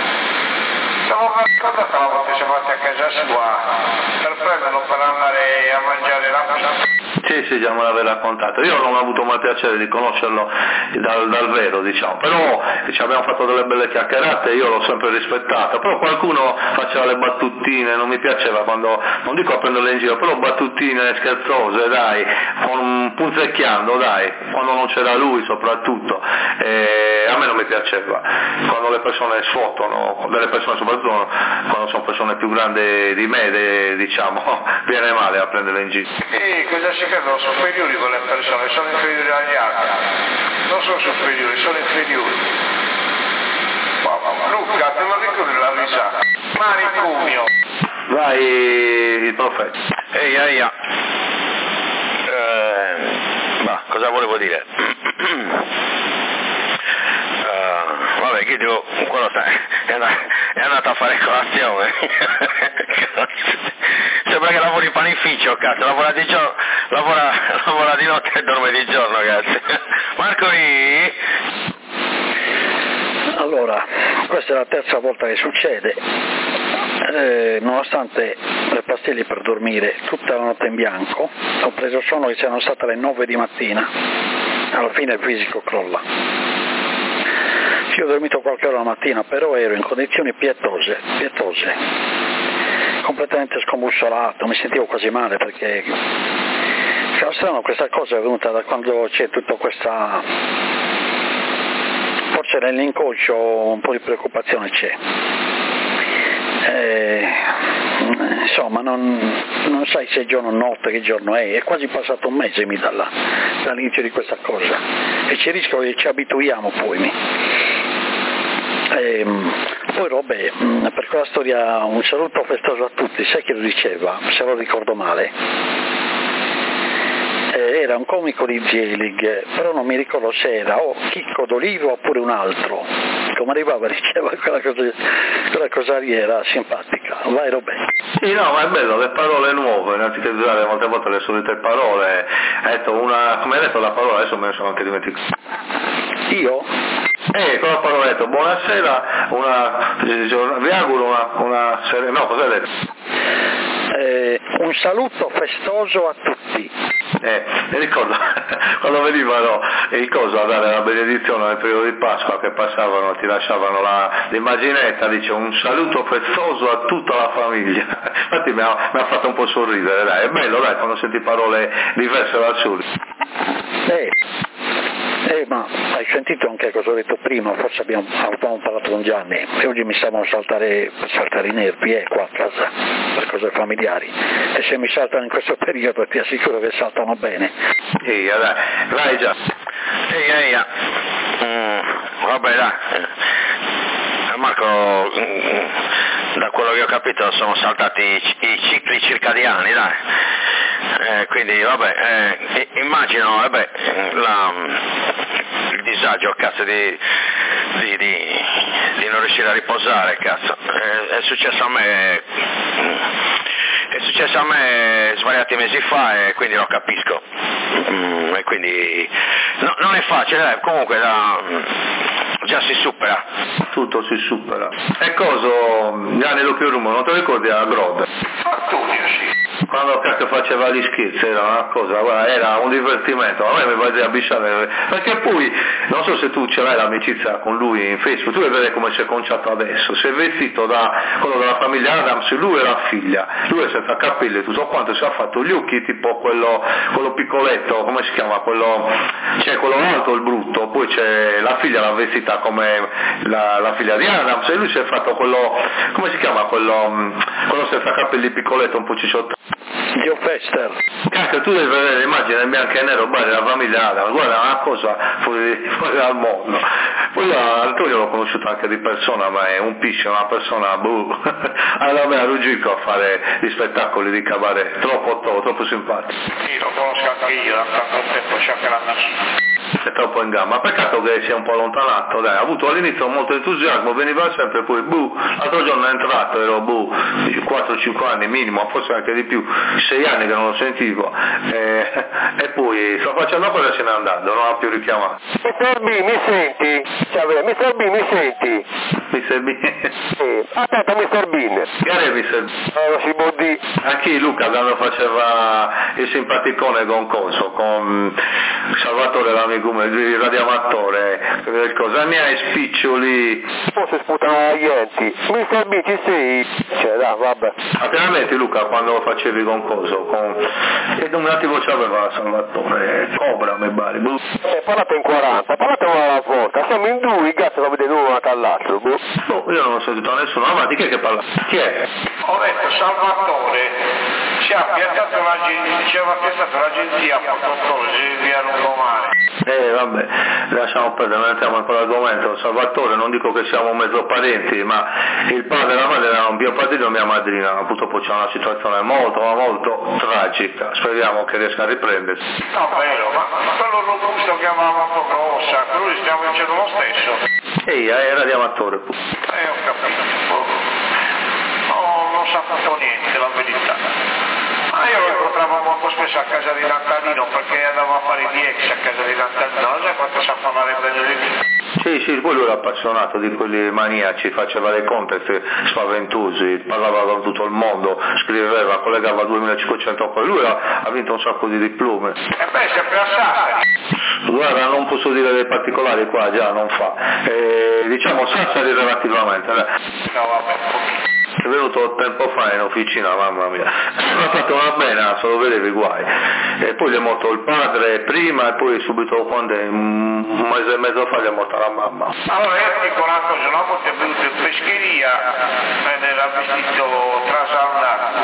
Stavo raccontando una volta siamo andati a casa sua per prenderlo per andare a mangiare la pizza. Sì, già me l'aveva raccontato, io non ho avuto mai piacere di conoscerlo dal vero, diciamo, però ci abbiamo fatto delle belle chiacchierate, io l'ho sempre rispettato, però qualcuno faceva le battutine, non mi piaceva quando, non dico a prenderle in giro, però battutine scherzose, dai, punzecchiando, dai, quando non c'era lui soprattutto, a me non mi piaceva, quando le persone sfottono, delle persone soprattutto quando sono persone più grandi di me, diciamo, viene male a prenderle in giro. E cosa si credono superiori con le persone, sono inferiori agli altri, non sono superiori, sono inferiori. Luca, te lo ricordi la risata? Manicomio. Vai il profeta. Ehi, ma cosa volevo dire? Vabbè, che dico, quello è andato a fare colazione. Sembra che lavori in panificio, cazzo, lavora di notte e dorme di giorno, cazzo. Marco Allora, questa è la terza volta che succede, nonostante le pastiglie per dormire tutta la notte in bianco, ho preso sonno che siano state le 9 di mattina, alla fine il fisico crolla. Sì, ho dormito qualche ora la mattina, però ero in condizioni pietose, completamente scombussolato, mi sentivo quasi male perché, cioè, strano, questa cosa è venuta da quando c'è tutta questa, forse nell'inconscio un po' di preoccupazione c'è. Insomma, non sai se è giorno o notte, che giorno è quasi passato un mese mi dall'inizio di questa cosa e c'è il rischio che ci abituiamo poi. Poi Robè, per quella storia un saluto festoso a tutti, sai chi lo diceva, se lo ricordo male? Era un comico di Zelig, però non mi ricordo se era o Chicco d'Olivo oppure un altro, come arrivava diceva quella cosa lì era simpatica. Vai Robè. Sì, no, ma è bello, le parole nuove, anziché usare molte volte le solite parole, come hai detto la parola, adesso me ne sono anche dimenticato. Io? Quella parola ha detto, buonasera, vi auguro una no, cosa hai detto? Un saluto festoso a tutti. Mi ricordo quando venivano il coso a dare la benedizione nel periodo di Pasqua che passavano, ti lasciavano l'immaginetta, dice un saluto festoso a tutta la famiglia. Infatti mi ha fatto un po' sorridere, dai, è bello, dai, quando senti parole diverse dal solito. Ma hai sentito anche cosa ho detto prima, forse abbiamo parlato con Gianni e oggi mi stavano saltare i nervi qua a casa per cose familiari e se mi saltano in questo periodo ti assicuro che saltano bene. Dai, vai già. Vabbè dai, Marco, da quello che ho capito sono saltati i cicli circadiani, dai. Quindi vabbè, immagino il disagio, cazzo, di non riuscire a riposare, cazzo. È successo a me svariati mesi fa e quindi lo capisco. E quindi non è facile, comunque già si supera. Tutto si supera. E Gianni Lucchiurumo, non ti ricordi a Grod? Antonio, sì. Quando cazzo faceva gli scherzi era una cosa, guarda, era un divertimento, a me mi faceva bisciare, perché poi non so se tu ce l'hai l'amicizia con lui in Facebook, tu vuoi vedere come si è conciato adesso, si è vestito da quello della famiglia Adams, lui e la figlia, lui è senza capelli tutto quanto, si è fatto gli occhi tipo quello piccoletto, come si chiama, c'è quello alto, il brutto, poi c'è la figlia l'ha vestita come la figlia di Adams e lui si è fatto quello, come si chiama, quello senza capelli piccoletto un po' cicciotto. Joe Fester. Cacchio, tu devi vedere l'immagine in bianco e nero, guarda la famiglia Adams, guarda, una cosa fuori dal mondo. Poi Antonio l'ho conosciuto anche di persona, ma è un piscio, una persona allora me a Ruggico a fare gli spettacoli di cabaret, troppo simpatico. Sì, lo conosco anche io, da tanto tempo c'è anche l'amici. È troppo in gamba, peccato che sia un po' allontanato, dai, ha avuto all'inizio molto entusiasmo, veniva sempre, poi l'altro giorno è entrato, ero 4-5 anni minimo, forse anche di più, 6 anni che non lo sentivo, e poi sto facendo cosa se n'è andato, non ha più richiamato. Mr. B, mi senti? Mr. B, mi senti? Mr. B? Sì, aspetta Mr. Bean. Che è Mr. B? Lo si può dire. Anche Luca quando faceva il simpaticone con Salvatore l'amico il radioamatore, cosa ne hai spiccioli? Forse sputano agli enti. Mr. B, ci sei? difficile, dai, vabbè. Altrimenti Luca, quando facevi con coso, che nominativo c'aveva Salvatore? Cobra, mi pare. Parlate in 40, parlate una volta, siamo in due, il gatto lo vede uno all'altro. No, io non ho sentito nessuno, ma di chi è che parla? Chi è? Ho detto Salvatore ci ha piazzato l'agenzia a Portottore, via Lungomare. Vabbè, lasciamo perdere, non entriamo in quell'argomento. Salvatore, non dico che siamo mezzo parenti, ma il padre e la madre erano mio padrino e mia madrina, purtroppo c'è una situazione molto tragica, speriamo che riesca a riprendersi. No, vero, ma quello robusto che avevamo poco rossa, lui stiamo vincendo lo stesso. Era di amatore. Ho capito. Non saputo niente, la verità. Ma io lo incontravo molto spesso a casa di Natalino perché andavo a fare di ex a casa di Natalino, non sai quanto sa parlare bene di me. Sì, poi lui era appassionato di quelli maniaci, faceva dei contest spaventosi, parlava con tutto il mondo, scriveva, collegava 2500 cose, lui ha vinto un sacco di diplome. E beh, sempre a Sassari. Guarda, non posso dire dei particolari qua, già non fa. Diciamo Sassari relativamente. No, vabbè. È venuto tempo fa in officina, mamma mia, ha fatto una bene, solo vedevi guai, e poi gli è morto il padre prima e poi subito quando un mese e mezzo fa gli è morta la mamma. Allora io dico una cosa, una volta è venuto in pescheria, me ne era vestito trasandato,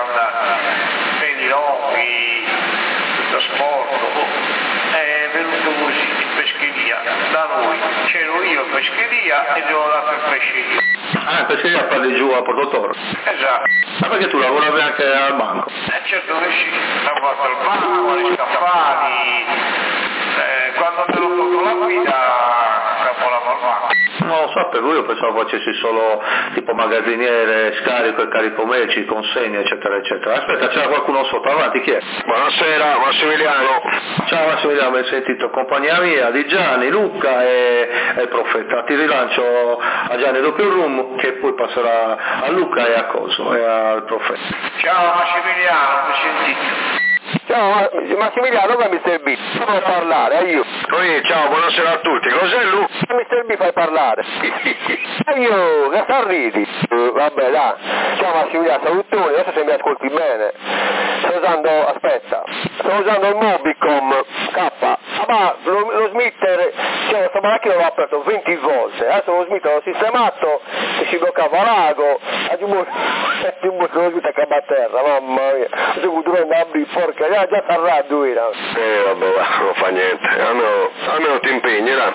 peli lunghi, tutto sporco, è venuto così in pescheria, da noi, c'ero io in pescheria e gli ho dato il pesce. Ah, pescheria parli giù a Portottore? Esatto. Ma perché tu lavoravi anche al banco? Certo che sì, ho fatto al banco, agli scaffali, quando te l'ho fatto la guida, capoliamo al banco. Non lo sapevo, io pensavo facessi solo tipo magazziniere, scarico e carico merci, consegne, eccetera. Aspetta, c'era qualcuno sotto, avanti, chi è? Buonasera, Massimiliano. Ciao Massimiliano, ben sentito, compagnia mia di Gianni, Luca e Profeta. Ti rilancio a Gianni doppio room che poi passerà a Luca e a Coso e al Profeta. Ciao Massimiliano, mi sentite? Ciao Massimiliano, come Mr. B? Fai parlare, aiuto. Ciao, buonasera a tutti. Cos'è Luca? Mr. B fai parlare. Io, che ridi? Vabbè, dai. Ciao Massimiliano, salutoni, adesso se mi ascolti bene. Sto usando il Mobicom K. Ma lo smitter, cioè sto macchina l'ho aperto 20 volte. Adesso lo smitter l'ho sistemato e si bloccava l'ago. Aggiungo lo smitter che va a terra, mamma mia. Se tu andai porca, già t'arradio era. Vabbè, non fa niente. Almeno ti impegni, dai.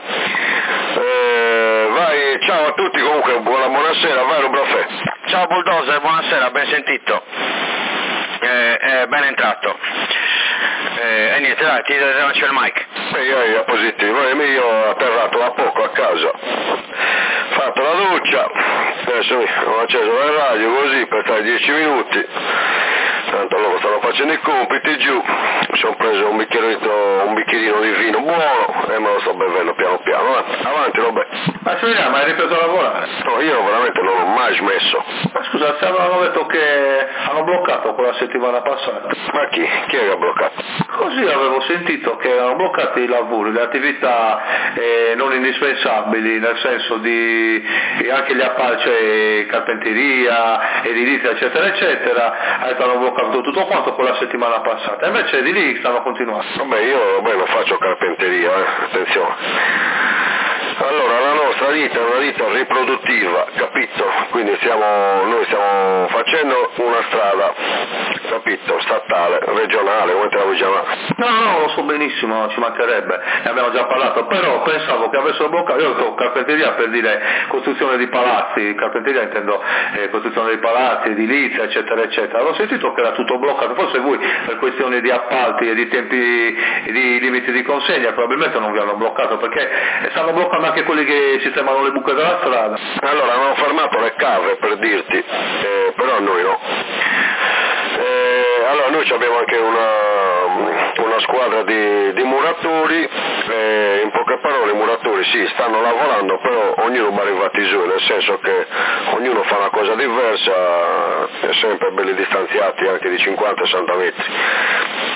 Vai, ciao a tutti, comunque buonasera, vai Rubrafè. Ciao Bulldozer, buonasera, ben sentito. Ben entrato. E niente, dai, ti rilascio il mic. Io positivo, io ho atterrato da poco a casa. Fatto la doccia, adesso ho acceso la radio così per stare 10 minuti. Tanto loro stanno facendo i compiti giù, mi sono preso un bicchierino di vino buono e me lo sto bevendo piano piano. Avanti Roberto. Ma Massimiliano, ma hai ripreso a lavorare? No, io veramente non ho mai smesso. Ma scusa, se avevano detto che hanno bloccato quella settimana passata. Ma chi? Chi è che ha bloccato? Così avevo sentito che erano bloccati i lavori, le attività non indispensabili, nel senso di anche gli appalti, cioè carpenteria, edilizia, eccetera, hanno bloccato tutto quanto quella settimana passata, invece di lì stanno continuando. Vabbè, io non faccio carpenteria, attenzione. Allora, la nostra ditta è una ditta riproduttiva, capito? Quindi noi stiamo facendo una strada, capito? Statale, regionale, come te la vuoi chiamare? No, lo so benissimo, ci mancherebbe, ne abbiamo già parlato, però pensavo che avessero bloccato, io ho detto carpenteria per dire costruzione di palazzi, carpenteria intendo costruzione di palazzi, edilizia, eccetera. Ho sentito che era tutto bloccato, forse voi per questioni di appalti e di tempi e di limiti di consegna probabilmente non vi hanno bloccato, perché stanno bloccando anche quelli che sistemano le buche della strada. Allora hanno fermato le cave per dirti, però noi no. Allora noi abbiamo anche una squadra di muratori, in poche parole i muratori sì stanno lavorando, però ognuno va arrivati giù, nel senso che ognuno fa una cosa diversa, è sempre belli distanziati anche di 50-60 metri.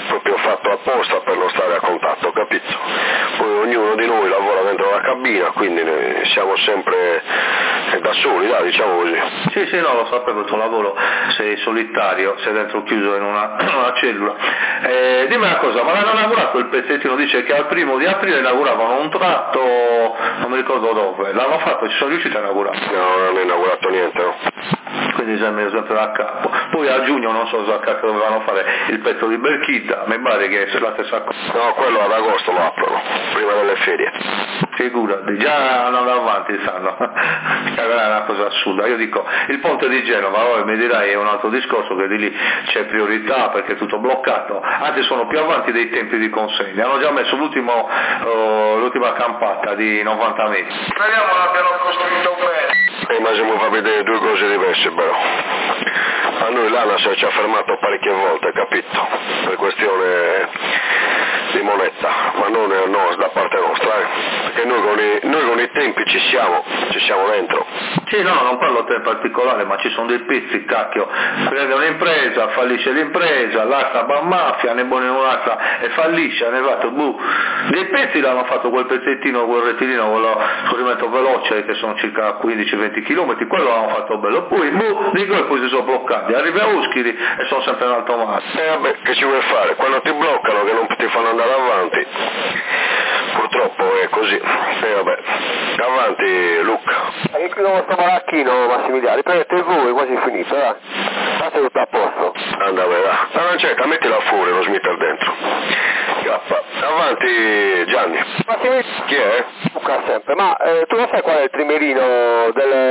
proprio fatto apposta per non stare a contatto, capito? Poi ognuno di noi lavora dentro la cabina, quindi siamo sempre da soli, dai, diciamo così. Sì, no, lo sapevo, il tuo lavoro, sei solitario, sei dentro chiuso in una cellula. Dimmi una cosa, ma l'hanno inaugurato il pezzettino? Dice che al 1° di aprile inauguravano un tratto, non mi ricordo dove, l'hanno fatto, ci sono riusciti a inaugurare? No, non hanno inaugurato niente, no. Quindi sembra sempre da capo. Poi a giugno non so se a capo dovevano fare il pezzo di Berchita, mi pare che è la stessa cosa. No, quello ad agosto lo aprono, prima delle ferie. Figurati, già andando avanti sanno, è una cosa assurda. Io dico, il ponte di Genova, poi mi dirai è un altro discorso, che di lì c'è priorità perché è tutto bloccato, anzi sono più avanti dei tempi di consegna, hanno già messo l'ultima campata di 90 metri. Speriamo l'abbiano costruito bene. Ma siamo fa vedere due cose diverse però. A noi l'ANAS ci ha fermato parecchie volte, capito? Per questione di moneta, ma non da parte nostra, perché noi con i tempi ci siamo dentro. Sì, no, non parlo a te in particolare, ma ci sono dei pezzi, cacchio, prende un'impresa, fallisce l'impresa, l'altra va a mafia, ne buone un'altra e fallisce, ne va, dei pezzi l'hanno fatto quel pezzettino, quel rettilino, quello scorrimento veloce, che sono circa 15-20 km, quello l'hanno fatto bello, poi dico, e poi si sono bloccati, arrivi a Uschiri e sono sempre in alto mare. Vabbè, che ci vuoi fare? Quando ti bloccano che non ti fanno andare avanti, purtroppo è così. Vabbè, avanti Luca. Io chiudo questo baracchino, Massimiliano, riprendete voi, quasi finito, dai. State tutto a posto. Andava, va. La lancetta, mettila fuori, lo smitter dentro. Avanti Gianni. Massimiliano. Chi è? Luca sempre, ma tu lo sai qual è il trimerino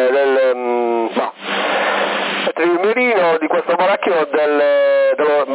il trimerino di questo baracchino dello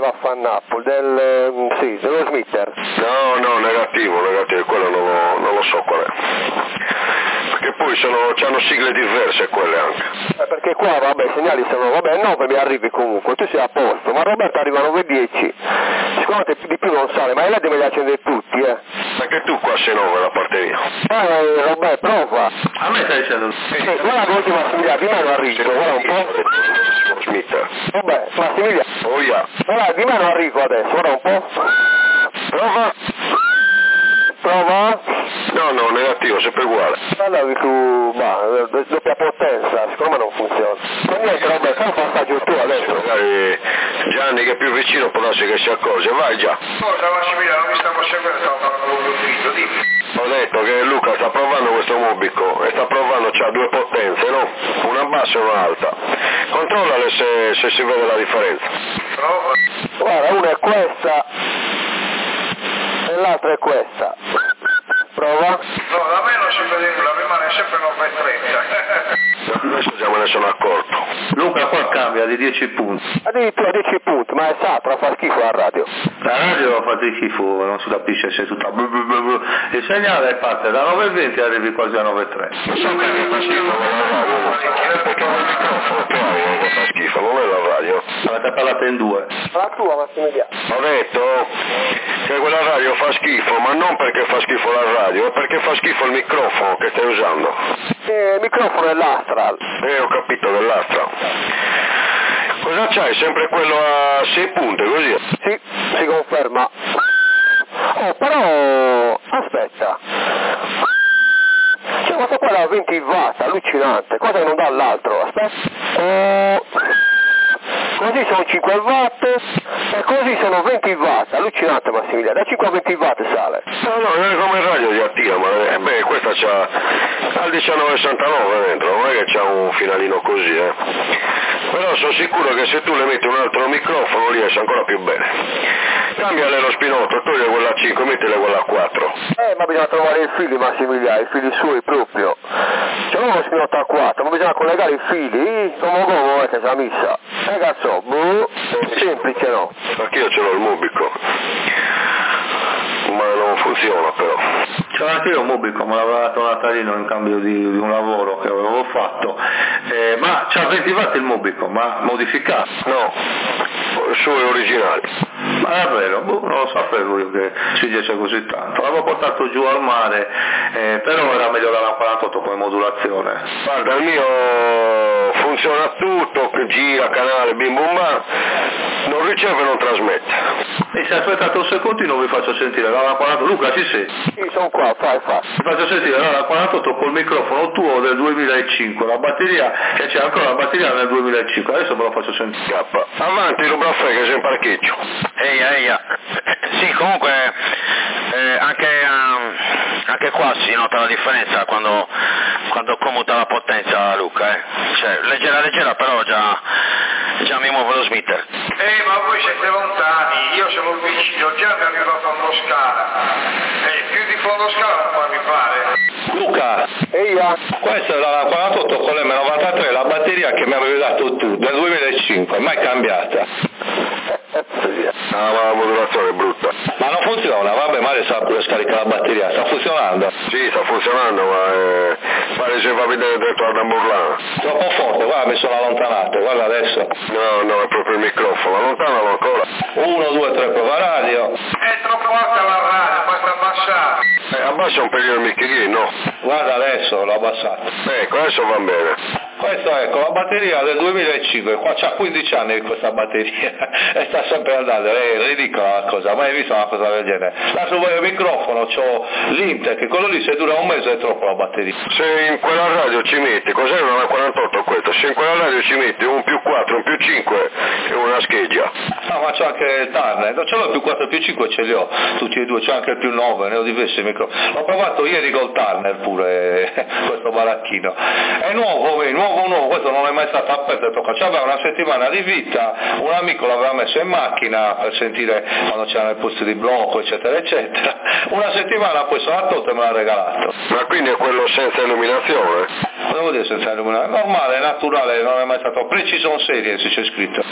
smitter? No, negativo, quello non lo so qual è. Perché poi c'hanno sigle diverse quelle anche. Perché qua, vabbè, i segnali sono, 9 mi arrivi comunque, tu sei a posto, ma Roberto arriva a 9:10, sicuramente di più non sale, ma i LED me li accende tutti, Perché tu qua sei 9 da parte mia. Roberto, prova. A me stai dicendo? Guarda l'ultima Massimiliano, di meno arrivo, guarda un po'. Smith. Vabbè, Massimiliano. Oh yeah. Guarda, di meno arrivo adesso, guarda un po'. Prova. No, negativo, sempre uguale. Andavi su, doppia potenza, secondo me non funziona. Ma niente, Roberto, fai un passaggio tu adesso. Magari Gianni che è più vicino può darsi che si accorge, vai già. Cosa Massimiliano, mi stavo sempre, stavo parlando con un figlio, dimmi. Ho detto che Luca sta provando questo Mobico e sta provando, c'ha due potenze, no? Una bassa e un'alta. Controllale se si vede la differenza. Prova. Guarda, una è questa e l'altra è questa. Prova. No, da me non si vede nulla, rimane sempre 9:30. Adesso già me ne sono accorto. Luca qua cambia di 10 punti. Addirittura 10 punti, ma è satro, fa schifo la radio. La radio fa schifo, non si capisce se è tutta il segnale parte da 9:20 e arrivi quasi a 9:30. So che fa schifo la radio, perché il microfono fa schifo, non è la radio. Avete parlato in due. La tua Massimiliano. Ho detto che quella radio fa schifo, ma non perché fa schifo la radio, è perché fa schifo il microfono che stai usando. Il microfono è l'Astral. Ho capito, dell'Astra. Cosa c'hai? Sempre quello a 6 punte, così? Sì, si conferma. Oh, però, aspetta. C'è questo qua da 20 watt, allucinante, cosa che non dà l'altro, aspetta. Così sono 5 watt e così sono 20 watt, allucinante Massimiliano, da 5 a 20 watt sale. No, non è come radio di attiva, ma questa c'ha al 1969 dentro, non è che c'ha un finalino così, Però sono sicuro che se tu le metti un altro microfono riesce ancora più bene. Cambiale lo spinotto, togli quella a 5, mettile quella a 4. Ma bisogna trovare i fili Massimiliano, i fili suoi proprio. C'è uno spinotto a 4, ma bisogna collegare i fili, come che sa missa. Cazzo, semplice no? Perché io ce l'ho il Mobico, ma non funziona però. Ce l'ho anche io un Mobico, me l'aveva dato Natalino in cambio di un lavoro che avevo fatto, ma c'ha 20 watt il Mobico, ma modificato? No, il suo è originale. Ma davvero, non lo sapevo io che si dice così tanto. L'avevo portato giù al mare, però era meglio la 48 come modulazione. Guarda, il mio funziona tutto, gira, canale, bim bum bam, non riceve e non trasmette. E se aspettate un secondino vi faccio sentire la 48, Luca ci sei? Sì, sono qua, fai. Vi faccio sentire la 48 col microfono tuo del 2005, la batteria, che c'è ancora la batteria nel 2005, adesso ve lo faccio sentire. Avanti, Rubrafè, che sei in parcheggio. Eia. Sì, comunque anche qua si nota la differenza quando commuta la potenza, Luca, Cioè, leggera, però già mi muovo lo smitter. Ma voi siete lontani, io sono vicino, già mi arrivo a Fondoscala. Più di Fondoscala non può arrivare. Luca, questa è la 48 con l'M93, la batteria che mi avevi dato tu, del 2005, mai cambiata. La modulazione è brutta. Ma non funziona, vabbè, Mario sa pure scaricare la batteria, sta funzionando? Sì, sta funzionando, ma pare se va a vedere dentro la Burlana. Troppo forte, guarda, mi sono allontanato, guarda adesso. No, è proprio il microfono, allontanalo ancora. 1, 2, 3, prova radio. È troppo alta la radio, basta abbassare. Abbassa un pelino il microfono, no? Guarda adesso, l'ho abbassato. Ecco, adesso va bene. Questa ecco, la batteria del 2005, qua c'ha 15 anni questa batteria e sta sempre andando, è ridicola la cosa, mai visto una cosa del genere. Là sul microfono c'ho l'Intec, quello lì se dura un mese è troppo la batteria. Se in quella radio ci metti, cos'è una 48 questa? Se in quella radio ci metti un più 4, un più 5 e una scheggia. No, ma c'ho anche il Turner, non ce l'ho il più 4 e più 5 ce li ho, tutti e due, c'ho anche il più 9, ne ho diversi microfoni. L'ho provato ieri col Turner pure, questo baracchino. È nuovo, questo non è mai stato aperto, c'aveva una settimana di vita, un amico l'aveva messo in macchina per sentire quando c'erano i posti di blocco eccetera, una settimana poi sono tolto e me l'ha regalato. Ma quindi è quello senza illuminazione? Cosa vuol dire senza illuminazione? Normale, naturale, non è mai stato precision serie se c'è scritto.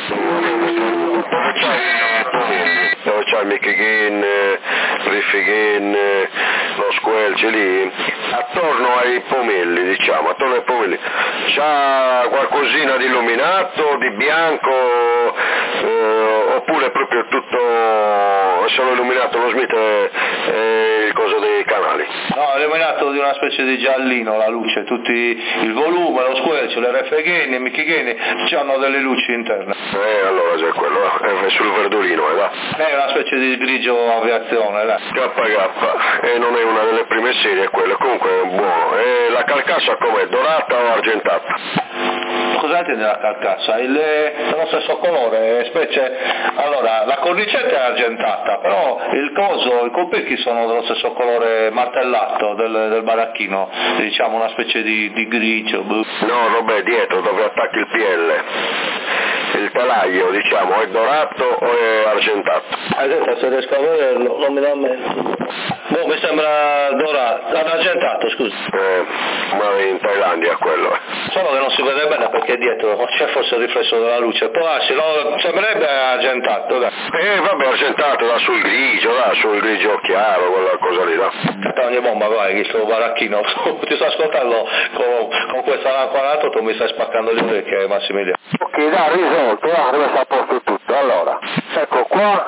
Dove c'è il Mickey Gain, Riffy Gain, lo squelch lì, attorno ai pomelli, diciamo, attorno ai pomelli. C'ha qualcosina di illuminato, di bianco, oppure proprio tutto solo illuminato lo smith e il coso dei canali? No, è illuminato di una specie di giallino la luce, tutti il volume, lo squelch, le RF gain, i Mickey gain, c'hanno delle luci interne. Allora c'è quello, è sul verdolino, là. È una specie di grigio aviazione, là. KK, e non è una delle prime serie quella, comunque è buono. E la carcassa com'è, dorata o argentata? Cosa intendi la carcassa? È dello stesso colore, specie... Allora, la cornicetta è argentata, però il coso, i colpicchi sono dello stesso colore martellato del baracchino, diciamo una specie di grigio. No, vabbè, dietro dove attacchi il PL. Il telaio, diciamo, è dorato o è argentato? Aspetta, se riesco a vederlo, non mi dà meno. Boh, mi sembra dorato, argentato, scusa. Ma in Thailandia quello è. Solo che non si vede bene perché dietro c'è forse il riflesso della luce, può darsi, sembrerebbe argentato, dai. Vabbè, argentato, da sul grigio chiaro, quella cosa lì, là. Cata ogni bomba, vai, questo baracchino, ti sto ascoltando con questa 48, mi stai spaccando le orecchie, Massimiliano. Ok, dai, risolto, rimesso a posto tutto. Allora, ecco qua,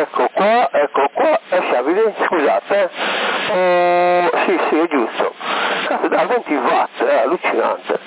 e sciabili, scusate. Sì, è giusto. Cazzo, da 20 watt, è allucinante.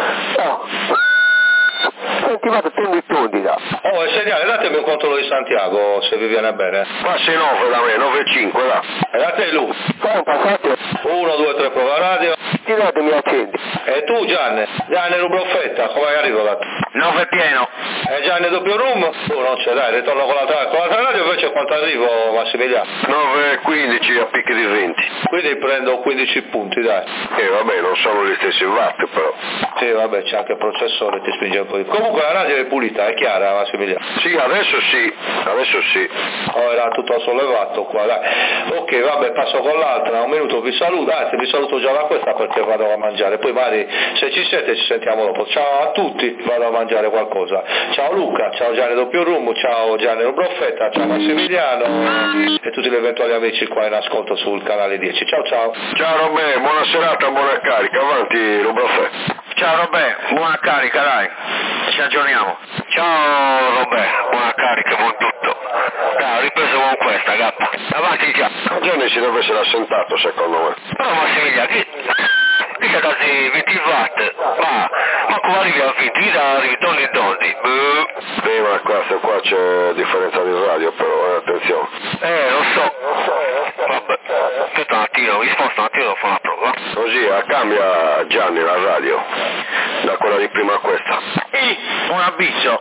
20 watt tondi da. Oh, è segnale, datemi un controllo di Santiago, se vi viene bene. Passi 9 da me, 9,5 là. E da te Lu. Poi passate. 1, 2, 3, prova radio. Tiratemi accendi. E tu Gianni Rubroffetta, come arrivo da te? 9 pieno. E Gianni doppio room? Tu non c'è, dai, ritorno con l'altra radio, invece quanto arrivo Massimiliano? 9,15 a picchi di 20. Quindi prendo 15 punti, dai. Vabbè, non sono gli stessi watt però. Sì, vabbè, c'è anche il processore, ti spinge un po' di più. Comunque la radio è pulita, è chiara Massimiliano? Sì, adesso sì. Oh, era tutto sollevato qua, dai. Ok, vabbè, passo con l'altra, un minuto vi saluto, anzi vi saluto già da questa perché vado a mangiare, poi magari se ci siete ci sentiamo dopo. Ciao a tutti, vado a mangiare qualcosa. Ciao Luca, ciao Gianni doppio room, ciao Gianni Rubroffetta, ciao Massimiliano e tutti gli eventuali amici qua in ascolto sul canale 10. Ciao. Ciao Robè, buona serata, buona carica, avanti Rubroffetta. Ciao Robè, buona carica, dai, ci aggiorniamo. Ciao Robè, buona carica, buon tutto. Ho ripreso con questa, K. Avanti già. Gianni si deve essere assentato, secondo me. Però Massimiliano, qui c'è quasi 20 watt, ma come arrivi a 20, arrivi dondi. Sì, ma qua c'è differenza di radio, però attenzione. Lo so. Vabbè, aspetta un attimo, mi sposto un attimo, devo fare una prova. Così, cambia Gianni la radio, da quella di prima a questa. Un avviso.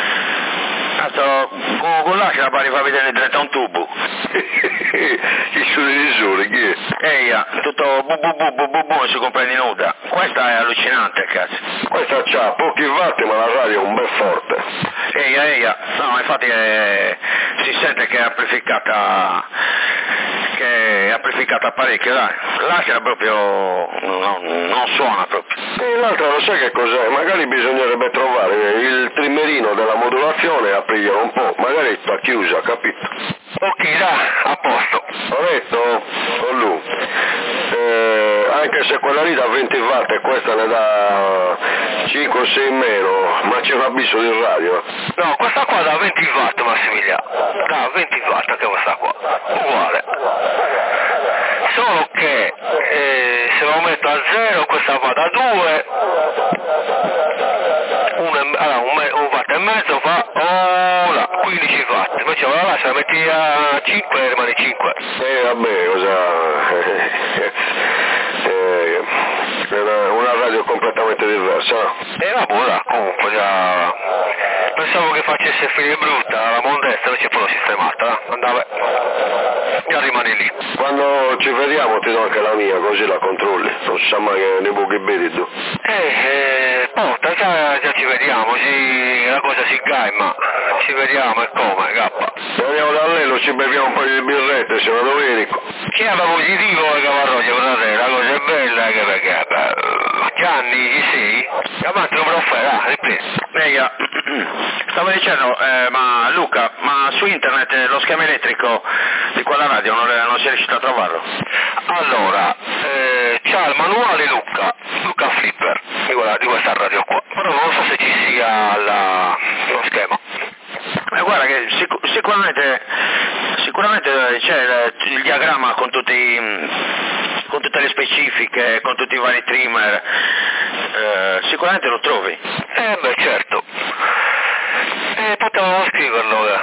Con là ce la pare fa vedere diretto a un tubo. Chi sono i risori, chi è? Eia, tutto bu si comprende nuda. Questa è allucinante, cazzo. Questa c'ha pochi watt ma la radio è un bel forte. Eia, no, infatti si sente che è amplificata parecchio, dai. Là c'era proprio, non suona proprio. E l'altra lo sai che cos'è? Magari bisognerebbe trovare il trimmerino della modulazione e aprirglielo un po', magari sta chiusa, capito? Ok, dai, a posto. Ho detto, con lui. Anche se quella lì da 20 watt e questa ne dà 5 o 6 in meno, ma c'è un avviso di radio. No, questa qua da 20 watt, Massimiliano. Da 20 watt anche questa qua. Uguale. Solo che se lo metto a 0 questa va da 2, un watt e mezzo fa 15 watt, invece là se la metti a 5 rimane 5. Vabbè, una radio completamente diversa. Vabbè, comunque già pensavo che facesse fine brutta la mondezza, invece poi l'ho sistemata, andava, già rimane lì. Quando ci vediamo ti do anche la mia, così la controlli, non si sa mai che ne buchi bene tu. Porta, già ci vediamo, la cosa si gaima, ci vediamo e come, K. Andiamo da Lello, ci beviamo un paio di birrette, se vado Domenico. Chi è positivo e Cavarroglia, fratello, la cosa è bella che perché, Gianni, chi sei? Avanti, non me lo fai, ripreso. Stavo dicendo, ma Luca, ma su internet lo schema elettrico di quella radio non si è riuscito a trovarlo? Allora, c'ha il manuale Luca Flipper, di questa radio qua, però non so se ci sia lo schema. Guarda che sicuramente c'è il diagramma con tutte le specifiche, con tutti i vari trimmer, sicuramente lo trovi. Certo. Potevamo scriverlo,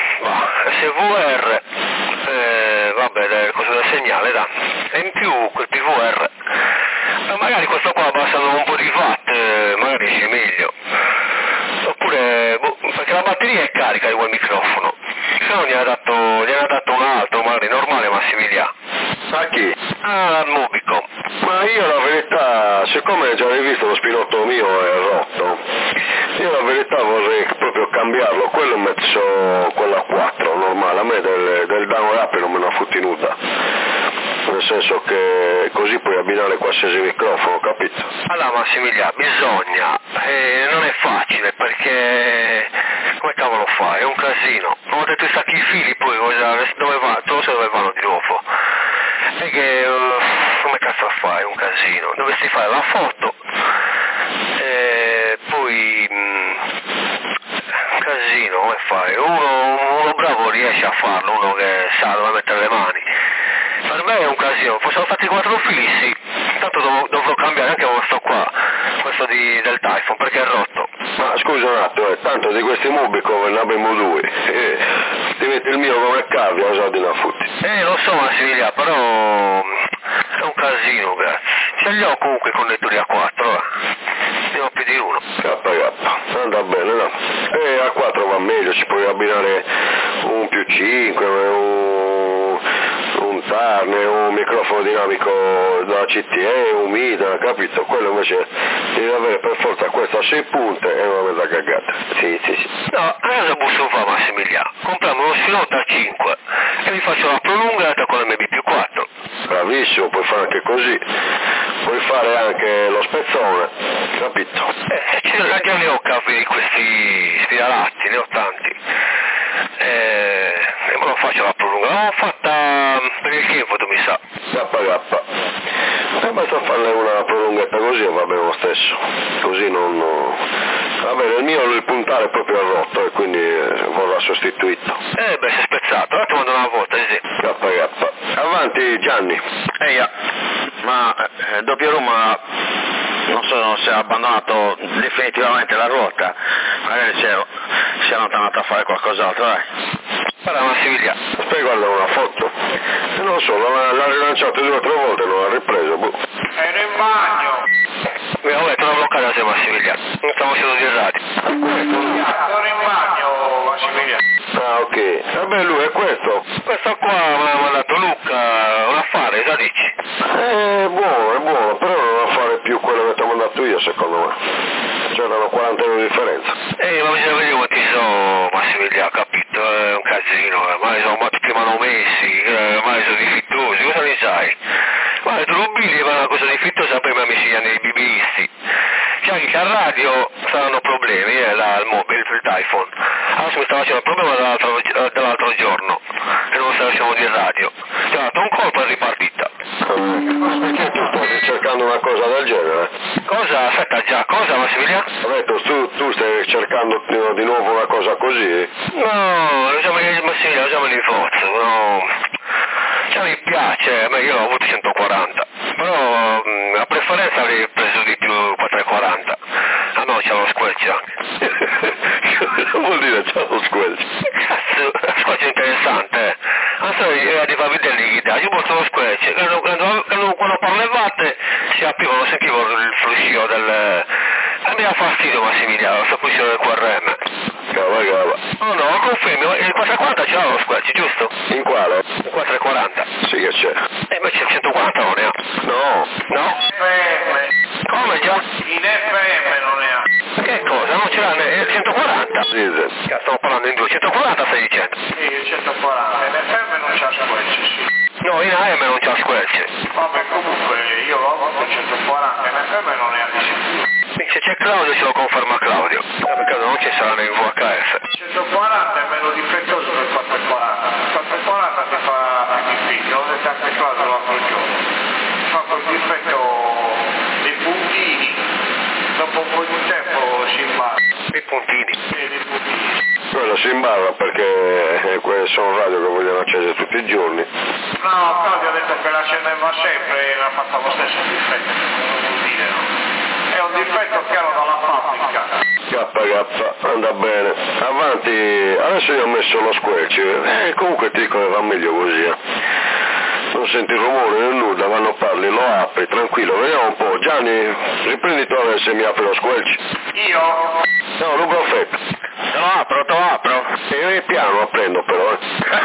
SVR, vabbè, cosa da segnale, da. E in più quel PVR. Magari questo qua abbassando un po' di watt, magari esce meglio. Oppure, perché la batteria è carica di quel microfono. Se no gli ha dato un altro, magari normale, Massimiliano. A chi? Al Mubicom. Ma io la verità, siccome già hai visto lo spinotto mio è rotto, io la verità vorrei proprio cambiarlo, quello messo quella 4 normale, a me del down up non me ne ha fottenuta, nel senso che così puoi abbinare qualsiasi microfono, capito? Allora Massimiliano, bisogna, non è facile perché come cavolo fai? È un casino, una volta che tu stacchi i fili poi dove vanno di nuovo? E che come cazzo fai? È un casino, dovresti fare la foto poi casino, come fai? Uno bravo riesce a farlo, uno che sa dove mettere le mani. Per me è un casino, fossero fatti 4 fili sì, tanto dovrò cambiare anche questo del Typhoon perché è rotto. Ma scusa un attimo, tanto di questi Mubicom ne abbiamo 2, ti metti il mio come cavia, lo so di una futti. Lo so Massimiliano, però è un casino, grazie. Ce li ho comunque i connettori a 4, ne ho più di uno. Anda bene, no? A 4 va meglio, ci puoi abbinare un più 5, un Tarne, un microfono dinamico da CTE, un Mida, capito? Quello invece devi avere per forza questo a 6 punte e una mezza cagata. Sì. No, cosa posso fare Massimiliano? Compriamo uno spinotto a 5 e vi faccio la prolungata con l'MB+4. Bravissimo, puoi fare anche così. Puoi fare anche lo spezzone, capito? Già ne ho capi di questi spiralati, ne ho tanti. E me lo faccio la prolungata. L'ho fatta per il Kinfoto, mi sa. Basta farle una prolungata così va bene lo stesso, così non... Va bene, il mio il puntale è proprio rotto e quindi vorrà sostituito. Si è spezzato, ora ti mando una volta, sì. KK. Avanti Gianni. Eia, ma doppio Roma non so se ha abbandonato definitivamente la ruota, magari si è allontanato a fare qualcos'altro, dai. Guarda Massimiliano. Aspetta, guarda una foto. Non so, l'ha rilanciato 2 o 3 volte, non l'ha ripreso, boh. Ero in bagno. Vabbè, te l'ho bloccata se Massimiliano. Non stiamo seduti in radio. Ero in bagno, Massimiliano. Ah, ok. Vabbè, lui è questo. Questo qua mi ha mandato Luca, un affare, cosa dici? È buono, però non va a fare più quello che ti ho mandato io, secondo me. C'erano 40 euro di differenza. Ma bisogna vedere quanti sono, Massimiliano, capito? È un casino, ma sono tutti manomessi, ma sono diffittosi, cosa ne sai? Ma tu rubili, ma una cosa diffittosa per me mi si chiamano i biblisti. Cioè che a radio saranno problemi, al mobile, il iPhone. Adesso mi stava facendo il problema dell'altro giorno, e non stavo facendo di radio. Ti ho dato un colpo e è ripartita. Perché tu stai cercando una cosa del genere? Cosa? Aspetta già, cosa Massimiliano? Ho detto, tu stai cercando di nuovo una cosa così? No, Massimiliano, usiamo l'inforzo, no. Cioè mi piace, io ho avuto 140, però a preferenza avrei preso di più 440. Ah no, c'è lo squelch anche. Cosa vuol dire c'è lo squelch? Cazzo, lo squelch è interessante, Adesso di far vedere le chitarre, io porto lo squelch, quando parlate si apriva, non sentivo il fruscio del... mi dà fastidio Massimiliano, sto fruscio del QRM. Cava. Oh no, confermi, il 440 ce l'ha lo squelch, giusto? In quale? Il 440. Sì che c'è. Invece il 140 non ne ha. No. No? FM. Come già? In FM non ne ha. Che cosa? Non ce l'ha il 140? Sì. Stiamo parlando in 2, 140 stai dicendo? Sì, il 140. In FM non c'ha squelch, sì. No, in AM non c'ha squelch. Vabbè, comunque io l'ho avuto il 140, in FM non ne ha di sicuro. Se c'è Claudio ce lo conferma Claudio. Perché non ci sarà nel VHF. Il 140 è meno difettoso del 440. Il 440 ti fa figlio, l'ho detto anche Claudio l'altro giorno. Fa quel difetto dei puntini, dopo un po' di tempo si imbarra. I puntini? Sì, dei puntini. Quello si imbarra perché sono radio che vogliono accese tutti i giorni. No, Claudio ha detto che la accendeva sempre e l'ha fatto lo stesso difetto, non vuol dire, no? È un difetto chiaro dalla fabbrica. KK, anda bene. Avanti, adesso io ho messo lo squelch, comunque ti dico che va meglio così. Non senti il rumore né nulla, quando parli lo apri, tranquillo, vediamo un po'. Gianni, riprendi tu adesso se mi apri lo squelch. Io? No, non perfetto. Te lo apro. E piano aprendo però.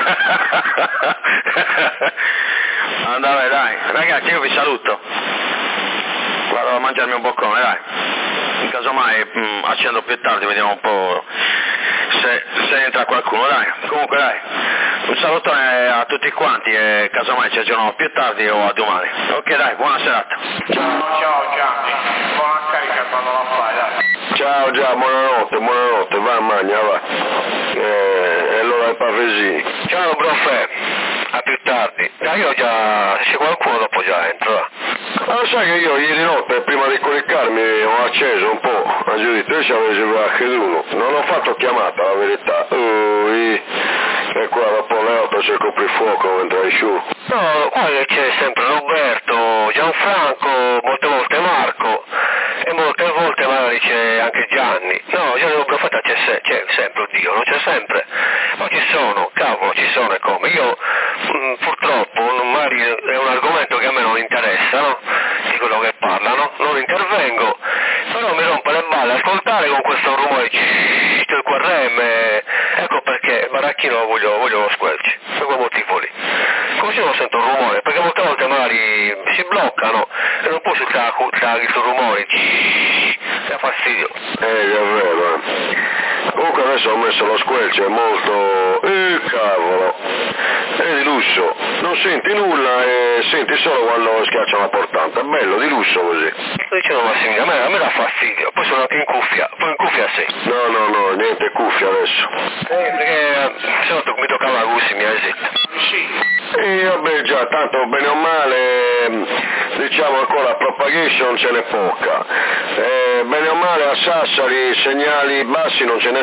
Andate dai, ragazzi io vi saluto. Vado a mangiarmi un boccone, dai. In caso mai accendo più tardi, vediamo un po' se entra qualcuno, dai. Comunque dai, un salutone a tutti quanti e casomai ci aggiorniamo più tardi o a domani. Ok dai, buona serata. Ciao Gianni, buona carica quando la fai, dai. Ciao già, buonanotte, va magna, va. E allora è Pavesini. Ciao profe, a più tardi. Io già, se c'è qualcuno dopo già entro, va. Ah, sai che io ieri notte prima di coricarmi ho acceso un po', ha giudito, io ci avevo anche uno, non ho fatto chiamata la verità, e qua dopo le 8 c'è il coprifuoco mentre su. No, qua c'è sempre Roberto, Gianfranco, molte volte Marco e molte volte magari c'è anche Gianni. No, io devo profeta c'è sempre, oddio, non c'è sempre, ma ci sono, cavolo, ci sono e come. Io purtroppo magari è un argomento che a me non interessa, no? Di quello che parlano, non intervengo, però mi rompe le balle ascoltare con questo rumore del QRM, ecco perché baracchino voglio lo squelch, per quel motivo lì. Così non sento un rumore, perché molte volte magari si bloccano e non può sentire il rumore, dà fastidio. È vero. Comunque adesso ho messo lo squelch, è molto... cavolo! È di lusso, non senti nulla e senti solo quando schiaccia la portante, è bello, di lusso così. Sto dicendo Massimiliano, a me dà fastidio, poi sono anche in cuffia, poi in cuffia sì. No, niente cuffia adesso. Perché se no mi toccava la cuffia, mi esiste. Sì. E vabbè già, tanto bene o male, diciamo ancora propagation ce n'è poca, bene o male a Sassari segnali bassi non ce ne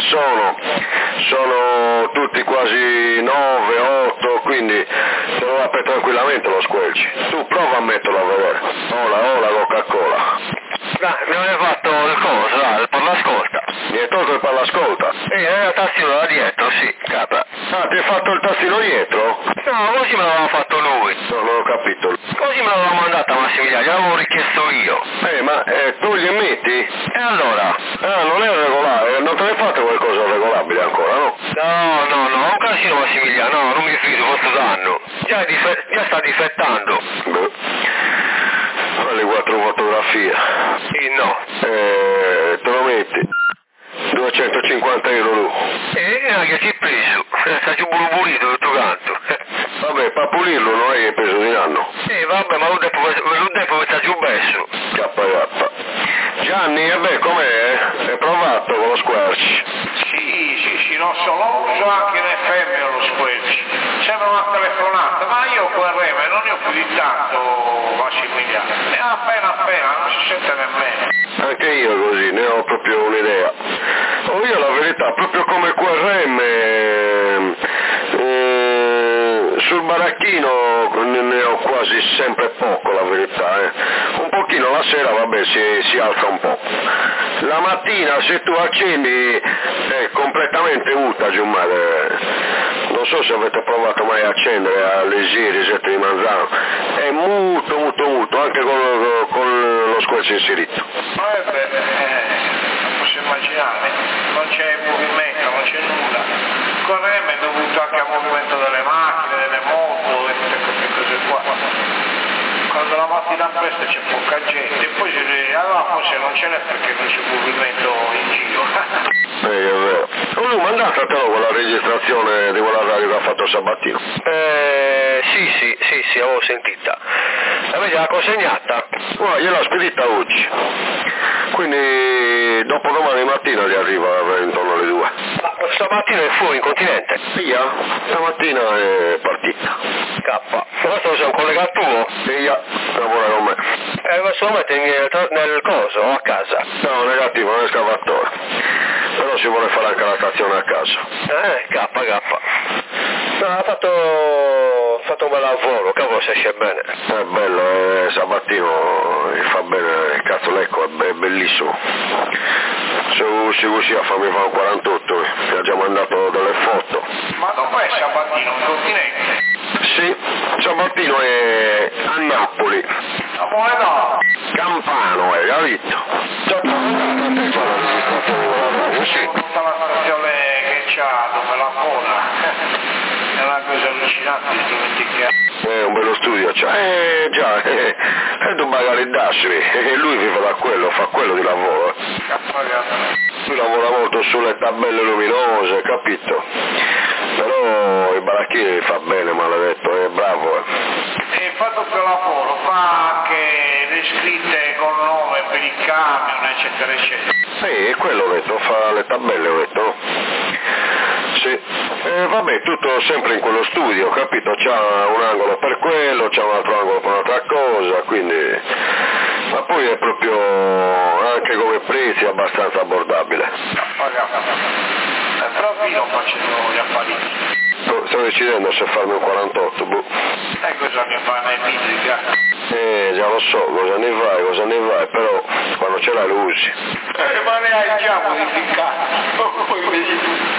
sono tutti quasi 9, 8, quindi te lo apre tranquillamente lo squelci. Tu prova a metterlo a vedere. Ola, Coca-Cola. Dai, mi aveva fatto il coso, il parlascolta. Mi hai tolto il parlascolta? Era il tastino da dietro, sì, capa. Ah, ti hai fatto il tastino dietro? No, così me l'aveva fatto lui. No, non ho capito. Così me l'aveva mandata Massimiliano, l'avevo richiesto io. Ma tu gli metti? E allora? Ah, non è regolare, non te ne fate qualcosa regolabile ancora, no? No, un casino Massimiliano, no, non mi fido, questo danno. Già sta difettando. Beh, le 4 fotografie. Sì, no. Te lo metti. 250 euro lui. Che ci hai preso? Sta giù pulito tutto canto. Vabbè, per pulirlo non hai preso di anno. Vabbè, ma lo devo sta giù besso. KK. Gianni, com'è? Hai provato con lo squarci? Sì, non so, lo uso anche in FM lo squelch. Sembra una telefonata, ma io con RM non ne ho più di tanto, Massimiliano. Appena, non si sente nemmeno. Anche io così, ne ho proprio un'idea. Io la verità, proprio come QRM, sul baracchino ne ho quasi sempre poco, la verità. Un pochino la sera, vabbè, si alza un po'. La mattina se tu accendi è completamente muta giù male. Non so se avete provato mai a accendere all'Esiri, Sette di Manzano. È muto, anche con lo squelcio inserito. Non posso immaginare, non c'è movimento, non c'è nulla. Il RM è dovuto anche al movimento delle macchine, delle moto e tutte queste cose qua. Quando la mattina presto c'è poca gente, e poi allora forse non ce n'è perché non c'è movimento in giro. È vero. Lui mandatelo quella registrazione di quella radio che ha fatto Sabattino. Sì, avevo sentita. Avete la consegnata? Guarda, gliel'ho spedita oggi. Quindi dopodomani mattina gli arriva intorno alle 2. Ma stamattina è fuori in continente? Via, stamattina è partita. Questo sei un collegato tuo? Via, lavora con me. Questo lo metti nel coso o a casa? No, negativo, nell'escavatore. Però si vuole fare anche la stazione a casa. K. No, ha fatto un bel lavoro, cavolo se esce bene. È bello, Sabattino fa bene, il cazzo l'ecco, è bellissimo. Se usci così a farmi fare un 48, mi ha già mandato delle foto. Ma dov'è Sabattino, in continente? Sì, Sabattino è a Napoli. Ma poi no? Campano, capito? Sì. Tutta la stazione che c'ha, dove lavora. È una cosa allucinante, strumenti che ha. È un bello studio c'ha. Già, è tu magari dassi, e lui vive da quello, fa quello di lavoro. Lui lavora molto sulle tabelle luminose, capito? Però i baracchini fa bene, maledetto, è bravo. E fa tutto il lavoro, fa anche le scritte col nome per il camion, eccetera, eccetera. Sì, quello ho detto, fa le tabelle, ho detto. Sì, vabbè, tutto sempre in quello studio, capito? C'ha un angolo per quello, c'ha un altro angolo per un'altra cosa, quindi... Ma poi è proprio, anche come prezzi, abbastanza abbordabile. Però qui non facendo gli affari. Sto decidendo se farmi un 48, boh. Sai cosa mi fa nei video? Già lo so, cosa ne vai, però quando ce l'hai lo usi. Ma ne hai già modificato, poi vedi tu.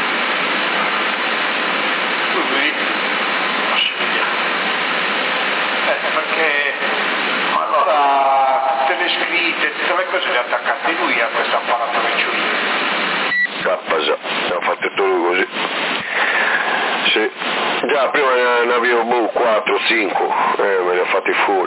Perché allora tutte le scritte, tutte le cose le ha attaccate lui a questo apparato che c'ho io. Cappa, ne ha fatto tutto lui così. Sì, già prima ne avevo 4, 5, me li ho fatti fuori.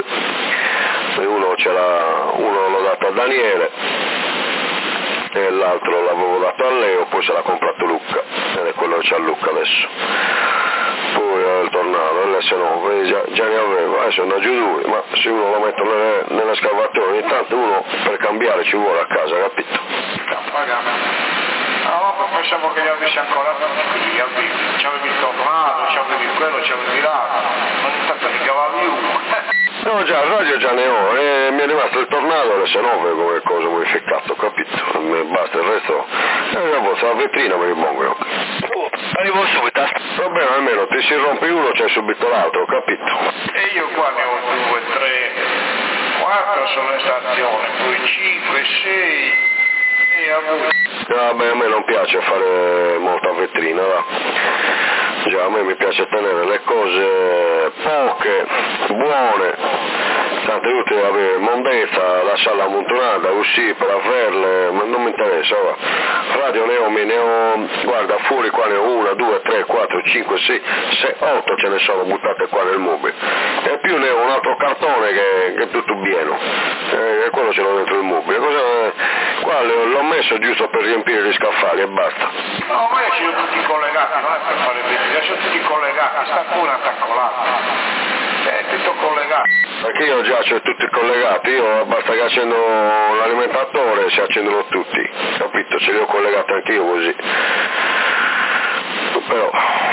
Uno l'ho dato a Daniele e l'altro l'avevo dato a Leo, poi se l'ha comprato Luca, ed è quello che c'ha Luca adesso. Poi il tornado, l'S9, già ne avevo, adesso ne ho giù 2, ma se uno lo mette nell'escavatore ogni tanto uno per cambiare ci vuole a casa, capito? No, pensavo che li avessi ancora tutti, c'avevi il tornado, c'avevi quello, c'avevi l'altro, ogni tanto li cavavi uno. No, già, il radio già ne ho, e mi è rimasto il tornado alle 9 come cosa modificato, capito? Basta, il resto, la vetrina mi ripongo. Arrivo subito. Il problema almeno ti si rompe uno, c'è subito l'altro, capito? E io qua ne ho 2, 3, 4 sono in stazione, poi 5, 6 e a voi. Vabbè, a me non piace fare molta vetrina, va. Già, a me mi piace tenere le cose poche, buone, tante utili avere mondezza, lasciarla ammontonata, uscire per averle, ma non mi interessa, va. Radio ne ho, guarda, fuori qua ne ho 1, 2, 3, 4, 5, 6, 8 ce ne sono buttate qua nel mobile. E più ne ho un altro cartone che è tutto pieno, e quello ce l'ho dentro il mobile. Qua l'ho messo giusto per riempire gli scaffali e basta. No, ma io sono tutti collegati, non è per fare vedere, sono tutti collegati, sta pure attaccolato. È tutto collegato. Perché io già c'ho tutti collegati, io basta che accendo l'alimentatore e si accendono tutti, capito? Ce li ho collegati anch'io così. Però...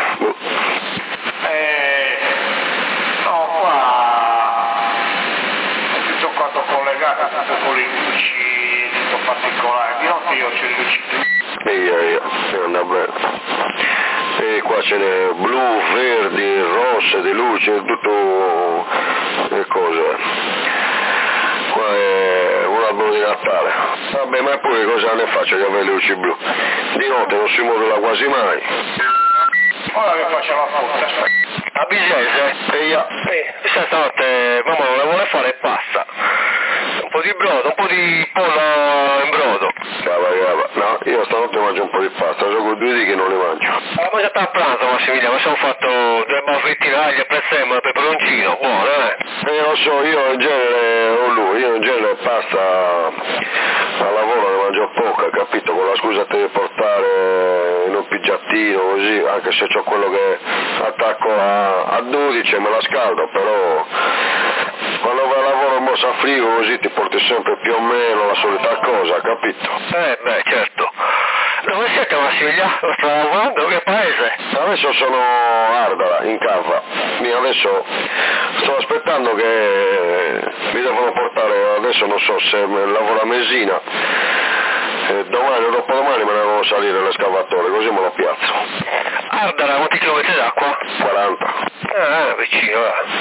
no, qua è tutto quanto collegato, tutto con le luci, tutto particolare. Di notte io c'ho le luci. Io andavo bene. E qua ce n'è blu, verdi, rosse, di luce, tutto le cose. Qua è un albero di Natale. Vabbè, ma poi cosa ne faccio di avere le luci blu? Di notte non si modula quasi mai. Ora che faccio la foto, aspetta. A Bisese? Questa notte mamma non la vuole fare e passa. Un po' di brodo, un po' di pollo in brodo. No, io stanotte mangio un po' di pasta, sono 2 dì che non ne mangio. La mangiata a pranzo, Massimiliano, ci ho fatto 2 baffettine aglio, prezzemolo, peperoncino, buono, lo so, io in genere pasta al lavoro ne mangio poca, capito? Con la scusa di portare in un pigiattino così, anche se c'ho quello che attacco a 12 e me la scaldo, però quando vai al lavoro in borsa frigo così ti porti sempre più o meno la solita cosa, capito? Beh, certo. Dove siete, Massimiliano? Lo sto lavorando? Che paese? Adesso sono a Ardara, in Cava. Adesso sto aspettando che mi devono portare, adesso non so se lavoro a Mesina, domani o dopodomani me ne devono salire l'escavatore, così me lo piazzo. Ardara, quanti chilometri d'acqua? 40. Vicino,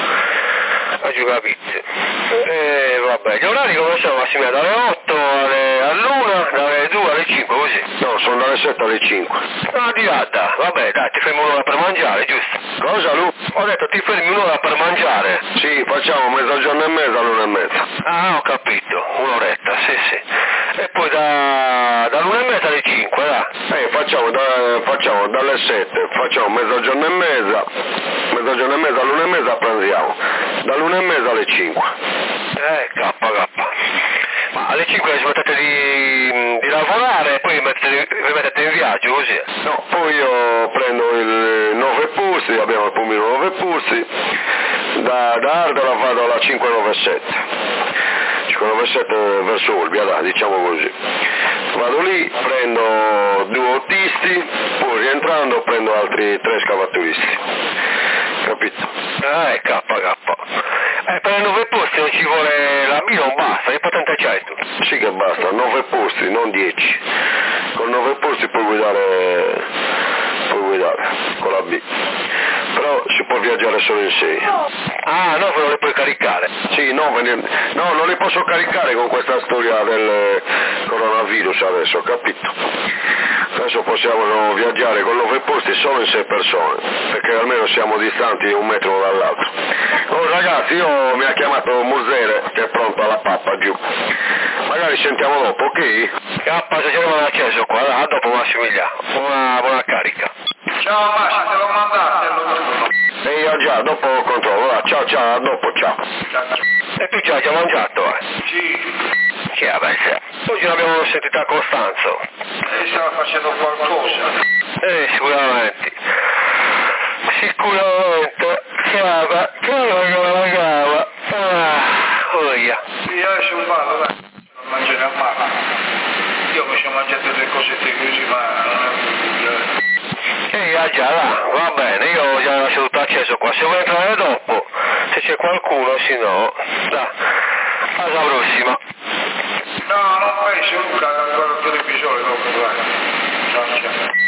a giocare. Vabbè, gli orari come sono, Massimiliano? Dalle 8 all'1, dalle 2 alle 5, così? No, sono dalle 7 alle 5. No, di là, vabbè, dai, ti fermi un'ora per mangiare, giusto? Cosa, Lu? Ho detto, ti fermi un'ora per mangiare. Sì, facciamo mezzogiorno e mezza all'1 e mezza. Ah, ho capito, un'oretta, sì. E poi dall'1 e mezza alle 5, dai. Facciamo dalle 7, facciamo mezzogiorno e mezza all'1 e mezza pranziamo, dall'1 e mezza alle 5. K. Ma alle 5 smettete di lavorare e poi vi mettete in viaggio così? No, poi io prendo il 9 Pulsi, abbiamo il pulmino 9 Pulsi, da Ardara vado alla 597. 597 verso Olbia, diciamo così. Vado lì, prendo 2 autisti, poi rientrando prendo altri 3 scavatoristi. Capito? K. Per 9 posti non ci vuole la B, non basta, che patente c'hai tu? Sì che basta, 9 posti, non 10. Con 9 posti puoi guidare con la B. Però si può viaggiare solo in 6. Ah, 9 non le puoi caricare? Sì, no, non li posso caricare con questa storia del coronavirus adesso, capito? Adesso possiamo viaggiare con 9 posti solo in 6 persone, perché almeno siamo distanti 1 metro dall'altro. Oh ragazzi, mi ha chiamato Musere che è pronto alla pappa giù. Magari sentiamo dopo, ok? Se c'è un acceso qua, a dopo Massimiliano. Buona carica. Ciao Massi, te l'ho mandato. E io già, dopo controllo, ciao, a dopo, ciao. E tu ci hai già mangiato, Sì. Sì, vabbè, sì. Oggi l'abbiamo sentita a Costanzo. Stava facendo qualcosa. Sicuramente. Chiava, la cava. Oia. Sì, adesso vado, dai. Non mangiare a mano. Io mi sono mangiato 2 cose. siete chiusi, ma già là, va bene, io ho già lasciato tutto acceso qua, se vuoi entrare dopo, se c'è qualcuno, se no, alla prossima. No, non penso Luca, ancora 2 episodi dopo, vai. Ciao.